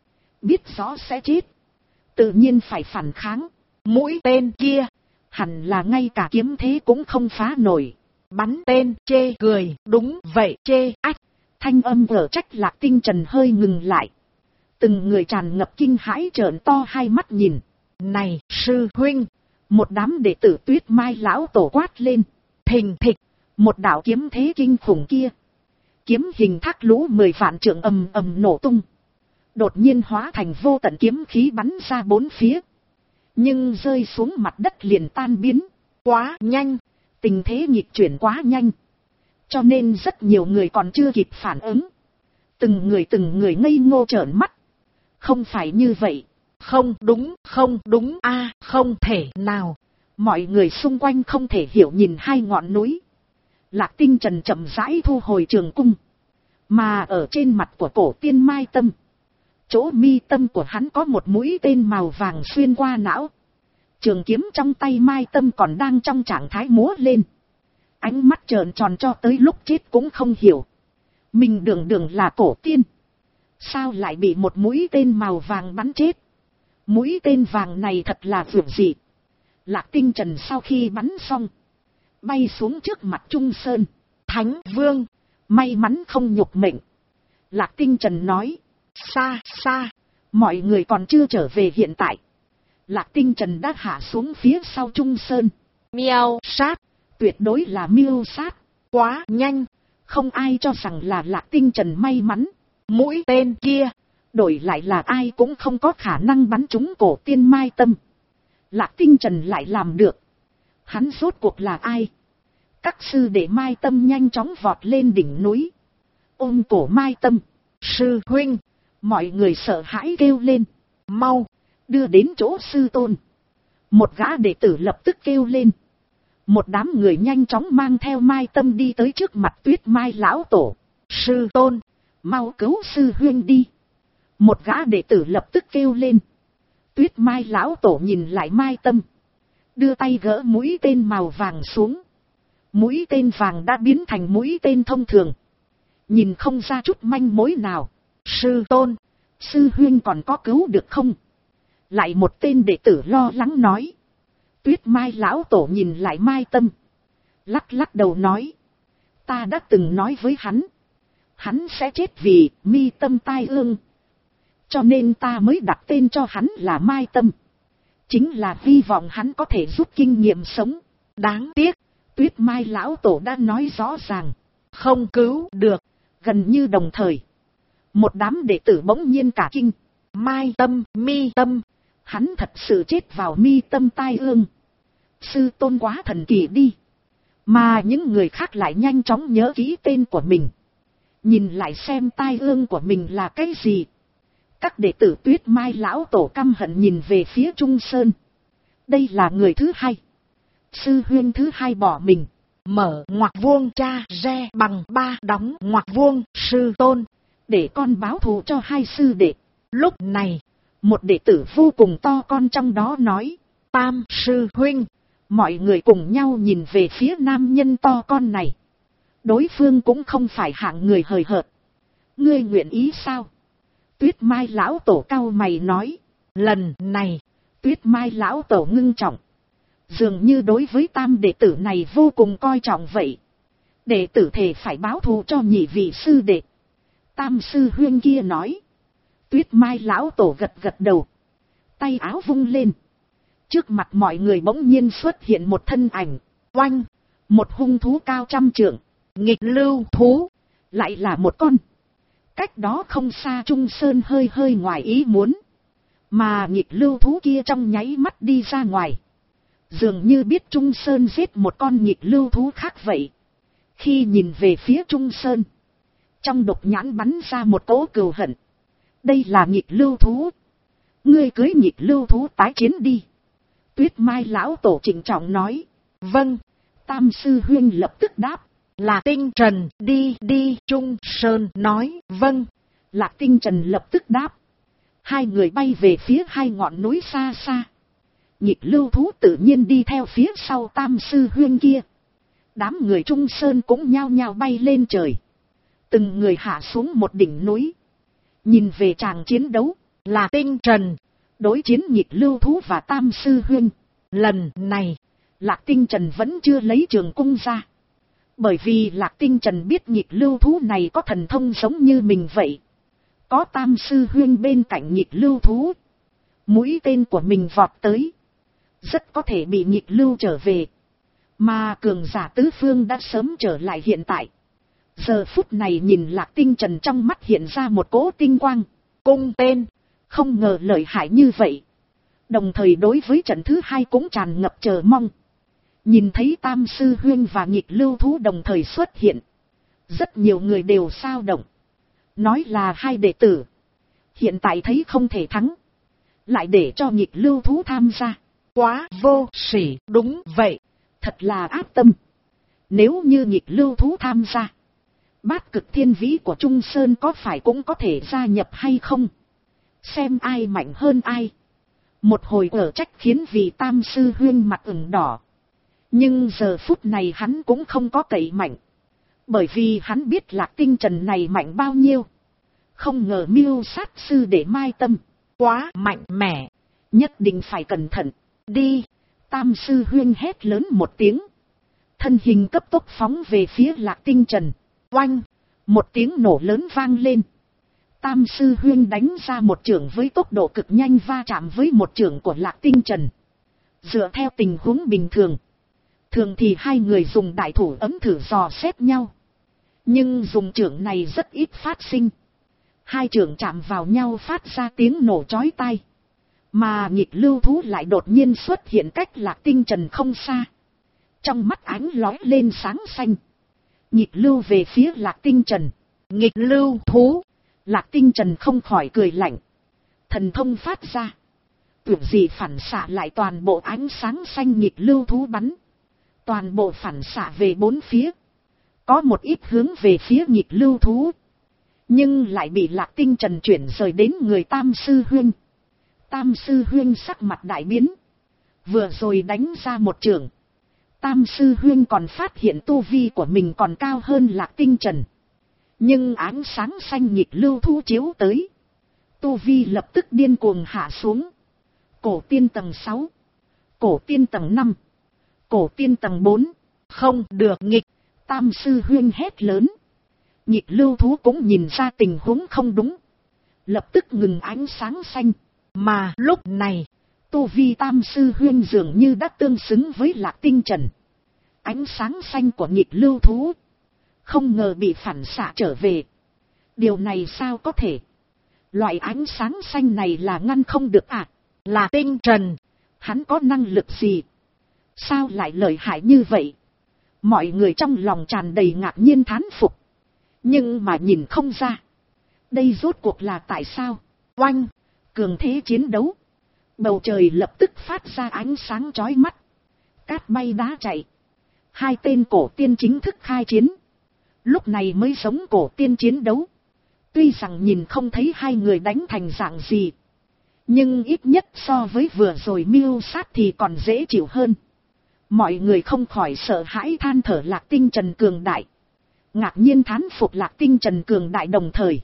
biết rõ sẽ chết, tự nhiên phải phản kháng. Mũi tên kia, hẳn là ngay cả kiếm thế cũng không phá nổi. Bắn tên, chê cười, đúng vậy, chê ách. Thanh âm ở Trách Lạc Tinh Trần hơi ngừng lại. Từng người tràn ngập kinh hãi trợn to hai mắt nhìn. Này, sư huynh! Một đám đệ tử Tuyết Mai lão tổ quát lên. Thình thịch, một đạo kiếm thế kinh khủng kia. Kiếm hình thác lũ 10 vạn trượng ầm ầm nổ tung. Đột nhiên hóa thành vô tận kiếm khí bắn ra bốn phía. Nhưng rơi xuống mặt đất liền tan biến. Quá nhanh, tình thế nghịch chuyển quá nhanh. Cho nên rất nhiều người còn chưa kịp phản ứng. Từng người ngây ngô trợn mắt. Không phải như vậy. Không đúng a, không thể nào. Mọi người xung quanh không thể hiểu nhìn hai ngọn núi. Lạc Tinh Trần chậm rãi thu hồi trường cung. Mà ở trên mặt của cổ tiên Mai Tâm, chỗ mi tâm của hắn có một mũi tên màu vàng xuyên qua não. Trường kiếm trong tay Mai Tâm còn đang trong trạng thái múa lên. Ánh mắt trợn tròn cho tới lúc chết cũng không hiểu. Mình đường là cổ tiên. Sao lại bị một mũi tên màu vàng bắn chết? Mũi tên vàng này thật là vượt dị. Lạc Tinh Trần sau khi bắn xong, bay xuống trước mặt Trung Sơn. Thánh Vương, may mắn không nhục mệnh. Lạc Tinh Trần nói. Xa, mọi người còn chưa trở về hiện tại. Lạc Tinh Trần đã hạ xuống phía sau Trung Sơn. Miêu sát, tuyệt đối là miêu sát. Quá nhanh, không ai cho rằng là Lạc Tinh Trần may mắn. Mũi tên kia, đổi lại là ai cũng không có khả năng bắn trúng cổ tiên Mai Tâm. Lạc Tinh Trần lại làm được. Hắn rốt cuộc là ai? Các sư đệ Mai Tâm nhanh chóng vọt lên đỉnh núi. Ôm cổ Mai Tâm. Sư huynh, mọi người sợ hãi kêu lên. Mau, đưa đến chỗ sư tôn. Một gã đệ tử lập tức kêu lên. Một đám người nhanh chóng mang theo Mai Tâm đi tới trước mặt Tuyết Mai lão tổ. Sư tôn, mau cứu sư huynh đi. Một gã đệ tử lập tức kêu lên. Tuyết Mai lão tổ nhìn lại Mai Tâm, đưa tay gỡ mũi tên màu vàng xuống. Mũi tên vàng đã biến thành mũi tên thông thường, nhìn không ra chút manh mối nào. Sư tôn, sư huynh còn có cứu được không? Lại một tên đệ tử lo lắng nói. Tuyết Mai lão tổ nhìn lại Mai Tâm, lắc đầu nói. Ta đã từng nói với hắn sẽ chết vì mi tâm tai ương. Cho nên ta mới đặt tên cho hắn là Mai Tâm. Chính là hy vọng hắn có thể giúp kinh nghiệm sống. Đáng tiếc, Tuyết Mai lão tổ đã nói rõ ràng. Không cứu được. Gần như đồng thời, một đám đệ tử bỗng nhiên cả kinh. Mai Tâm, mi tâm. Hắn thật sự chết vào mi tâm tai ương. Sư tôn quá thần kỳ đi. Mà những người khác lại nhanh chóng nhớ kỹ tên của mình. Nhìn lại xem tai ương của mình là cái gì. Các đệ tử Tuyết Mai lão tổ căm hận nhìn về phía Trung Sơn. Đây là người thứ hai. Sư huynh thứ hai bỏ mình. Mở ngoặc vuông cha re bằng 3 đóng ngoặc vuông sư tôn. Để con báo thù cho hai sư đệ. Lúc này, một đệ tử vô cùng to con trong đó nói. Tam sư huynh. Mọi người cùng nhau nhìn về phía nam nhân to con này. Đối phương cũng không phải hạng người hời hợt. Ngươi nguyện ý sao? Tuyết Mai lão tổ cau mày nói. Lần này, Tuyết Mai lão tổ ngưng trọng. Dường như đối với tam đệ tử này vô cùng coi trọng vậy. Đệ tử thề phải báo thù cho nhị vị sư đệ. Tam sư huynh kia nói. Tuyết Mai lão tổ gật đầu. Tay áo vung lên. Trước mặt mọi người bỗng nhiên xuất hiện một thân ảnh. Oanh, một hung thú cao 100 trượng. Nghịch lưu thú, lại là một con. Cách đó không xa Trung Sơn hơi ngoài ý muốn. Mà nghịch lưu thú kia trong nháy mắt đi ra ngoài. Dường như biết Trung Sơn giết một con nghịch lưu thú khác vậy. Khi nhìn về phía Trung Sơn, trong độc nhãn bắn ra một cỗ cừu hận. Đây là nghịch lưu thú. Ngươi cưới nghịch lưu thú tái chiến đi. Tuyết Mai lão tổ trịnh trọng nói. Vâng. Tam sư huynh lập tức đáp. Lạc Tinh Trần đi. Trung Sơn nói vâng. Lạc Tinh Trần lập tức đáp. Hai người bay về phía hai ngọn núi xa xa. Nhịp lưu thú tự nhiên đi theo phía sau tam sư huynh kia. Đám người Trung Sơn cũng nhao nhao bay lên trời. Từng người hạ xuống một đỉnh núi. Nhìn về tràng chiến đấu. là Tinh Trần, đối chiến nhịp lưu thú và Tam Sư Huynh. Lần này, Lạc Tinh Trần vẫn chưa lấy trường cung ra. Bởi vì Lạc Tinh Trần biết nhịp lưu thú này có thần thông giống như mình vậy. Có Tam Sư Huynh bên cạnh nhịp lưu thú, mũi tên của mình vọt tới, rất có thể bị nhịp lưu trở về. Mà cường giả tứ phương đã sớm trở lại hiện tại. Giờ phút này nhìn Lạc Tinh Trần trong mắt hiện ra một cỗ tinh quang. Cung tên, không ngờ lợi hại như vậy. Đồng thời đối với trận thứ hai cũng tràn ngập chờ mong. Nhìn thấy Tam Sư Huynh và nhịp lưu thú đồng thời xuất hiện, rất nhiều người đều xao động. Nói là hai đệ tử, hiện tại thấy không thể thắng, lại để cho nhịp lưu thú tham gia. Quá vô sỉ. Đúng vậy, thật là ác tâm. Nếu như nhịp lưu thú tham gia, Bát Cực Thiên Vĩ của Trung Sơn có phải cũng có thể gia nhập hay không? Xem ai mạnh hơn ai. Một hồi ở trách khiến vị Tam Sư Huynh mặt ửng đỏ. Nhưng giờ phút này hắn cũng không có cậy mạnh. Bởi vì hắn biết Lạc Tinh Trần này mạnh bao nhiêu. Không ngờ Miêu Sát Sư để Mai Tâm quá mạnh mẽ, nhất định phải cẩn thận. Đi! Tam Sư Huynh hét lớn một tiếng, thân hình cấp tốc phóng về phía Lạc Tinh Trần. Oanh! Một tiếng nổ lớn vang lên. Tam Sư Huynh đánh ra một chưởng với tốc độ cực nhanh va chạm với một chưởng của Lạc Tinh Trần. Dựa theo tình huống bình thường, thường thì hai người dùng đại thủ ấm thử dò xét nhau. Nhưng dùng chưởng này rất ít phát sinh. Hai chưởng chạm vào nhau phát ra tiếng nổ chói tai. Mà nhịp lưu thú lại đột nhiên xuất hiện cách Lạc Tinh Trần không xa. Trong mắt ánh lóe lên sáng xanh. Nhịp lưu về phía Lạc Tinh Trần. Nghịch lưu thú! Lạc Tinh Trần không khỏi cười lạnh. Thần thông phát ra, tưởng gì phản xạ lại toàn bộ ánh sáng xanh nhịp lưu thú bắn. Toàn bộ phản xạ về bốn phía. Có một ít hướng về phía nhịp lưu thú, nhưng lại bị Lạc Tinh Trần chuyển rời đến người Tam Sư Huynh. Tam Sư Huynh sắc mặt đại biến. Vừa rồi đánh ra một chưởng, Tam Sư Huynh còn phát hiện tu vi của mình còn cao hơn Lạc Tinh Trần. Nhưng ánh sáng xanh nhịp lưu thú chiếu tới, tu vi lập tức điên cuồng hạ xuống. Cổ tiên tầng 6, cổ tiên tầng 5, cổ tiên tầng 4, không được nghịch. Tam Sư Huynh hét lớn. Nhịp lưu thú cũng nhìn ra tình huống không đúng, lập tức ngừng ánh sáng xanh. Mà lúc này, tu vi Tam Sư Huynh dường như đã tương xứng với Lạc Tinh Trần. Ánh sáng xanh của nhịp lưu thú không ngờ bị phản xạ trở về. Điều này sao có thể? Loại ánh sáng xanh này là ngăn không được à? Là Tinh Trần, hắn có năng lực gì? Sao lại lợi hại như vậy? Mọi người trong lòng tràn đầy ngạc nhiên thán phục. Nhưng mà nhìn không ra, đây rốt cuộc là tại sao? Oanh! Cường thế chiến đấu. Bầu trời lập tức phát ra ánh sáng chói mắt. Cát bay đá chạy. Hai tên cổ tiên chính thức khai chiến. Lúc này mới giống cổ tiên chiến đấu. Tuy rằng nhìn không thấy hai người đánh thành dạng gì, nhưng ít nhất so với vừa rồi Miêu Sát thì còn dễ chịu hơn. Mọi người không khỏi sợ hãi than thở Lạc Tinh Trần cường đại. Ngạc nhiên thán phục Lạc Tinh Trần cường đại, đồng thời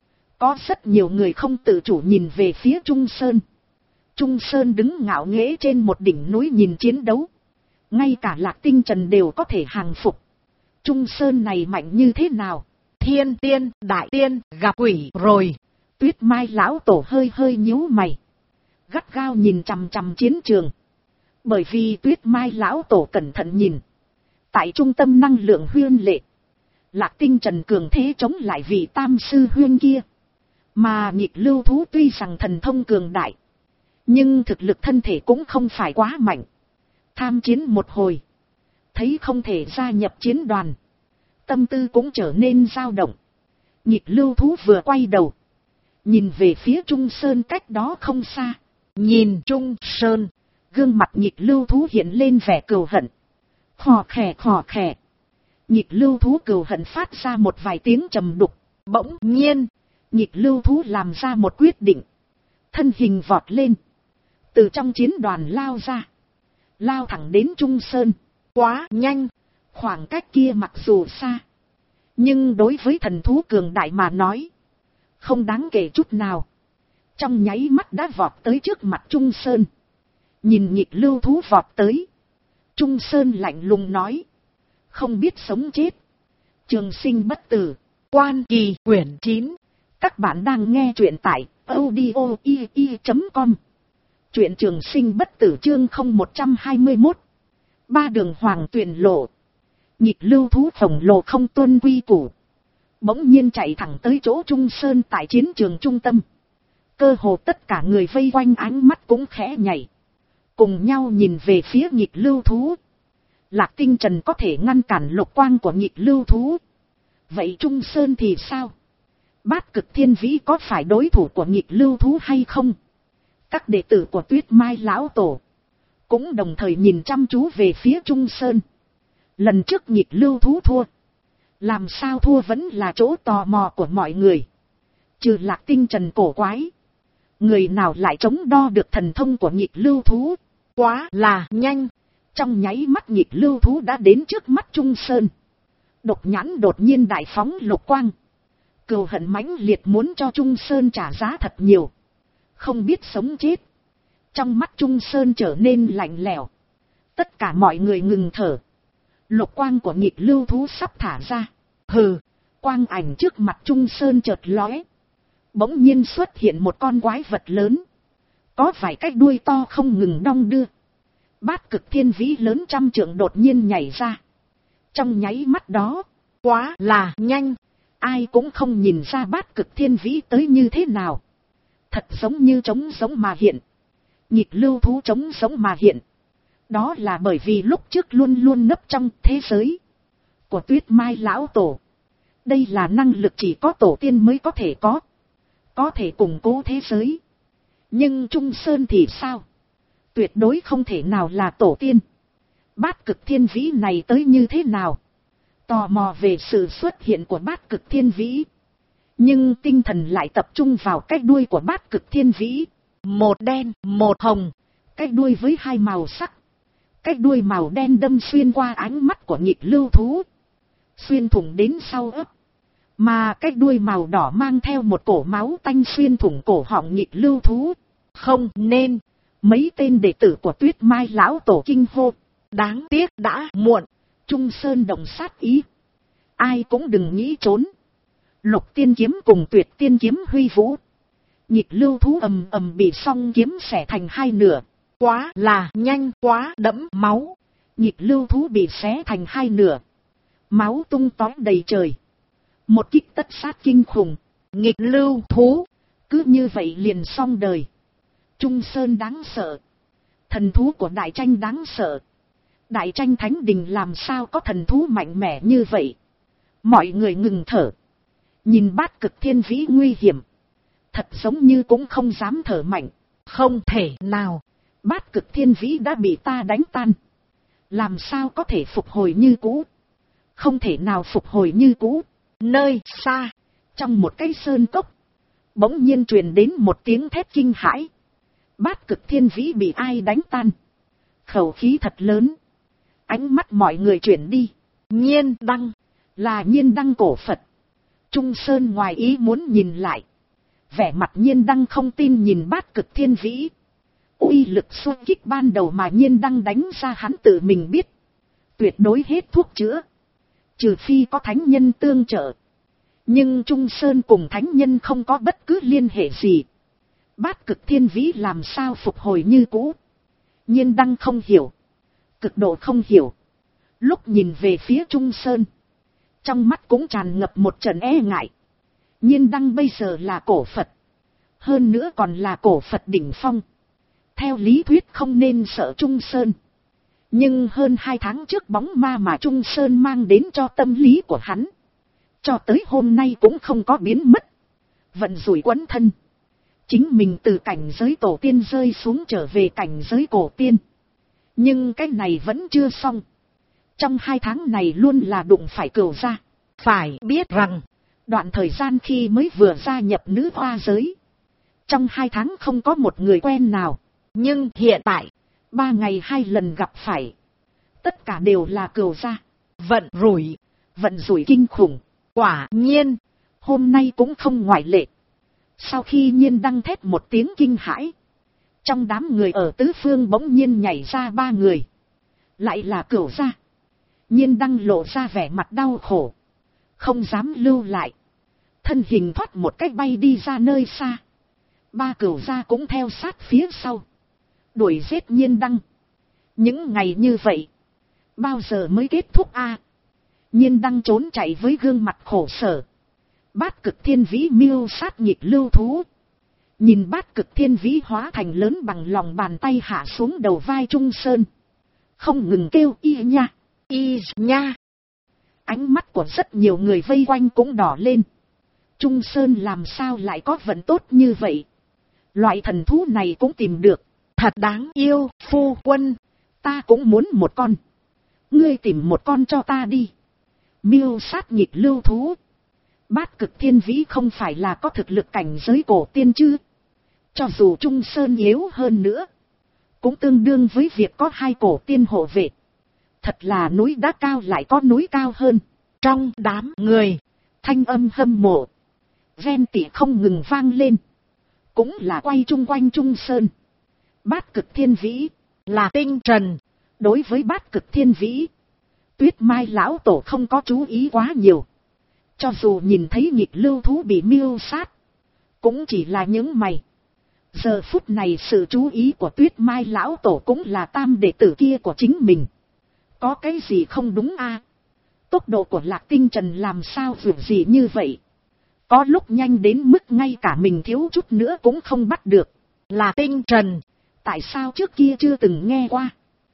có rất nhiều người không tự chủ nhìn về phía Trung Sơn. Trung Sơn đứng ngạo nghễ trên một đỉnh núi nhìn chiến đấu. Ngay cả Lạc Tinh Trần đều có thể hàng phục. Trung Sơn này mạnh như thế nào? Thiên tiên, đại tiên, gặp quỷ rồi. Tuyết Mai lão tổ hơi hơi nhíu mày, gắt gao nhìn chằm chằm chiến trường. Bởi vì Tuyết Mai lão tổ cẩn thận nhìn, tại trung tâm năng lượng huyên lệ, Lạc Tinh Trần cường thế chống lại vị Tam Sư Huyên kia. Mà nhịp lưu thú tuy rằng thần thông cường đại, nhưng thực lực thân thể cũng không phải quá mạnh. Tham chiến một hồi, thấy không thể gia nhập chiến đoàn, tâm tư cũng trở nên dao động. Nhịp lưu thú vừa quay đầu, nhìn về phía Trung Sơn cách đó không xa. Nhìn Trung Sơn, gương mặt nhịp lưu thú hiện lên vẻ cừu hận. Khò khè khò khè. Nhịp lưu thú cừu hận phát ra một vài tiếng trầm đục. Bỗng nhiên, nhịp lưu thú làm ra một quyết định. Thân hình vọt lên, từ trong chiến đoàn lao ra, lao thẳng đến Trung Sơn. Quá nhanh, khoảng cách kia mặc dù xa, nhưng đối với thần thú cường đại mà nói, không đáng kể chút nào. trong nháy mắt đã vọt tới trước mặt Trung Sơn. Nhìn nhịp lưu thú vọt tới, Trung Sơn lạnh lùng nói, không biết sống chết, trường sinh bất tử. Quan Kỳ quyển 9. Các bạn đang nghe truyện tại audio.com. Truyện trường sinh bất tử chương 0121. Ba đường hoàng tuyển lộ. Nhịp lưu thú khổng lồ không tuân quy củ, bỗng nhiên chạy thẳng tới chỗ Trung Sơn tại chiến trường trung tâm. Cơ hồ tất cả người vây quanh ánh mắt cũng khẽ nhảy, cùng nhau nhìn về phía nhịp lưu thú. Lạc Tinh Trần có thể ngăn cản lục quang của nhịp lưu thú, vậy Trung Sơn thì sao? Bát Cực Thiên Vĩ có phải đối thủ của nhịp lưu thú hay không? Các đệ tử của Tuyết Mai lão tổ cũng đồng thời nhìn chăm chú về phía Trung Sơn. Lần trước nhịp lưu thú thua, làm sao thua vẫn là chỗ tò mò của mọi người. Trừ Lạc Tinh Trần cổ quái, người nào lại chống đo được thần thông của nhịp lưu thú? Quá là nhanh. Trong nháy mắt nhịp lưu thú đã đến trước mắt Trung Sơn. Độc nhãn đột nhiên đại phóng lục quang, cừu hận mãnh liệt muốn cho Trung Sơn trả giá thật nhiều. Không biết sống chết. Trong mắt Trung Sơn trở nên lạnh lẽo. Tất cả mọi người ngừng thở. Lục quang của nhịp lưu thú sắp thả ra. Hừ. Quang ảnh trước mặt Trung Sơn chợt lóe. Bỗng nhiên xuất hiện một con quái vật lớn, có vài cái đuôi to không ngừng đong đưa. Bát Cực Thiên Vĩ lớn trăm trượng đột nhiên nhảy ra. Trong nháy mắt đó, quá là nhanh. Ai cũng không nhìn ra Bát Cực Thiên Vĩ tới như thế nào. Thật giống như trống giống mà hiện. Nhịp lưu thú trống giống mà hiện. Đó là bởi vì lúc trước luôn luôn nấp trong thế giới của Tuyết Mai lão tổ. Đây là năng lực chỉ có tổ tiên mới có thể củng cố thế giới. Nhưng Trung Sơn thì sao? Tuyệt đối không thể nào là tổ tiên. Bát Cực Thiên Vĩ này tới như thế nào? Tò mò về sự xuất hiện của Bát Cực Thiên Vĩ, nhưng tinh thần lại tập trung vào cái đuôi của Bát Cực Thiên Vĩ. Một đen, một hồng. Cái đuôi với hai màu sắc. Cái đuôi màu đen đâm xuyên qua ánh mắt của nhịp lưu thú, xuyên thủng đến sau ấp. Mà cái đuôi màu đỏ mang theo một cổ máu tanh xuyên thủng cổ họng nhịp lưu thú. Không nên. Mấy tên đệ tử của Tuyết Mai lão tổ kinh hô. Đáng tiếc đã muộn. Trung Sơn động sát ý. Ai cũng đừng nghĩ trốn. Lục tiên kiếm cùng Tuyệt tiên kiếm huy vũ. Nhịp lưu thú ầm ầm bị song kiếm xẻ thành hai nửa. Quá là nhanh, quá đẫm máu. Nhịp lưu thú bị xé thành hai nửa, máu tung tóe đầy trời. Một kích tất sát kinh khủng. Nghịch lưu thú cứ như vậy liền xong đời. Trung Sơn đáng sợ. Thần thú của Đại Tranh đáng sợ. Đại Tranh Thánh Đình làm sao có thần thú mạnh mẽ như vậy? Mọi người ngừng thở. Nhìn Bát Cực Thiên Vĩ nguy hiểm, thật giống như cũng không dám thở mạnh. Không thể nào. Bát Cực Thiên Vĩ đã bị ta đánh tan, làm sao có thể phục hồi như cũ? Không thể nào phục hồi như cũ. Nơi xa, trong một cái sơn cốc, bỗng nhiên truyền đến một tiếng thét kinh hãi. Bát Cực Thiên Vĩ bị ai đánh tan? Khẩu khí thật lớn. Ánh mắt mọi người chuyển đi. Nhiên Đăng. Là Nhiên Đăng cổ Phật. Trung Sơn ngoài ý muốn nhìn lại. Vẻ mặt Nhiên Đăng không tin nhìn Bát Cực Thiên Vĩ. Uy lực xung kích ban đầu mà Nhiên Đăng đánh ra hắn tự mình biết, tuyệt đối hết thuốc chữa, trừ phi có thánh nhân tương trợ. Nhưng Trung Sơn cùng thánh nhân không có bất cứ liên hệ gì. Bát Cực Thiên Vĩ làm sao phục hồi như cũ? Nhiên Đăng không hiểu, cực độ không hiểu. Lúc nhìn về phía Trung Sơn, trong mắt cũng tràn ngập một trận e ngại. Nhiên Đăng bây giờ là cổ Phật, hơn nữa còn là cổ Phật đỉnh phong. Theo lý thuyết không nên sợ Trung Sơn. Nhưng hơn 2 tháng trước bóng ma mà Trung Sơn mang đến cho tâm lý của hắn, cho tới hôm nay cũng không có biến mất. Vận rủi quấn thân. Chính mình từ cảnh giới tổ tiên rơi xuống trở về cảnh giới cổ tiên. Nhưng cái này vẫn chưa xong. Trong 2 tháng này luôn là đụng phải cừu gia. Phải biết rằng, đoạn thời gian khi mới vừa gia nhập nữ hoa giới, trong 2 tháng không có một người quen nào. Nhưng hiện tại, 3 ngày 2 lần gặp phải, tất cả đều là cừu gia. Vận rủi kinh khủng. Quả nhiên, hôm nay cũng không ngoại lệ. Sau khi Nhiên Đăng thét một tiếng kinh hãi, trong đám người ở tứ phương bỗng nhiên nhảy ra 3 người. Lại là Cửu gia. Nhiên Đăng lộ ra vẻ mặt đau khổ, không dám lưu lại. Thân hình thoát một cách bay đi ra nơi xa. 3 Cửu gia cũng theo sát phía sau, đuổi giết Nhiên Đăng. Những ngày như vậy, bao giờ mới kết thúc a? Nhiên Đăng trốn chạy với gương mặt khổ sở. Bát Cực Thiên Vĩ miêu sát nghịch lưu thú. Nhìn Bát Cực Thiên Vĩ hóa thành lớn bằng lòng bàn tay hạ xuống đầu vai Trung Sơn, không ngừng kêu y nha, y nha. Ánh mắt của rất nhiều người vây quanh cũng đỏ lên. Trung Sơn làm sao lại có vận tốt như vậy? Loại thần thú này cũng tìm được, thật đáng yêu. Phu quân, ta cũng muốn một con. Ngươi tìm một con cho ta đi. Miêu sát nghịch lưu thú. Bát Cực Thiên Vĩ không phải là có thực lực cảnh giới cổ tiên chứ? Cho dù Trung Sơn yếu hơn nữa, cũng tương đương với việc có 2 cổ tiên hộ vệ. Thật là núi đá cao lại có núi cao hơn. Trong đám người, thanh âm hâm mộ, ghen tị không ngừng vang lên. Cũng là quay chung quanh Trung Sơn. Bát Cực Thiên Vĩ là tinh trần. Đối với Bát Cực Thiên Vĩ, Tuyết Mai lão tổ không có chú ý quá nhiều. Cho dù nhìn thấy nghịch lưu thú bị miêu sát, cũng chỉ là những mày. Giờ phút này sự chú ý của Tuyết Mai lão tổ cũng là tam đệ tử kia của chính mình. Có cái gì không đúng a? Tốc độ của Lạc Tinh Trần làm sao vượt gì như vậy? Có lúc nhanh đến mức ngay cả mình thiếu chút nữa cũng không bắt được. Là Tinh Trần, tại sao trước kia chưa từng nghe qua?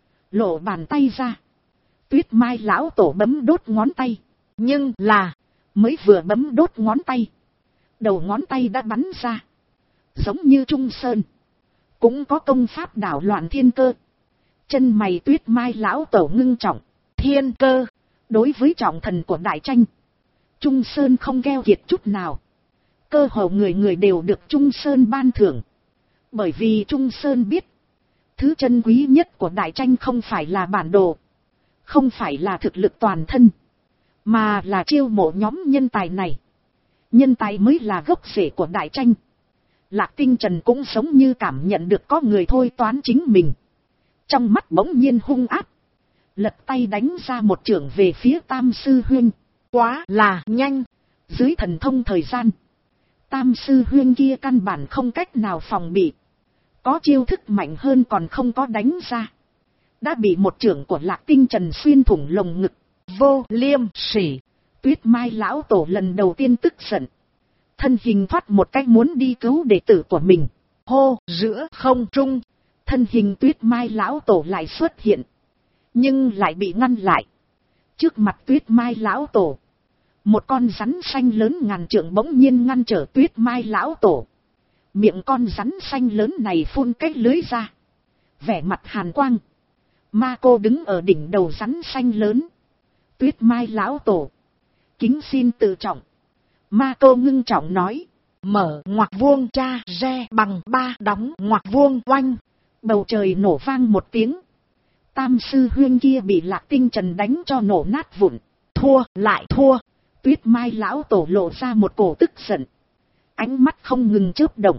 Lộ bàn tay ra, Tuyết Mai lão tổ bấm đốt ngón tay. Nhưng là, mới vừa bấm đốt ngón tay, đầu ngón tay đã bắn ra. Giống như Trung Sơn, cũng có công pháp đảo loạn thiên cơ. Chân mày Tuyết Mai lão tổ ngưng trọng. Thiên cơ, đối với trọng thần của đại tranh, Trung Sơn không keo kiệt chút nào. Cơ hồ người người đều được Trung Sơn ban thưởng. Bởi vì Trung Sơn biết, thứ chân quý nhất của đại tranh không phải là bản đồ, không phải là thực lực toàn thân, mà là chiêu mộ nhóm nhân tài này. Nhân tài mới là gốc rễ của đại tranh. Lạc Tinh Trần cũng giống như cảm nhận được có người thôi toán chính mình. Trong mắt bỗng nhiên hung ác, lật tay đánh ra một chưởng về phía Tam Sư Huynh. Quá là nhanh. Dưới thần thông thời gian, Tam Sư Huynh kia căn bản không cách nào phòng bị. Có chiêu thức mạnh hơn còn không có đánh ra, đã bị một chưởng của Lạc Tinh Trần xuyên thủng lồng ngực. Vô liêm sỉ. Tuyết Mai lão tổ lần đầu tiên tức giận, thân hình thoát một cách muốn đi cứu đệ tử của mình. Hô, giữa không trung, thân hình Tuyết Mai lão tổ lại xuất hiện, nhưng lại bị ngăn lại. Trước mặt Tuyết Mai lão tổ, một con rắn xanh lớn ngàn trượng bỗng nhiên ngăn trở Tuyết Mai lão tổ. Miệng con rắn xanh lớn này phun cái lưới ra, vẻ mặt hàn quang. Ma cô đứng ở đỉnh đầu rắn xanh lớn. Tuyết Mai lão tổ, kính xin tự trọng. Ma cô ngưng trọng nói. Mở ngoặc vuông cha re bằng 3 đóng ngoặc vuông oanh. Bầu trời nổ vang một tiếng. Tam Sư Huynh kia bị Lạc Tinh Trần đánh cho nổ nát vụn. Thua lại thua. Tuyết Mai lão tổ lộ ra một cổ tức giận, ánh mắt không ngừng chớp động.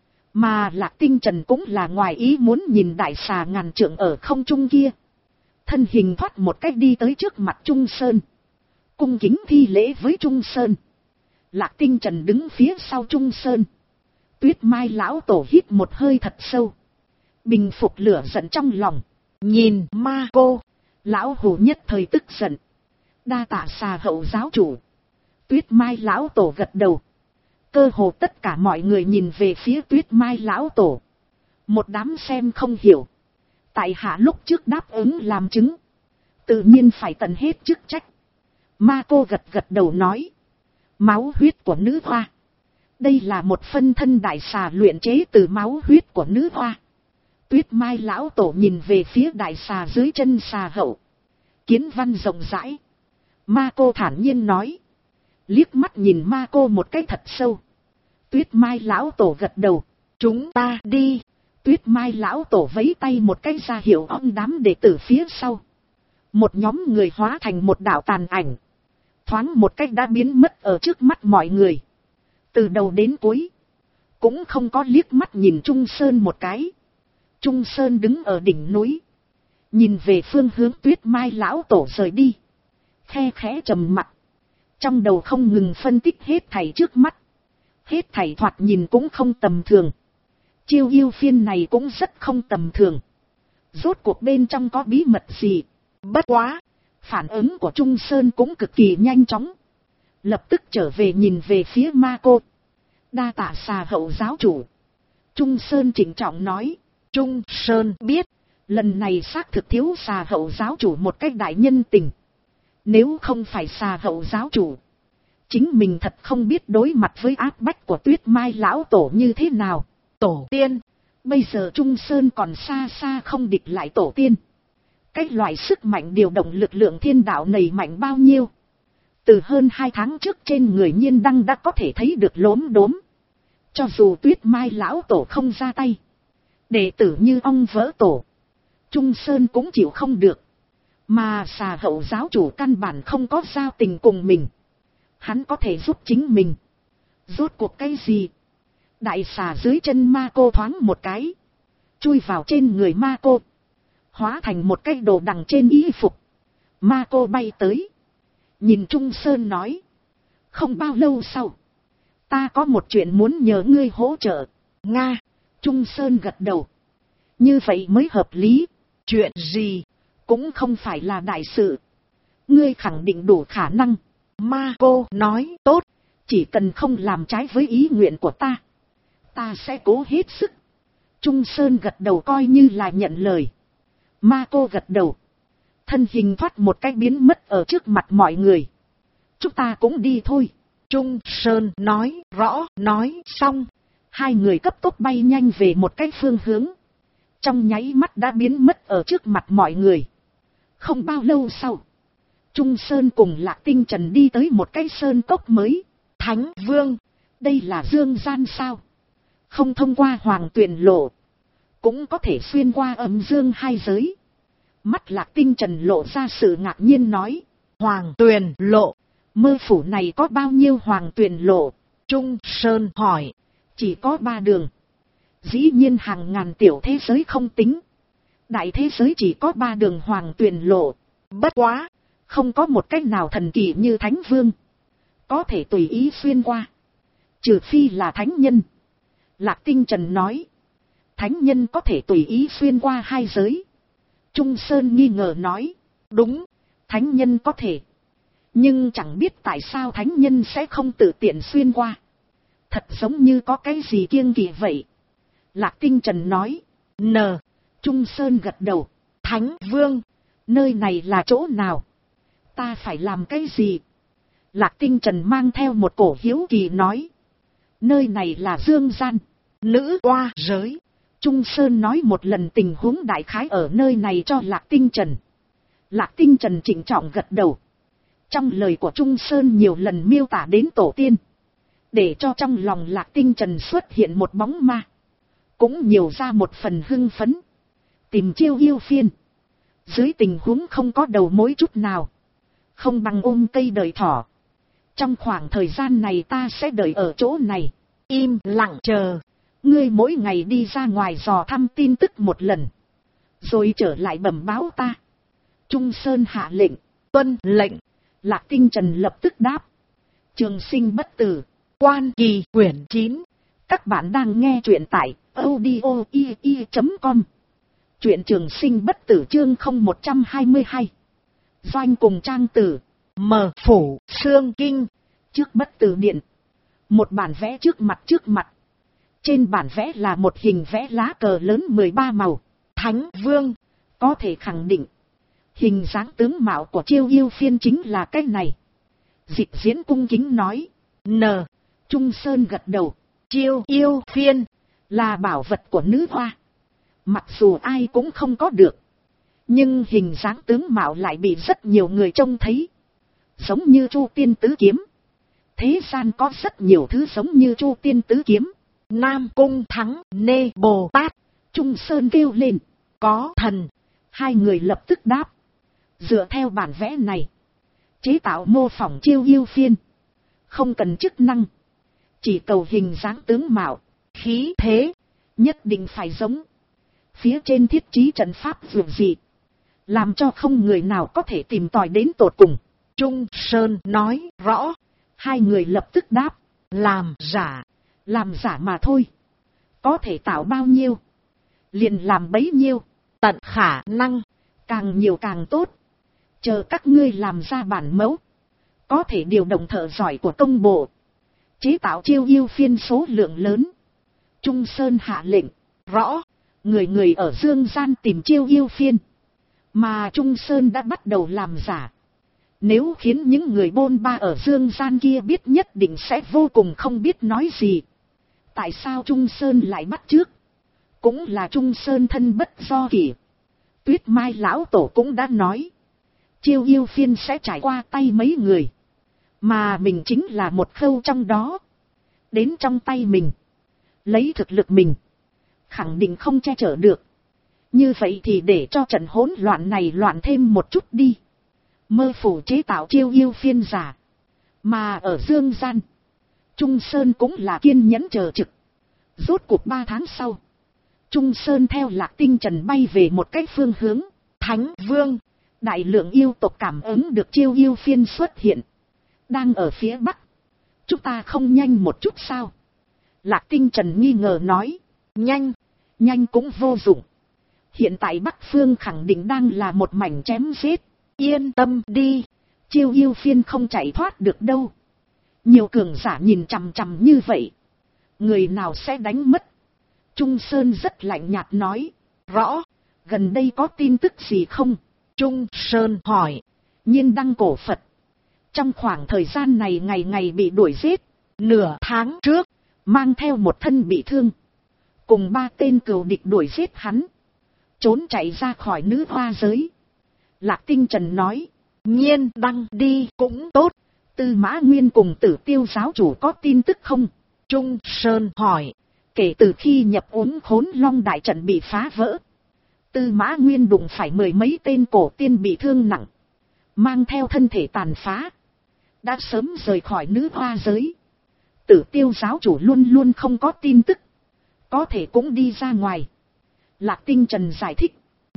Mà Lạc Tinh Trần cũng là ngoài ý muốn nhìn đại xà ngàn trượng ở không trung kia. Thân hình thoát một cách đi tới trước mặt Trung Sơn, cung kính thi lễ với Trung Sơn. Lạc Tinh Trần đứng phía sau Trung Sơn. Tuyết Mai lão tổ hít một hơi thật sâu, bình phục lửa giận trong lòng. Nhìn ma cô, lão hù nhất thời tức giận. Đa tạ xà hậu giáo chủ. Tuyết Mai lão tổ gật đầu. Cơ hồ tất cả mọi người nhìn về phía Tuyết Mai lão tổ, một đám xem không hiểu. Tại hạ lúc trước đáp ứng làm chứng, tự nhiên phải tận hết chức trách. Ma cô gật gật đầu nói. Máu huyết của nữ hoa. Đây là một phân thân đại xà luyện chế từ máu huyết của nữ hoa. Tuyết Mai lão tổ nhìn về phía đại xà dưới chân xà hậu. Kiến văn rộng rãi. Ma cô thản nhiên nói. Liếc mắt nhìn ma cô một cái thật sâu. Tuyết Mai lão tổ gật đầu. Chúng ta đi. Tuyết Mai lão tổ vẫy tay một cái ra hiệu ông đám đệ tử phía sau. Một nhóm người hóa thành một đạo tàn ảnh, thoáng một cách đã biến mất ở trước mắt mọi người. Từ đầu đến cuối, cũng không có liếc mắt nhìn Trung Sơn một cái. Trung Sơn đứng ở đỉnh núi, nhìn về phương hướng Tuyết Mai lão tổ rời đi, khe khẽ trầm mặt, trong đầu không ngừng phân tích hết thảy trước mắt. Hết thảy thoạt nhìn cũng không tầm thường, chiêu yêu phiên này cũng rất không tầm thường. Rốt cuộc bên trong có bí mật gì? Bất quá, phản ứng của Trung Sơn cũng cực kỳ nhanh chóng, lập tức trở về nhìn về phía Ma Cô. Đa tạ Xà Hậu giáo chủ. Trung Sơn trịnh trọng nói. Trung Sơn biết, lần này xác thực thiếu Xà Hậu giáo chủ một cách đại nhân tình. Nếu không phải Xà Hậu giáo chủ, chính mình thật không biết đối mặt với áp bách của Tuyết Mai lão tổ như thế nào. Tổ tiên, bây giờ Trung Sơn còn xa xa không địch lại tổ tiên. Cái loại sức mạnh điều động lực lượng thiên đạo này mạnh bao nhiêu? Từ hơn 2 tháng trước trên người Nhiên Đăng đã có thể thấy được lốm đốm. Cho dù Tuyết Mai lão tổ không ra tay, đệ tử như ong vỡ tổ, Trung Sơn cũng chịu không được. Mà Xà Hậu giáo chủ căn bản không có giao tình cùng mình, hắn có thể giúp chính mình. Rốt cuộc cái gì? Đại xà dưới chân Ma Cô thoáng một cái, chui vào trên người Ma Cô, hóa thành một cái đồ đằng trên y phục. Ma Cô bay tới, nhìn Trung Sơn nói. Không bao lâu sau, ta có một chuyện muốn nhờ ngươi hỗ trợ. Nga. Trung Sơn gật đầu. Như vậy mới hợp lý. Chuyện gì? Cũng không phải là đại sự, ngươi khẳng định đủ khả năng. Ma Cô nói. Tốt, chỉ cần không làm trái với ý nguyện của ta, ta sẽ cố hết sức. Trung Sơn gật đầu coi như là nhận lời. Ma Cô gật đầu, thân hình thoát một cái biến mất ở trước mặt mọi người. Chúng ta cũng đi thôi. Trung Sơn nói. Rõ. Nói xong, hai người cấp tốc bay nhanh về một cái phương hướng, trong nháy mắt đã biến mất ở trước mặt mọi người. Không bao lâu sau, Trung Sơn cùng Lạc Tinh Trần đi tới một cái sơn cốc mới. Thánh Vương, đây là dương gian sao? Không thông qua Hoàng Tuyền Lộ, cũng có thể xuyên qua âm dương hai giới. Mắt Lạc Tinh Trần lộ ra sự ngạc nhiên nói. Hoàng Tuyền Lộ, mơ phủ này có bao nhiêu Hoàng Tuyền Lộ? Trung Sơn hỏi. Chỉ có 3 đường. Dĩ nhiên hàng ngàn tiểu thế giới không tính, đại thế giới chỉ có 3 đường Hoàng Tuyền Lộ. Bất quá, không có một cách nào thần kỳ như Thánh Vương có thể tùy ý xuyên qua, trừ phi là thánh nhân. Lạc Tinh Trần nói. Thánh nhân có thể tùy ý xuyên qua hai giới? Trung Sơn nghi ngờ nói. Đúng, thánh nhân có thể, nhưng chẳng biết tại sao thánh nhân sẽ không tự tiện xuyên qua. Thật giống như có cái gì kiêng kỵ vậy. Lạc Tinh Trần nói. Trung Sơn gật đầu. Thánh Vương, nơi này là chỗ nào? Ta phải làm cái gì? Lạc Tinh Trần mang theo một cổ hiếu kỳ nói. Nơi này là dương gian, nữ oa giới. Trung Sơn nói một lần tình huống đại khái ở nơi này cho Lạc Tinh Trần. Lạc Tinh Trần trịnh trọng gật đầu. Trong lời của Trung Sơn nhiều lần miêu tả đến tổ tiên, để cho trong lòng Lạc Tinh Trần xuất hiện một bóng ma, cũng nhiều ra một phần hưng phấn. Tìm chiêu yêu phiên, dưới tình huống không có đầu mối chút nào, không bằng ôm cây đợi thỏ. Trong khoảng thời gian này ta sẽ đợi ở chỗ này, im lặng chờ. Ngươi mỗi ngày đi ra ngoài dò thăm tin tức một lần, rồi trở lại bẩm báo ta. Trung Sơn hạ lệnh. Tuân lệnh. Lạc Tinh Trần lập tức đáp. Trường sinh bất tử, Quan Kỳ quyển 9. Các bạn đang nghe truyện tại audio.com. Truyện Trường sinh bất tử chương 0122. Doanh cùng trang tử. Mở phủ xương kinh. Trước bất tử điện, một bản vẽ trước mặt. Trên bản vẽ là một hình vẽ lá cờ lớn 13 màu. Thánh Vương, có thể khẳng định, hình dáng tướng mạo của chiêu yêu phiên chính là cái này. Dịch Diễn cung kính nói. Trung Sơn gật đầu. Chiêu yêu phiên là bảo vật của nữ hoa, mặc dù ai cũng không có được, nhưng hình dáng tướng mạo lại bị rất nhiều người trông thấy. Giống như Chu Tiên Tứ Kiếm, thế gian có rất nhiều thứ giống như Chu Tiên Tứ Kiếm. Nam Cung Thắng Nê Bồ Tát. Trung Sơn kêu lên. Có thần. Hai người lập tức đáp. Dựa theo bản vẽ này, chế tạo mô phỏng chiêu yêu phiên, không cần chức năng, chỉ cầu hình dáng tướng mạo, khí thế, nhất định phải giống. Phía trên thiết trí trận pháp dường dị, làm cho không người nào có thể tìm tòi đến tột cùng. Trung Sơn nói rõ, hai người lập tức đáp, làm giả mà thôi. Có thể tạo bao nhiêu, liền làm bấy nhiêu, tận khả năng, càng nhiều càng tốt. Chờ các ngươi làm ra bản mẫu, có thể điều động thợ giỏi của công bộ, chế tạo chiêu yêu phiên số lượng lớn. Trung Sơn hạ lệnh, rõ, người người ở dương gian tìm chiêu yêu phiên, mà Trung Sơn đã bắt đầu làm giả. Nếu khiến những người bôn ba ở dương gian kia biết, nhất định sẽ vô cùng không biết nói gì. Tại sao Trung Sơn lại bắt chước? Cũng là Trung Sơn thân bất do kỷ. Tuyết Mai lão tổ cũng đã nói, chiêu yêu phiên sẽ trải qua tay mấy người, mà mình chính là một khâu trong đó. Đến trong tay mình, lấy thực lực mình, khẳng định không che chở được. Như vậy thì để cho trận hỗn loạn này loạn thêm một chút đi. Mơ phủ chế tạo chiêu yêu phiên giả, mà ở dương gian, Trung Sơn cũng là kiên nhẫn chờ trực. Rốt cuộc 3 tháng sau, Trung Sơn theo Lạc Tinh Trần bay về một cái phương hướng, Thánh Vương. Đại lượng yêu tộc cảm ứng được chiêu yêu phiên xuất hiện, đang ở phía bắc. Chúng ta không nhanh một chút sao? Lạc Tinh Trần nghi ngờ nói, nhanh cũng vô dụng. Hiện tại Bắc Phương khẳng định đang là một mảnh chém giết. Yên tâm đi, chiêu yêu phiên không chạy thoát được đâu. Nhiều cường giả nhìn chằm chằm như vậy, người nào sẽ đánh mất? Trung Sơn rất lạnh nhạt nói, rõ, gần đây có tin tức gì không? Trung Sơn hỏi, Nhiên Đăng cổ Phật. Trong khoảng thời gian này ngày ngày bị đuổi giết, nửa tháng trước, mang theo một thân bị thương, cùng 3 tên cừu địch đuổi giết hắn, trốn chạy ra khỏi nữ hoa giới. Lạc Tinh Trần nói, Nhiên Đăng đi cũng tốt. Tư Mã Nguyên cùng Tử Tiêu giáo chủ có tin tức không? Trung Sơn hỏi, kể từ khi nhập uốn Khốn Long đại trận bị phá vỡ, Tư Mã Nguyên đụng phải 10 mấy tên cổ tiên bị thương nặng, mang theo thân thể tàn phá, đã sớm rời khỏi nữ hoa giới. Tử Tiêu giáo chủ luôn luôn không có tin tức, có thể cũng đi ra ngoài. Lạc Tinh Trần giải thích,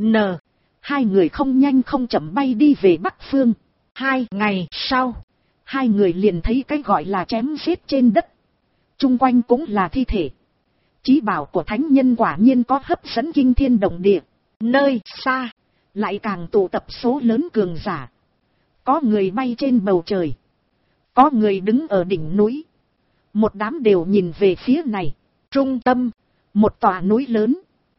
hai người không nhanh không chậm bay đi về Bắc Phương. 2 ngày sau, hai người liền thấy cái gọi là chém giết trên đất, chung quanh cũng là thi thể. Chí bảo của thánh nhân quả nhiên có hấp dẫn kinh thiên động địa. Nơi xa, lại càng tụ tập số lớn cường giả. Có người bay trên bầu trời, có người đứng ở đỉnh núi. Một đám đều nhìn về phía này. Trung tâm, một tòa núi lớn.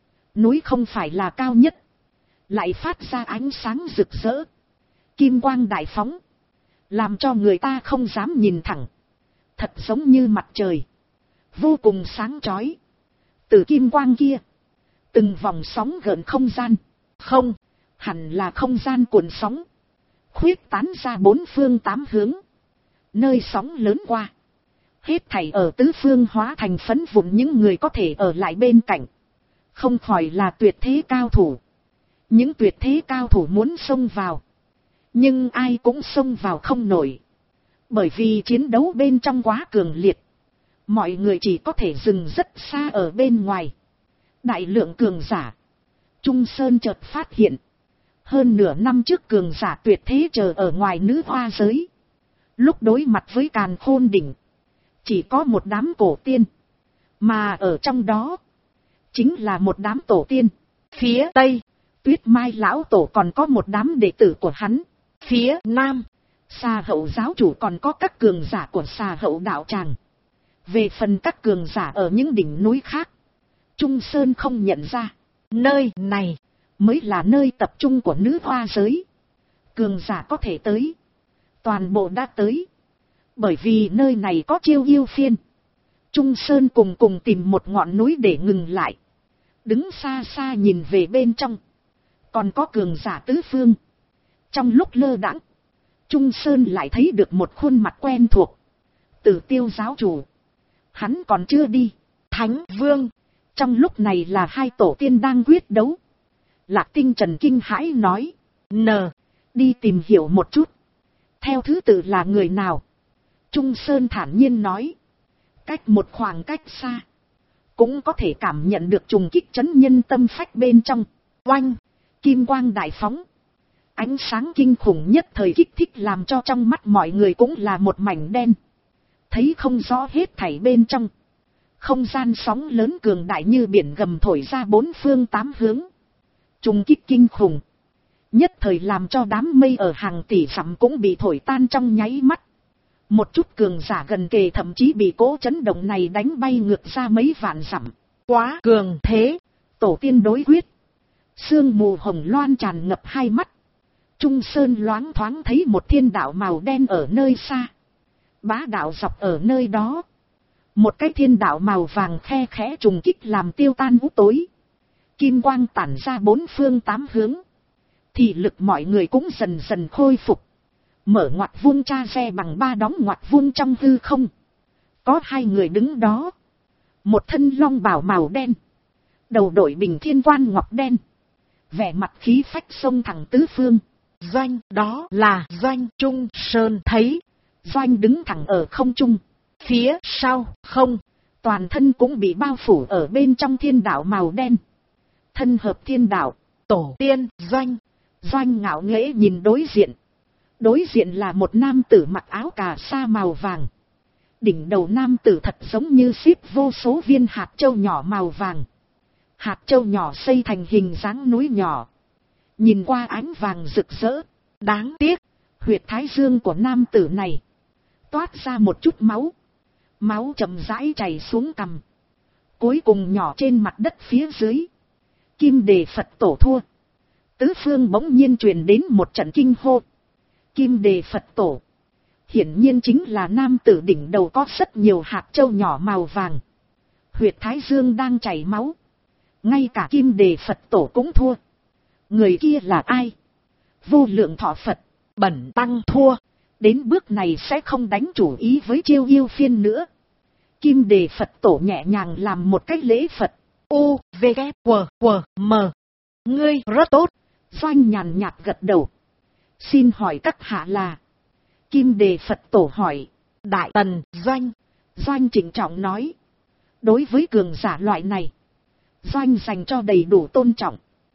Núi không phải là cao nhất, lại phát ra ánh sáng rực rỡ, kim quang đại phóng, làm cho người ta không dám nhìn thẳng. Thật giống như mặt trời, vô cùng sáng chói. Từ kim quang kia, từng vòng sóng gợn không gian, không, hẳn là không gian cuộn sóng, khuyết tán ra 4 phương 8 hướng. Nơi sóng lớn qua, hết thảy ở tứ phương hóa thành phấn vụn những người có thể ở lại bên cạnh. Không khỏi là tuyệt thế cao thủ. Những tuyệt thế cao thủ muốn xông vào, nhưng ai cũng xông vào không nổi. Bởi vì chiến đấu bên trong quá cường liệt, mọi người chỉ có thể dừng rất xa ở bên ngoài. Đại lượng cường giả, Trung Sơn chợt phát hiện, hơn nửa năm trước cường giả tuyệt thế chờ ở ngoài nữ hoa giới. Lúc đối mặt với Càn Khôn đỉnh, chỉ có một đám cổ tiên, mà ở trong đó, chính là một đám tổ tiên. Phía Tây, Tuyết Mai lão tổ còn có một đám đệ tử của hắn. Phía Nam, Xà Hậu giáo chủ còn có các cường giả của Xà Hậu đạo tràng. Về phần các cường giả ở những đỉnh núi khác, Trung Sơn không nhận ra. Nơi này mới là nơi tập trung của nữ hoa giới. Cường giả có thể tới, toàn bộ đã tới. Bởi vì nơi này có chiêu yêu phiên. Trung Sơn cùng tìm một ngọn núi để ngừng lại, đứng xa xa nhìn về bên trong, còn có cường giả tứ phương. Trong lúc lơ đãng, Trung Sơn lại thấy được một khuôn mặt quen thuộc. Tử Tiêu giáo chủ, hắn còn chưa đi. Thánh Vương, trong lúc này là 2 tổ tiên đang quyết đấu. Lạc Tinh Trần kinh hãi nói, đi tìm hiểu một chút, theo thứ tự là người nào. Trung Sơn thản nhiên nói, cách một khoảng cách xa, cũng có thể cảm nhận được trùng kích chấn nhân tâm phách bên trong. Oanh, kim quang đại phóng. Ánh sáng kinh khủng nhất thời kích thích làm cho trong mắt mọi người cũng là một mảnh đen. Thấy không rõ hết thảy bên trong. Không gian sóng lớn cường đại như biển gầm thổi ra bốn phương tám hướng. Trùng kích kinh khủng. Nhất thời làm cho đám mây ở hàng tỷ dặm cũng bị thổi tan trong nháy mắt. Một chút cường giả gần kề thậm chí bị cỗ chấn động này đánh bay ngược ra mấy vạn dặm. Quá cường thế, tổ tiên đối quyết. Sương mù hồng loan tràn ngập hai mắt. Trung Sơn loáng thoáng thấy một thiên đạo màu đen ở nơi xa. Bá đạo dọc ở nơi đó. Một cái thiên đạo màu vàng khe khẽ trùng kích làm tiêu tan u tối. Kim quang tản ra bốn phương tám hướng. Thị lực mọi người cũng dần dần khôi phục. Mở ngoặt vuông cha xe bằng ba đóng ngoặt vuông trong hư không. Có hai người đứng đó. Một thân long bào màu đen. Đầu đội bình thiên quan ngọc đen. Vẻ mặt khí phách xông thẳng tứ phương. Doanh đó là Doanh Trung Sơn. Thấy Doanh đứng thẳng ở không trung. Phía sau không. Toàn thân cũng bị bao phủ ở bên trong thiên đạo màu đen. Thân hợp thiên đạo. Tổ tiên Doanh. Doanh ngạo nghễ nhìn đối diện. Đối diện là một nam tử mặc áo cà sa màu vàng. Đỉnh đầu nam tử thật giống như xếp vô số viên hạt châu nhỏ màu vàng. Hạt châu nhỏ xây thành hình dáng núi nhỏ. Nhìn qua ánh vàng rực rỡ. Đáng tiếc, huyệt thái dương của nam tử này toát ra một chút máu. Máu chậm rãi chảy xuống cằm. Cuối cùng nhỏ trên mặt đất phía dưới. Kim Đề Phật tổ thua. Tứ phương bỗng nhiên truyền đến một trận kinh hô. Kim Đề Phật tổ. Hiển nhiên chính là nam tử đỉnh đầu có rất nhiều hạt châu nhỏ màu vàng. Huyệt thái dương đang chảy máu. Ngay cả Kim Đề Phật tổ cũng thua. Người kia là ai? Vô Lượng Thọ Phật. Bẩn tăng thua. Đến bước này sẽ không đánh chủ ý với Chiêu Yêu Phiên nữa. Kim Đề Phật tổ nhẹ nhàng làm một cái lễ Phật. U, V, K, W, W, M. Ngươi rất tốt. Doanh nhàn nhạt gật đầu. Xin hỏi các hạ là? Kim Đề Phật tổ hỏi. Đại tần Doanh. Doanh trịnh trọng nói. Đối với cường giả loại này, Doanh dành cho đầy đủ tôn trọng.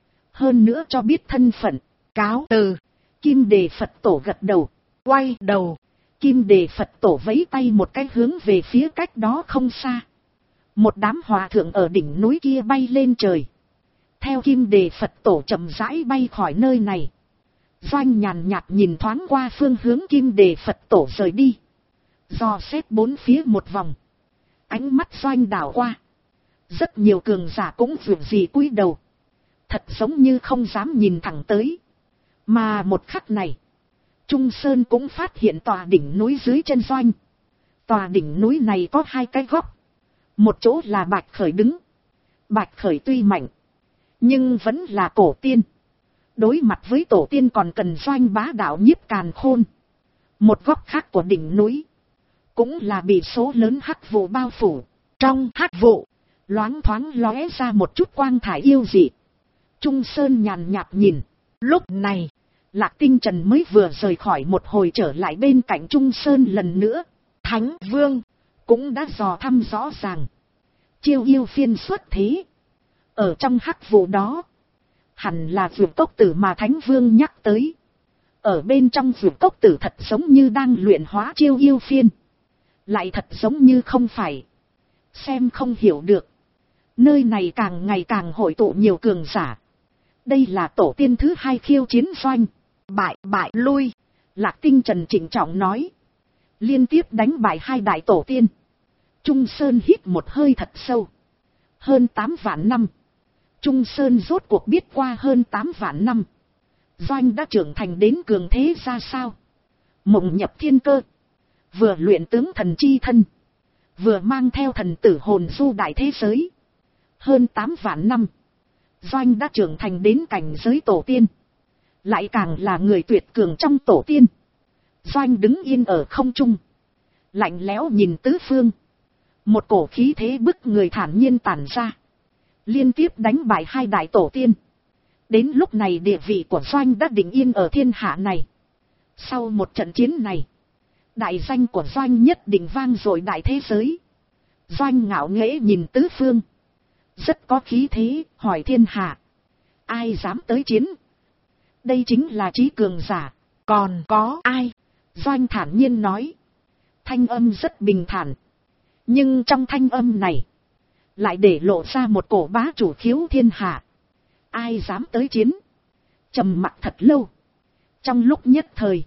Hơn nữa cho biết thân phận. Cáo từ. Kim Đề Phật tổ gật đầu. Quay đầu. Kim Đề Phật tổ vẫy tay một cái hướng về phía cách đó không xa. Một đám hòa thượng ở đỉnh núi kia bay lên trời. Theo Kim Đề Phật tổ chậm rãi bay khỏi nơi này. Doanh nhàn nhạt nhìn thoáng qua phương hướng Kim Đề Phật tổ rời đi. Dò xét bốn phía một vòng. Ánh mắt Doanh đảo qua. Rất nhiều cường giả cũng vượt gì cúi đầu. Thật giống như không dám nhìn thẳng tới. Mà một khắc này, Trung Sơn cũng phát hiện tòa đỉnh núi dưới chân Doanh. Tòa đỉnh núi này có hai cái góc. Một chỗ là Bạch Khởi đứng. Bạch Khởi tuy mạnh, nhưng vẫn là cổ tiên. Đối mặt với tổ tiên còn cần Doanh bá đạo nhiếp càn khôn. Một góc khác của đỉnh núi, cũng là bị số lớn hắc vụ bao phủ. Trong hắc vụ, loáng thoáng lóe ra một chút quang thải yêu dị. Trung Sơn nhàn nhạt nhìn. Lúc này, Lạc Tinh Trần mới vừa rời khỏi một hồi trở lại bên cạnh Trung Sơn lần nữa. Thánh Vương cũng đã dò thăm rõ ràng. Chiêu Yêu Phiên xuất thế. Ở trong hắc vụ đó, hẳn là Vượt Cốc Tử mà Thánh Vương nhắc tới. Ở bên trong Vượt Cốc Tử thật giống như đang luyện hóa Chiêu Yêu Phiên. Lại thật giống như không phải. Xem không hiểu được. Nơi này càng ngày càng hội tụ nhiều cường giả. Đây là tổ tiên thứ hai khiêu chiến Doanh. Bại lui. Lạc Tinh Trần trịnh trọng nói. Liên tiếp đánh bại hai đại tổ tiên. Trung Sơn hít một hơi thật sâu. Hơn 8 vạn năm. Trung Sơn rốt cuộc biết qua hơn 8 vạn năm. Doanh đã trưởng thành đến cường thế ra sao? Mộng nhập thiên cơ. Vừa luyện tướng thần chi thân. Vừa mang theo thần tử hồn du đại thế giới. Hơn 8 vạn năm. Doanh đã trưởng thành đến cảnh giới tổ tiên. Lại càng là người tuyệt cường trong tổ tiên. Doanh đứng yên ở không trung. Lạnh lẽo nhìn tứ phương. Một cổ khí thế bức người thản nhiên tản ra. Liên tiếp đánh bại hai đại tổ tiên. Đến lúc này địa vị của Doanh đã định yên ở thiên hạ này. Sau một trận chiến này, đại danh của Doanh nhất định vang dội đại thế giới. Doanh ngạo nghễ nhìn tứ phương. rất có khí thế, hỏi thiên hạ. Ai dám tới chiến? Đây chính là trí cường giả. Còn có ai? Doanh thản nhiên nói. Thanh âm rất bình thản. Nhưng trong thanh âm này, lại để lộ ra một cổ bá chủ khiếu thiên hạ. Ai dám tới chiến? Trầm mặc thật lâu. Trong lúc nhất thời,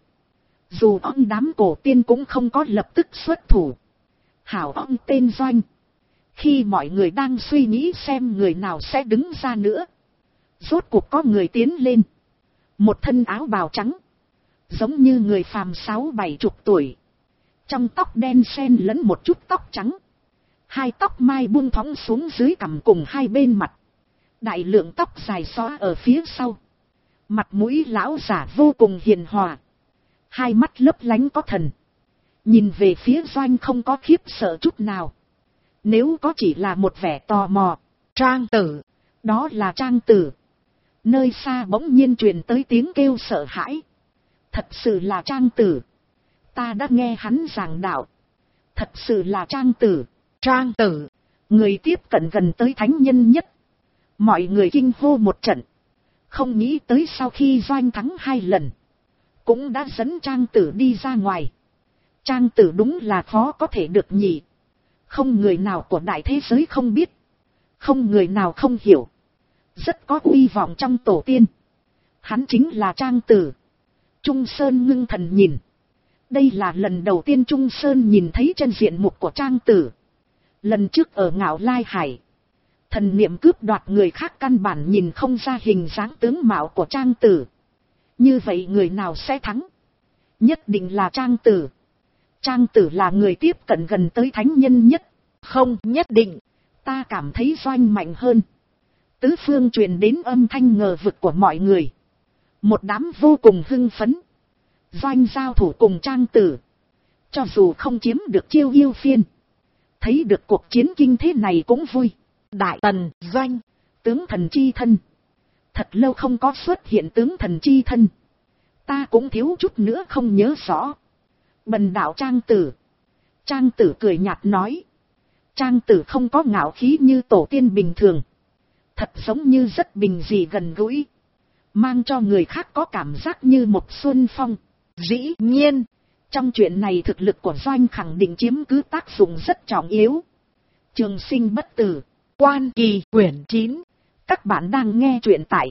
dù ông đám cổ tiên cũng không có lập tức xuất thủ. Hảo ông tên Doanh. Khi mọi người đang suy nghĩ xem người nào sẽ đứng ra nữa, rốt cuộc có người tiến lên. Một thân áo bào trắng, giống như người phàm 60-70 tuổi. Trong tóc đen xen lẫn một chút tóc trắng. Hai tóc mai buông thõng xuống dưới cằm cùng hai bên mặt. Đại lượng tóc dài xõa ở phía sau. Mặt mũi lão giả vô cùng hiền hòa. Hai mắt lấp lánh có thần. Nhìn về phía Doanh không có khiếp sợ chút nào. Nếu có chỉ là một vẻ tò mò. Trang tử. Đó là Trang tử. Nơi xa bỗng nhiên truyền tới tiếng kêu sợ hãi. Thật sự là Trang tử. Ta đã nghe hắn giảng đạo. Thật sự là Trang tử. Trang tử. Người tiếp cận gần tới thánh nhân nhất. Mọi người kinh hô một trận. Không nghĩ tới sau khi Doanh thắng 2 lần, cũng đã dẫn Trang tử đi ra ngoài. Trang tử đúng là khó có thể được nhỉ. Không người nào của đại thế giới không biết. Không người nào không hiểu. Rất có uy vọng trong tổ tiên. Hắn chính là Trang tử. Trung Sơn ngưng thần nhìn. Đây là lần đầu tiên Trung Sơn nhìn thấy chân diện mục của Trang tử. Lần trước ở Ngạo Lai Hải, thần niệm cướp đoạt người khác căn bản nhìn không ra hình dáng tướng mạo của Trang tử. Như vậy người nào sẽ thắng? Nhất định là Trang tử. Trang tử là người tiếp cận gần tới thánh nhân nhất. Không nhất định. Ta cảm thấy Doanh mạnh hơn. Tứ phương truyền đến âm thanh ngờ vực của mọi người. Một đám vô cùng hưng phấn. Doanh giao thủ cùng Trang tử. Cho dù không chiếm được chiêu yêu phiên, thấy được cuộc chiến kinh thế này cũng vui. Đại tần, Doanh, tướng thần chi thân. Thật lâu không có xuất hiện tướng thần chi thân. Ta cũng thiếu chút nữa không nhớ rõ. Bần đạo Trang tử. Trang tử cười nhạt nói. Trang tử không có ngạo khí như tổ tiên bình thường. Thật giống như rất bình dị gần gũi. Mang cho người khác có cảm giác như một xuân phong. Dĩ nhiên, trong chuyện này thực lực của Doanh khẳng định chiếm cứ tác dụng rất trọng yếu. Trường sinh bất tử. Quan Kỳ quyển 9. Các bạn đang nghe truyện tại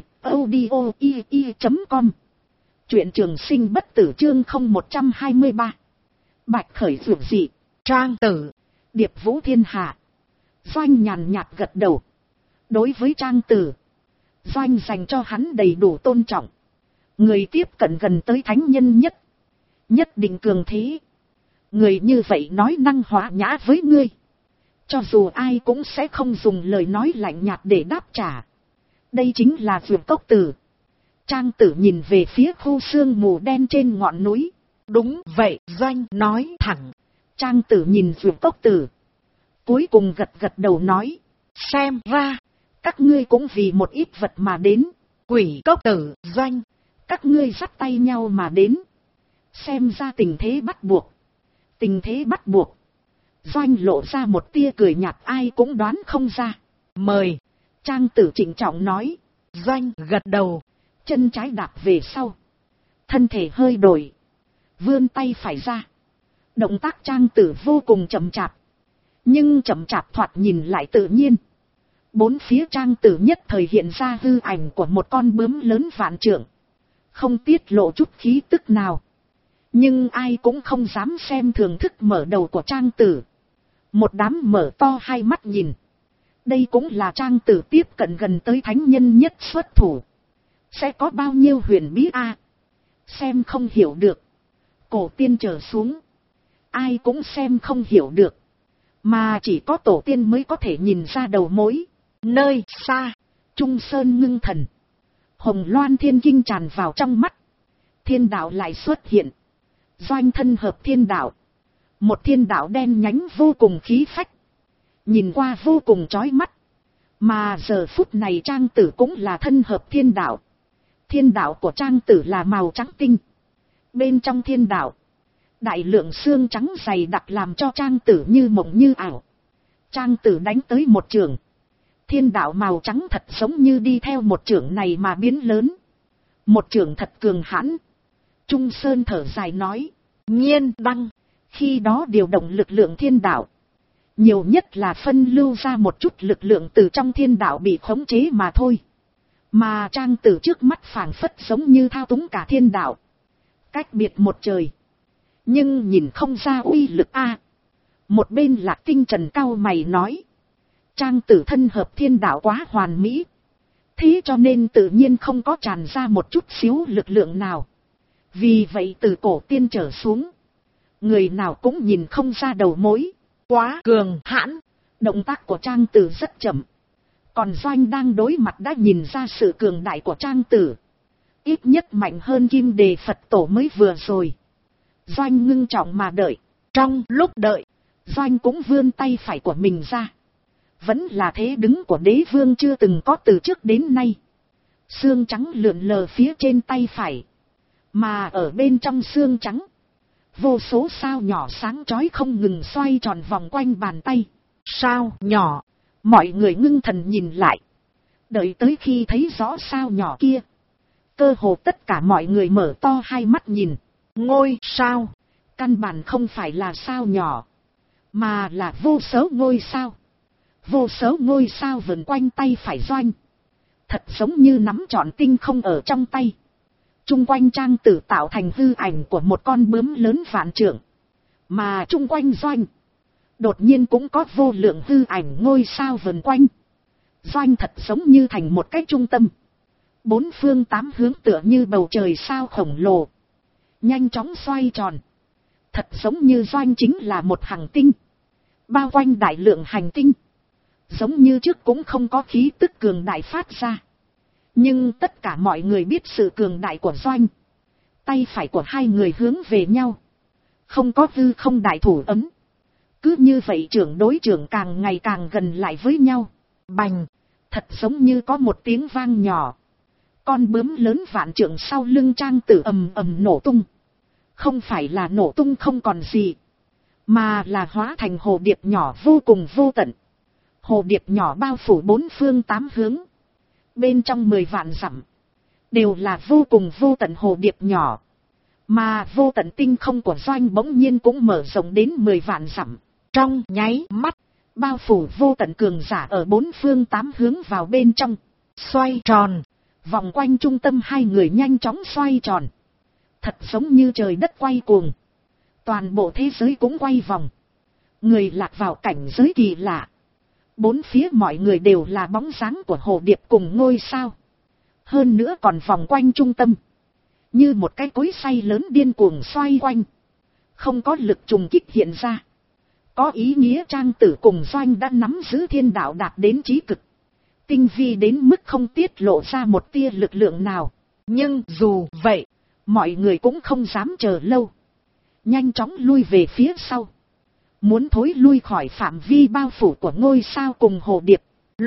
audio.com. Truyện trường sinh bất tử chương 0123. Bạch khởi dược dị. Trang tử. Điệp vũ thiên hạ. Doanh nhàn nhạt gật đầu. Đối với Trang tử, Doanh dành cho hắn đầy đủ tôn trọng. Người tiếp cận gần tới thánh nhân nhất. Nhất định cường thế. Người như vậy nói năng hòa nhã với ngươi. Cho dù ai cũng sẽ không dùng lời nói lạnh nhạt để đáp trả. Đây chính là Vượt Cốc Tử. Trang tử nhìn về phía khu sương mù đen trên ngọn núi. Đúng vậy, Doanh nói thẳng. Trang tử nhìn Vượt Cốc Tử. Cuối cùng gật gật đầu nói. Xem ra, các ngươi cũng vì một ít vật mà đến. Quỷ Cốc Tử, Doanh, các ngươi dắt tay nhau mà đến. Xem ra tình thế bắt buộc. Tình thế bắt buộc. Doanh lộ ra một tia cười nhạt ai cũng đoán không ra. Mời. Trang tử trịnh trọng nói. Doanh gật đầu. Chân trái đạp về sau. Thân thể hơi đổi. Vươn tay phải ra. Động tác Trang tử vô cùng chậm chạp. Nhưng chậm chạp thoạt nhìn lại tự nhiên. Bốn phía Trang tử nhất thời hiện ra hư ảnh của một con bướm lớn vạn trượng. Không tiết lộ chút khí tức nào. Nhưng ai cũng không dám xem thường thức mở đầu của Trang tử. Một đám mở to hai mắt nhìn. Đây cũng là Trang tử tiếp cận gần tới thánh nhân nhất xuất thủ. Sẽ có bao nhiêu huyền bí a? Xem không hiểu được. Cổ tiên trở xuống. Ai cũng xem không hiểu được. Mà chỉ có tổ tiên mới có thể nhìn ra đầu mối. Nơi xa, Trung Sơn ngưng thần. Hồng Loan thiên kinh tràn vào trong mắt. Thiên đạo lại xuất hiện. Doanh thân hợp thiên đạo. Một thiên đạo đen nhánh vô cùng khí phách. Nhìn qua vô cùng chói mắt. Mà giờ phút này Trang tử cũng là thân hợp thiên đạo. Thiên đạo của Trang tử là màu trắng tinh. Bên trong thiên đạo, đại lượng xương trắng dày đặc làm cho Trang tử như mộng như ảo. Trang tử đánh tới một trường. Thiên đạo màu trắng thật giống như đi theo một chưởng này mà biến lớn. Một chưởng thật cường hãn. Trung Sơn thở dài nói. Nhiên đăng. Khi đó điều động lực lượng thiên đạo. Nhiều nhất là phân lưu ra một chút lực lượng từ trong thiên đạo bị khống chế mà thôi. Mà Trang Tử trước mắt phảng phất giống như thao túng cả thiên đạo. Cách biệt một trời. Nhưng nhìn không ra uy lực a. Một bên Lạc Tinh Trần cau mày nói. Trang Tử thân hợp thiên đạo quá hoàn mỹ. Thế cho nên tự nhiên không có tràn ra một chút xíu lực lượng nào. Vì vậy từ cổ tiên trở xuống. Người nào cũng nhìn không ra đầu mối. Quá cường hãn. Động tác của Trang Tử rất chậm. Còn Doanh đang đối mặt đã nhìn ra sự cường đại của Trang Tử. Ít nhất mạnh hơn Kim Đề Phật Tổ mới vừa rồi. Doanh ngưng trọng mà đợi. Trong lúc đợi, Doanh cũng vươn tay phải của mình ra. Vẫn là thế đứng của đế vương chưa từng có từ trước đến nay. Xương trắng lượn lờ phía trên tay phải. Mà ở bên trong xương trắng, vô số sao nhỏ sáng chói không ngừng xoay tròn vòng quanh bàn tay. Sao nhỏ, mọi người ngưng thần nhìn lại. Đợi tới khi thấy rõ sao nhỏ kia, cơ hồ tất cả mọi người mở to hai mắt nhìn. Ngôi sao, căn bản không phải là sao nhỏ, mà là vô số ngôi sao. Vô số ngôi sao vần quanh tay phải Doanh. Thật giống như nắm trọn tinh không ở trong tay. Trung quanh Trang Tử tạo thành hư ảnh của một con bướm lớn vạn trượng. Mà trung quanh Doanh, đột nhiên cũng có vô lượng hư ảnh ngôi sao vần quanh. Doanh thật giống như thành một cái trung tâm. Bốn phương tám hướng tựa như bầu trời sao khổng lồ. Nhanh chóng xoay tròn. Thật giống như Doanh chính là một hành tinh. Bao quanh đại lượng hành tinh. Giống như trước cũng không có khí tức cường đại phát ra. Nhưng tất cả mọi người biết sự cường đại của Doanh. Tay phải của hai người hướng về nhau. Không có hư không đại thủ ấm. Cứ như vậy trưởng đối trưởng càng ngày càng gần lại với nhau. Bành! Thật giống như có một tiếng vang nhỏ. Con bướm lớn vạn trượng sau lưng Trang Tử ầm ầm nổ tung. Không phải là nổ tung không còn gì. Mà là hóa thành hồ điệp nhỏ vô cùng vô tận. Hồ điệp nhỏ bao phủ bốn phương tám hướng. Bên trong 10 vạn dặm đều là vô cùng vô tận hồ điệp nhỏ. Mà vô tận tinh không của Doanh bỗng nhiên cũng mở rộng đến 10 vạn dặm. Trong nháy mắt, bao phủ vô tận cường giả ở bốn phương tám hướng vào bên trong. Xoay tròn, vòng quanh trung tâm hai người nhanh chóng xoay tròn. Thật giống như trời đất quay cuồng. Toàn bộ thế giới cũng quay vòng. Người lạc vào cảnh giới kỳ lạ. Bốn phía mọi người đều là bóng dáng của hồ điệp cùng ngôi sao. Hơn nữa còn vòng quanh trung tâm. Như một cái cối xay lớn điên cuồng xoay quanh. Không có lực trùng kích hiện ra. Có ý nghĩa Trang Tử cùng Doanh đã nắm giữ thiên đạo đạt đến chí cực. Tinh vi đến mức không tiết lộ ra một tia lực lượng nào. Nhưng dù vậy, mọi người cũng không dám chờ lâu. Nhanh chóng lui về phía sau. Muốn thối lui khỏi phạm vi bao phủ của ngôi sao cùng hồ điệp.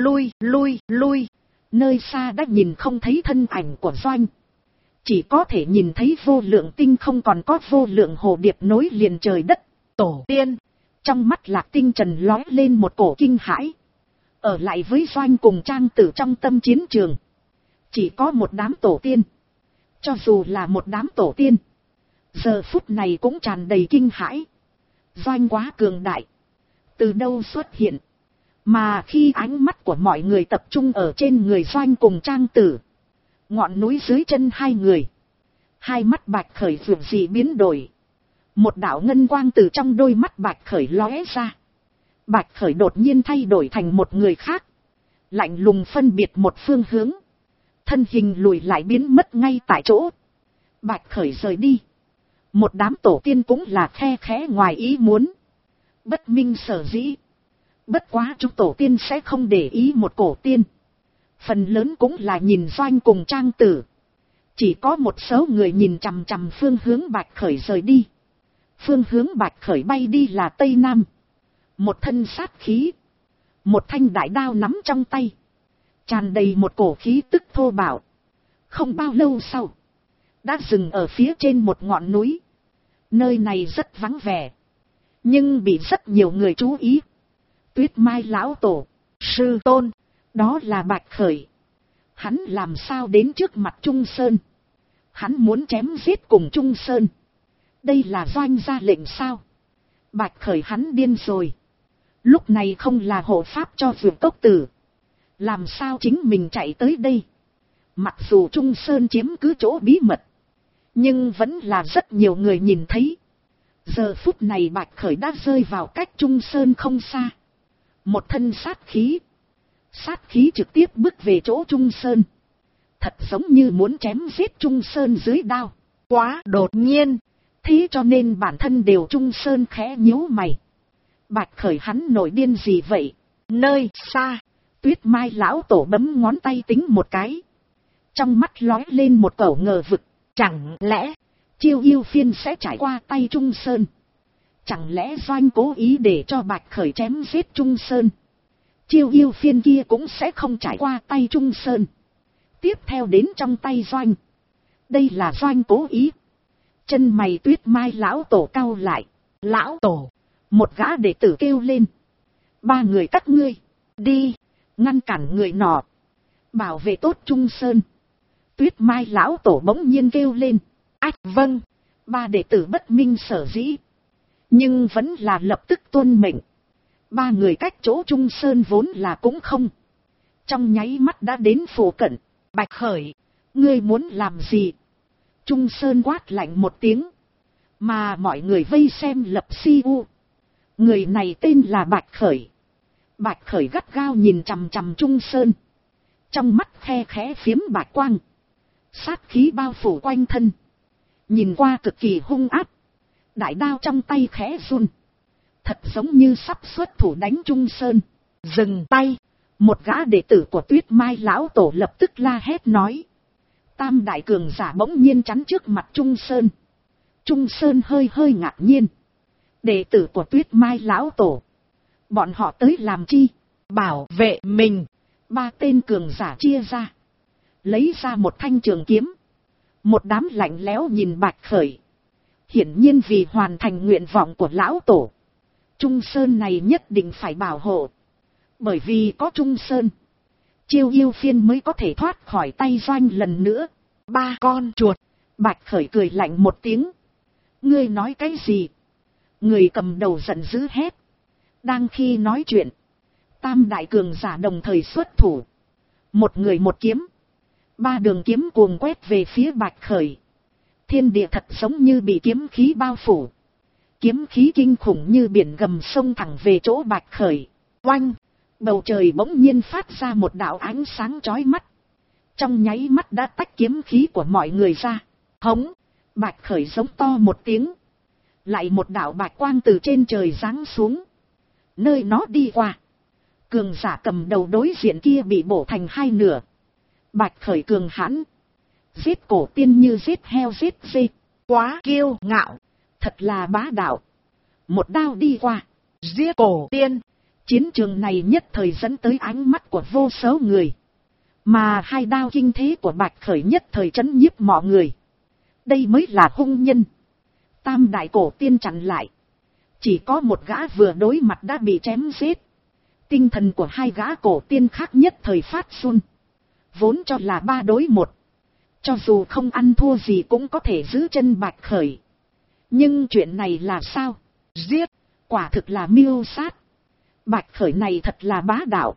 Lui. Nơi xa đã nhìn không thấy thân ảnh của Doanh. Chỉ có thể nhìn thấy vô lượng tinh không còn có vô lượng hồ điệp nối liền trời đất. Tổ tiên. Trong mắt Lạc Tinh Trần lóe lên một cổ kinh hãi. Ở lại với Doanh cùng Trang Tử trong tâm chiến trường. Chỉ có một đám tổ tiên. Cho dù là một đám tổ tiên. Giờ phút này cũng tràn đầy kinh hãi. Doanh quá cường đại. Từ đâu xuất hiện. Mà khi ánh mắt của mọi người tập trung ở trên người Doanh cùng Trang Tử. Ngọn núi dưới chân hai người. Hai mắt Bạch Khởi vượt gì biến đổi. Một đạo ngân quang từ trong đôi mắt Bạch Khởi lóe ra. Bạch Khởi đột nhiên thay đổi thành một người khác. Lạnh lùng phân biệt một phương hướng. Thân hình lùi lại biến mất ngay tại chỗ. Bạch Khởi rời đi. Một đám tổ tiên cũng là khe khẽ ngoài ý muốn. Bất minh sở dĩ. Bất quá chúng tổ tiên sẽ không để ý một cổ tiên. Phần lớn cũng là nhìn Doanh cùng Trang Tử. Chỉ có một số người nhìn chằm chằm phương hướng Bạch Khởi rời đi. Phương hướng Bạch Khởi bay đi là Tây Nam. Một thân sát khí. Một thanh đại đao nắm trong tay. Tràn đầy một cổ khí tức thô bạo. Không bao lâu sau. Đã dừng ở phía trên một ngọn núi. Nơi này rất vắng vẻ. Nhưng bị rất nhiều người chú ý. Tuyết Mai lão tổ, sư tôn, Đó là Bạch Khởi. Hắn làm sao đến trước mặt Trung Sơn? Hắn muốn chém giết cùng Trung Sơn. Đây là Doanh ra lệnh sao? Bạch Khởi hắn điên rồi. Lúc này không là hộ pháp cho Vượt Cốc Tử. Làm sao chính mình chạy tới đây? Mặc dù Trung Sơn chiếm cứ chỗ bí mật, nhưng vẫn là rất nhiều người nhìn thấy. Giờ phút này Bạch Khởi đã rơi vào cách Trung Sơn không xa. Một thân sát khí. Sát khí trực tiếp bước về chỗ Trung Sơn. Thật giống như muốn chém giết Trung Sơn dưới đao. Quá đột nhiên. Thế cho nên bản thân đều Trung Sơn khẽ nhíu mày. Bạch Khởi hắn nổi điên gì vậy? Nơi xa, Tuyết Mai lão tổ bấm ngón tay tính một cái. Trong mắt lóe lên một cẩu ngờ vực. Chẳng lẽ Chiêu Yêu Phiên sẽ trải qua tay Trung Sơn? Chẳng lẽ Doanh cố ý để cho Bạch Khởi chém giết Trung Sơn? Chiêu Yêu Phiên kia cũng sẽ không trải qua tay Trung Sơn. Tiếp theo đến trong tay Doanh. Đây là Doanh cố ý. Chân mày Tuyết Mai lão tổ cau lại. Lão tổ, một gã đệ tử kêu lên. 3 người các ngươi, đi, ngăn cản người nọ. Bảo vệ tốt Trung Sơn. Tuyết Mai lão tổ bỗng nhiên kêu lên. Ách vâng, 3 đệ tử bất minh sở dĩ. Nhưng vẫn là lập tức tuân mệnh. 3 người cách chỗ Trung Sơn vốn là cũng không. Trong nháy mắt đã đến phủ cận. Bạch Khởi, ngươi muốn làm gì? Trung Sơn quát lạnh một tiếng. Mà mọi người vây xem lập si u. Người này tên là Bạch Khởi. Bạch Khởi gắt gao nhìn chằm chằm Trung Sơn. Trong mắt khe khẽ phiếm bạch quang. Sát khí bao phủ quanh thân. Nhìn qua cực kỳ hung ác. Đại đao trong tay khẽ run. Thật giống như sắp xuất thủ đánh Trung Sơn. Dừng tay. Một gã đệ tử của Tuyết Mai lão tổ lập tức la hét nói. Tam đại cường giả bỗng nhiên chắn trước mặt Trung Sơn. Trung Sơn hơi hơi ngạc nhiên. Đệ tử của Tuyết Mai lão tổ. Bọn họ tới làm chi? Bảo vệ mình. 3 tên cường giả chia ra. Lấy ra một thanh trường kiếm. Một đám lạnh lẽo nhìn Bạch Khởi. Hiển nhiên vì hoàn thành nguyện vọng của lão tổ. Trung Sơn này nhất định phải bảo hộ. Bởi vì có Trung Sơn, Chiêu Yêu Phiên mới có thể thoát khỏi tay Doanh lần nữa. 3 con chuột. Bạch Khởi cười lạnh một tiếng. Ngươi nói cái gì? Người cầm đầu giận dữ hét. Đang khi nói chuyện, tam đại cường giả đồng thời xuất thủ. Một người một kiếm. 3 đường kiếm cuồng quét về phía Bạch Khởi. Thiên địa thật giống như bị kiếm khí bao phủ. Kiếm khí kinh khủng như biển gầm sông thẳng về chỗ Bạch Khởi. Oanh! Bầu trời bỗng nhiên phát ra một đạo ánh sáng chói mắt. Trong nháy mắt đã tách kiếm khí của mọi người ra. Hống! Bạch Khởi giống to một tiếng. Lại một đạo bạch quang từ trên trời giáng xuống. Nơi nó đi qua, cường giả cầm đầu đối diện kia bị bổ thành 2 nửa. Bạch Khởi cường hãn. Giết cổ tiên như giết heo giết dê. Quá kiêu ngạo. Thật là bá đạo. Một đao đi qua. Giết cổ tiên. Chiến trường này nhất thời dẫn tới ánh mắt của vô số người. Mà 2 đao kinh thế của Bạch Khởi nhất thời trấn nhiếp mọi người. Đây mới là hung nhân. Tam đại cổ tiên chặn lại. Chỉ có một gã vừa đối mặt đã bị chém giết. Tinh thần của 2 gã cổ tiên khác nhất thời phát run. Vốn cho là 3 đối 1. Cho dù không ăn thua gì cũng có thể giữ chân Bạch Khởi. Nhưng chuyện này là sao? Giết! Quả thực là mưu sát. Bạch Khởi này thật là bá đạo.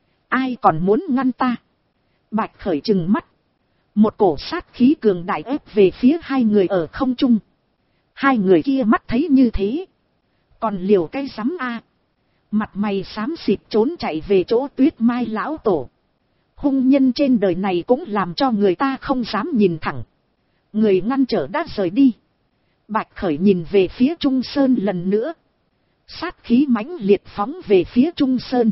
Ai còn muốn ngăn ta? Bạch Khởi trừng mắt. Một cổ sát khí cường đại ép về phía 2 người ở không trung. 2 người kia mắt thấy như thế. Còn liều cái rắm a. Mặt mày xám xịt trốn chạy về chỗ Tuyết Mai lão tổ. Hung nhân trên đời này cũng làm cho người ta không dám nhìn thẳng. Người ngăn trở đã rời đi. Bạch Khởi nhìn về phía Trung Sơn lần nữa. Sát khí mãnh liệt phóng về phía Trung Sơn.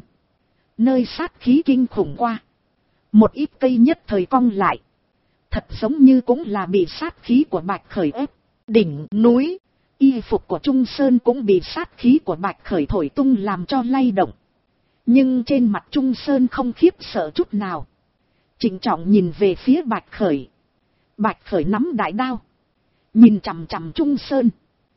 Nơi sát khí kinh khủng qua. Một ít cây nhất thời cong lại. Thật giống như cũng là bị sát khí của Bạch Khởi ép. Đỉnh núi. Y phục của Trung Sơn cũng bị sát khí của Bạch Khởi thổi tung làm cho lay động. Nhưng trên mặt Trung Sơn không khiếp sợ chút nào. Trịnh trọng nhìn về phía Bạch Khởi. Bạch Khởi nắm đại đao. Nhìn chằm chằm Trung Sơn.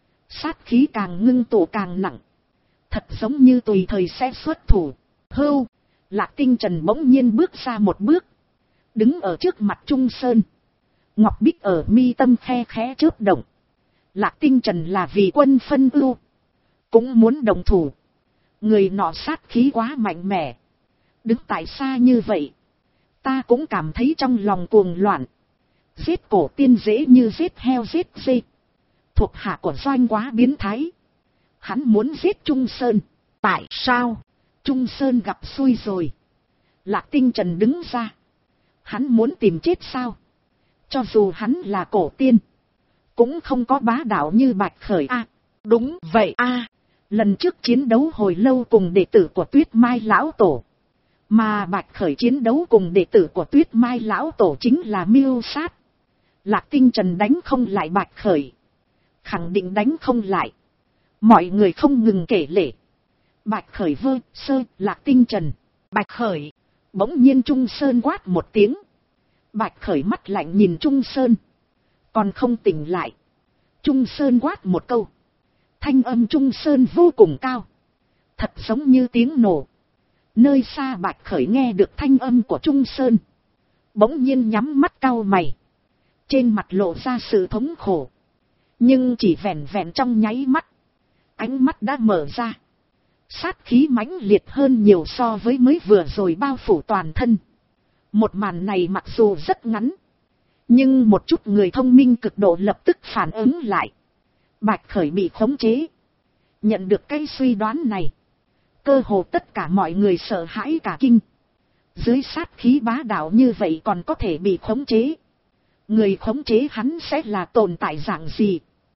Sát khí càng ngưng tụ càng nặng. Thật giống như tùy thời sẽ xuất thủ. Hưu. Lạc Tinh Trần bỗng nhiên bước ra một bước, đứng ở trước mặt Trung Sơn. Ngọc Bích ở mi tâm khe khẽ chớp động. Lạc Tinh Trần là vì quân phân ưu, cũng muốn đồng thủ. Người nọ sát khí quá mạnh mẽ, đứng tại xa như vậy, ta cũng cảm thấy trong lòng cuồng loạn. Giết cổ tiên dễ như giết heo giết dê. Thuộc hạ của Doanh quá biến thái. Hắn muốn giết Trung Sơn. Tại sao? Trung Sơn gặp xui rồi. Lạc Tinh Trần đứng ra. Hắn muốn tìm chết sao? Cho dù hắn là cổ tiên, cũng không có bá đạo như Bạch Khởi a. Đúng vậy a. Lần trước chiến đấu hồi lâu cùng đệ tử của Tuyết Mai Lão Tổ. Mà Bạch Khởi chiến đấu cùng đệ tử của Tuyết Mai Lão Tổ chính là mưu sát. Lạc Tinh Trần đánh không lại Bạch Khởi. Khẳng định đánh không lại. Mọi người không ngừng kể lể. Bạch Khởi vơ, sơ, Lạc Tinh Trần. Bạch Khởi. Bỗng nhiên Trung Sơn quát một tiếng. Bạch Khởi mắt lạnh nhìn Trung Sơn. Còn không tỉnh lại. Trung Sơn quát một câu. Thanh âm Trung Sơn vô cùng cao. Thật giống như tiếng nổ. Nơi xa Bạch Khởi nghe được thanh âm của Trung Sơn. Bỗng nhiên nhắm mắt cau mày. Trên mặt lộ ra sự thống khổ. Nhưng chỉ vẹn vẹn trong nháy mắt. Ánh mắt đã mở ra. Sát khí mãnh liệt hơn nhiều so với mới vừa rồi bao phủ toàn thân. Một màn này mặc dù rất ngắn. Nhưng một chút người thông minh cực độ lập tức phản ứng lại. Bạch Khởi bị khống chế. Nhận được cái suy đoán này. Cơ hồ tất cả mọi người sợ hãi cả kinh. Dưới sát khí bá đạo như vậy còn có thể bị khống chế. Người khống chế hắn sẽ là tồn tại dạng gì?